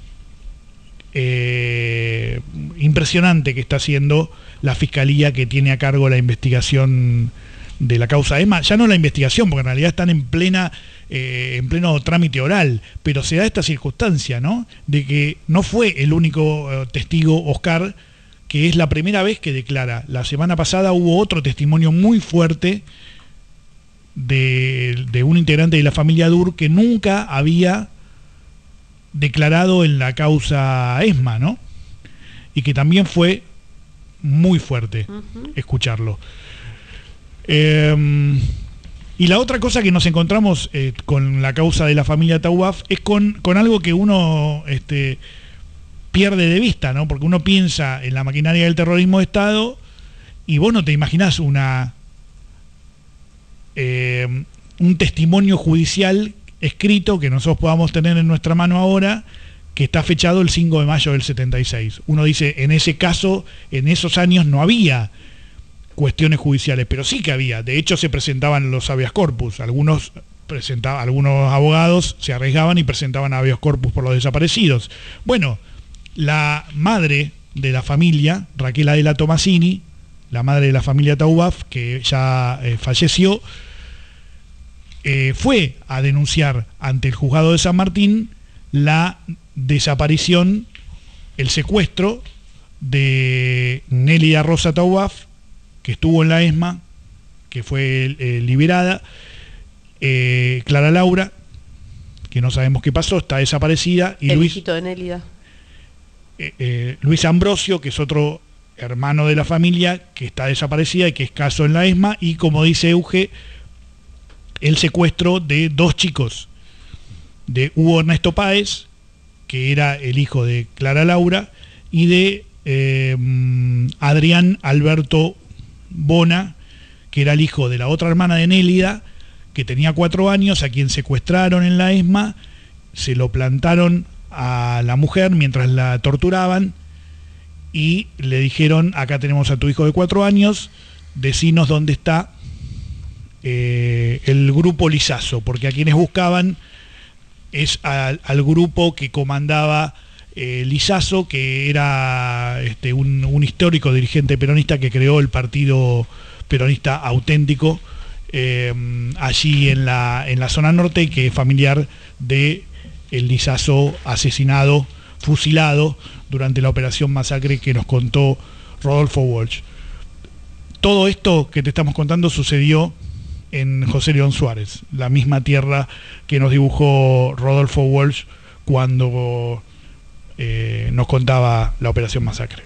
eh, impresionante que está haciendo la Fiscalía, que tiene a cargo la investigación de la causa ESMA. Ya no la investigación, porque en realidad están en plena eh, en pleno trámite oral, pero se da esta circunstancia, ¿no?, de que no fue el único eh, testigo Oscar, que es la primera vez que declara. La semana pasada hubo otro testimonio muy fuerte de, de un integrante de la familia Dur que nunca había declarado en la causa ESMA, ¿no?, y que también fue muy fuerte uh-huh. escucharlo. Eh, y la otra cosa que nos encontramos eh, con la causa de la familia Tawwaf es con, con algo que uno este, pierde de vista, ¿no? Porque uno piensa en la maquinaria del terrorismo de Estado y vos no te imaginás una eh, un testimonio judicial escrito que nosotros podamos tener en nuestra mano ahora, que está fechado el cinco de mayo del setenta y seis. Uno dice, en ese caso, en esos años no había cuestiones judiciales, pero sí que había. De hecho, se presentaban los habeas corpus. Algunos presentaban, algunos abogados se arriesgaban y presentaban habeas corpus por los desaparecidos. Bueno, la madre de la familia, Raquel Adela Tomasini, la madre de la familia Tawwaf, que ya eh, falleció, eh, fue a denunciar ante el juzgado de San Martín la desaparición, el secuestro de Nélida Rosa Tawwaf, que estuvo en la ESMA, que fue eh, liberada, eh, Clara Laura, que no sabemos qué pasó, está desaparecida, y el Luis, hijito de Nélida. Eh, eh, Luis Ambrosio, que es otro hermano de la familia, que está desaparecida y que es caso en la ESMA, y como dice Euge, el secuestro de dos chicos, de Hugo Ernesto Páez, que era el hijo de Clara Laura, y de eh, Adrián Alberto Bona, que era el hijo de la otra hermana de Nélida, que tenía cuatro años, a quien secuestraron en la ESMA, se lo plantaron a la mujer mientras la torturaban y le dijeron, acá tenemos a tu hijo de cuatro años, decinos dónde está eh, el grupo Lizazo, porque a quienes buscaban es al, al grupo que comandaba eh, Lizazo, que era este, un, un histórico dirigente peronista que creó el Partido Peronista Auténtico eh, allí en la, en la zona norte, y que es familiar de el Lizazo asesinado, fusilado durante la operación Masacre que nos contó Rodolfo Walsh. Todo esto que te estamos contando sucedió en José León Suárez, la misma tierra que nos dibujó Rodolfo Walsh cuando eh, nos contaba la operación Masacre.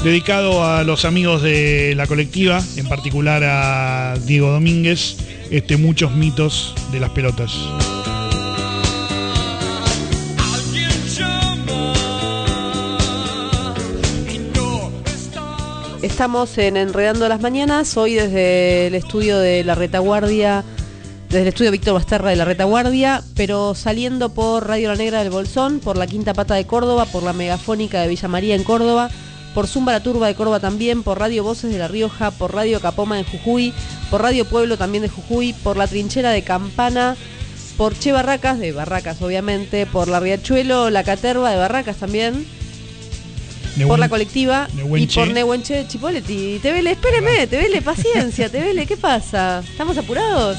dedicado a los amigos de la colectiva, en particular a Diego Domínguez, este Muchos mitos de las pelotas. Estamos en Enredando las Mañanas, hoy desde el estudio de la Retaguardia, desde el estudio Víctor Basterra de la Retaguardia, pero saliendo por Radio La Negra del Bolsón, por la Quinta Pata de Córdoba, por la Megafónica de Villa María en Córdoba, por Zumba la Turba de Córdoba también, por Radio Voces de La Rioja, por Radio Capoma en Jujuy, por Radio Pueblo también de Jujuy, por La Trinchera de Campana, por Che Barracas, de Barracas obviamente, por La Riachuelo, La Caterva de Barracas también, Nehuen, por la colectiva Nehuenche. Y por Nehuenche de Chipoleti. Tevele, espéreme, Tevele, paciencia, Tevele, ¿qué pasa? ¿Estamos apurados?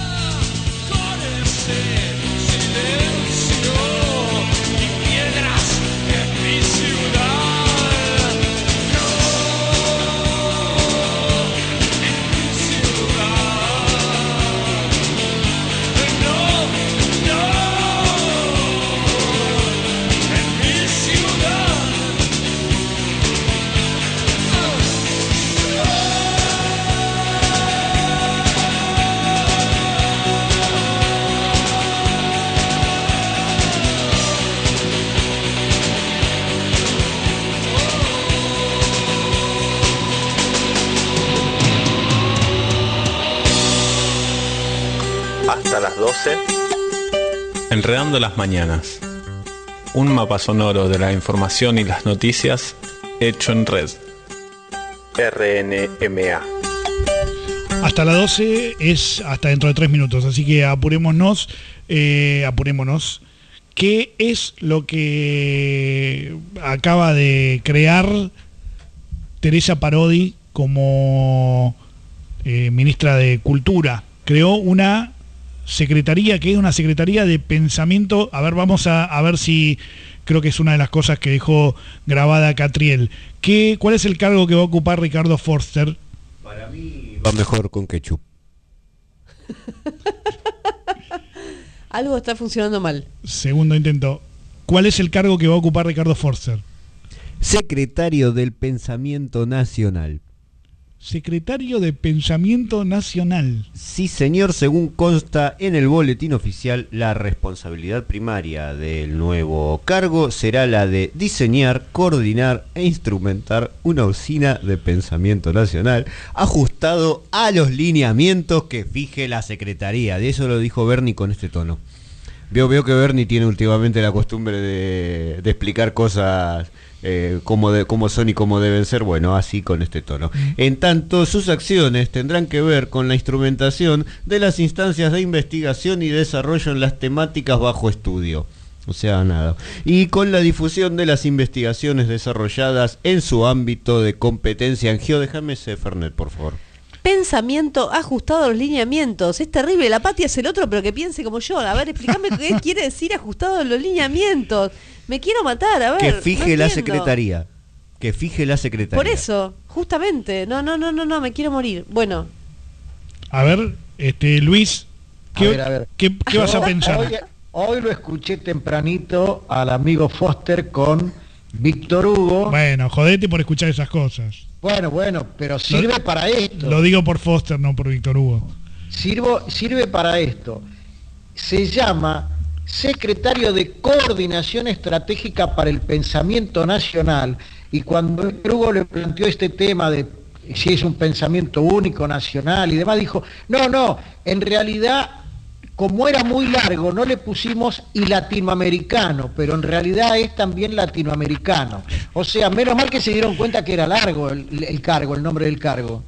Hasta las doce, Enredando las Mañanas. Un mapa sonoro de la información y las noticias hecho en red. R N M A. Hasta las doce es hasta dentro de tres minutos, así que apurémonos, eh, apurémonos. ¿Qué es lo que acaba de crear Teresa Parodi como eh, ministra de Cultura? Creó una secretaría, que es una secretaría de pensamiento. A ver, vamos a, a ver si creo que es una de las cosas que dejó grabada Catriel. ¿Qué, ¿Cuál es el cargo que va a ocupar Ricardo Forster? Para mí va mejor con ketchup. Algo está funcionando mal. Segundo intento. ¿Cuál es el cargo que va a ocupar Ricardo Forster? Secretario del Pensamiento Nacional. Secretario de Pensamiento Nacional. Sí, señor, según consta en el boletín oficial, la responsabilidad primaria del nuevo cargo será la de diseñar, coordinar e instrumentar una usina de pensamiento nacional ajustado a los lineamientos que fije la Secretaría. De eso lo dijo Bernie con este tono. Veo, veo que Bernie tiene últimamente la costumbre de, de explicar cosas eh, como, de, como son y cómo deben ser, bueno, así con este tono. En tanto, sus acciones tendrán que ver con la instrumentación de las instancias de investigación y desarrollo en las temáticas bajo estudio. O sea, nada. Y con la difusión de las investigaciones desarrolladas en su ámbito de competencia en Geo. Déjame ese Fernet, por favor. Pensamiento ajustado a los lineamientos. Es terrible, la Pati es el otro, pero que piense como yo. A ver, explícame qué quiere decir ajustado a los lineamientos. Me quiero matar, a ver. Que fije no la entiendo. Secretaría. Que fije la Secretaría. Por eso, justamente. No, no, no, no, no, me quiero morir. Bueno. A ver, este Luis, ¿qué, A ver, a ver. ¿qué, qué vas a Yo pensar? Hoy, hoy lo escuché tempranito al amigo Foster con Víctor Hugo. Bueno, jodete por escuchar esas cosas. Bueno, bueno, pero sirve Lo- para esto. Lo digo por Foster, no por Víctor Hugo. Sirvo, sirve para esto. Se llama Secretario de Coordinación Estratégica para el Pensamiento Nacional, y cuando Víctor Hugo le planteó este tema de si es un pensamiento único, nacional y demás, dijo, no, no, en realidad, como era muy largo, no le pusimos y latinoamericano, pero en realidad es también latinoamericano. O sea, menos mal que se dieron cuenta que era largo el, el cargo, el nombre del cargo.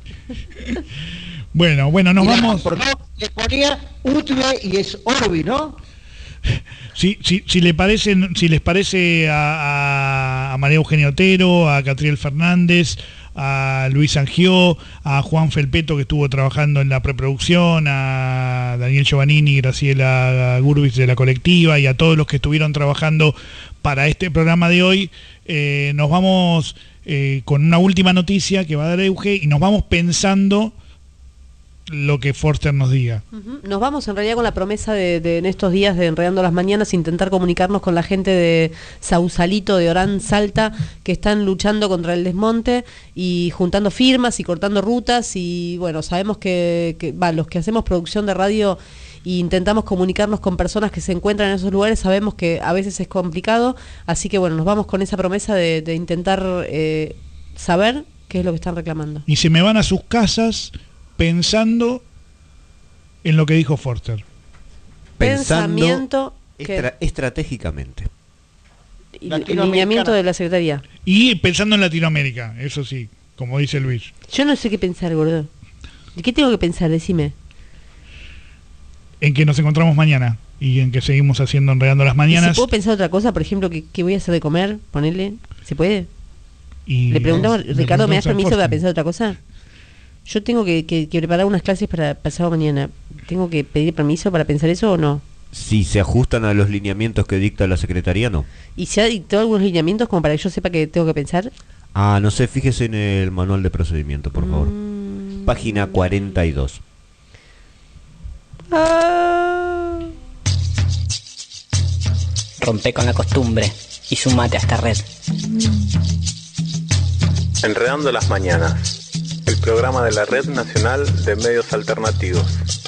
Bueno, bueno, nos Y la- vamos. por- le ponía Utbe y es Orbi, ¿no? Si, si, si, le parece, si les parece a, a, a María Eugenia Otero, a Catriel Fernández, a Luis Angió, a Juan Felpeto, que estuvo trabajando en la preproducción, a Daniel Giovannini, Graciela Gurbis de la colectiva, y a todos los que estuvieron trabajando para este programa de hoy, eh, nos vamos eh, con una última noticia que va a dar Euge, y nos vamos pensando lo que Forster nos diga. Ujú. Nos vamos en realidad con la promesa de, de en estos días de Enredando las Mañanas intentar comunicarnos con la gente de Sausalito, de Orán, Salta, que están luchando contra el desmonte y juntando firmas y cortando rutas. Y bueno, sabemos que, que va, los que hacemos producción de radio e intentamos comunicarnos con personas que se encuentran en esos lugares, sabemos que a veces es complicado, así que bueno, nos vamos con esa promesa de, de intentar eh, saber qué es lo que están reclamando. Y se me van a sus casas pensando en lo que dijo Forster. Pensamiento estra- estratégicamente. Y el lineamiento de la Secretaría. Y pensando en Latinoamérica, eso sí, como dice Luis. Yo no sé qué pensar, gordo. ¿De qué tengo que pensar? Decime. En que nos encontramos mañana y en que seguimos haciendo Enredando las ¿Y Mañanas. si puedo pensar otra cosa? Por ejemplo, ¿qué, qué voy a hacer de comer? Ponerle. ¿Se puede? Y Le preguntamos, le Ricardo, ¿me das preguntamos a permiso Forster. para pensar otra cosa? Yo tengo que, que, que preparar unas clases para pasado mañana. ¿Tengo que pedir permiso para pensar eso o no? Si se ajustan a los lineamientos que dicta la Secretaría, no. ¿Y se ha dictado algunos lineamientos como para que yo sepa que tengo que pensar? Ah, no sé, fíjese en el manual de procedimiento, por favor. Mm. Página cuarenta y dos. Ah. Rompe con la costumbre y sumate a esta red. Enredando las Mañanas, el programa de la Red Nacional de Medios Alternativos.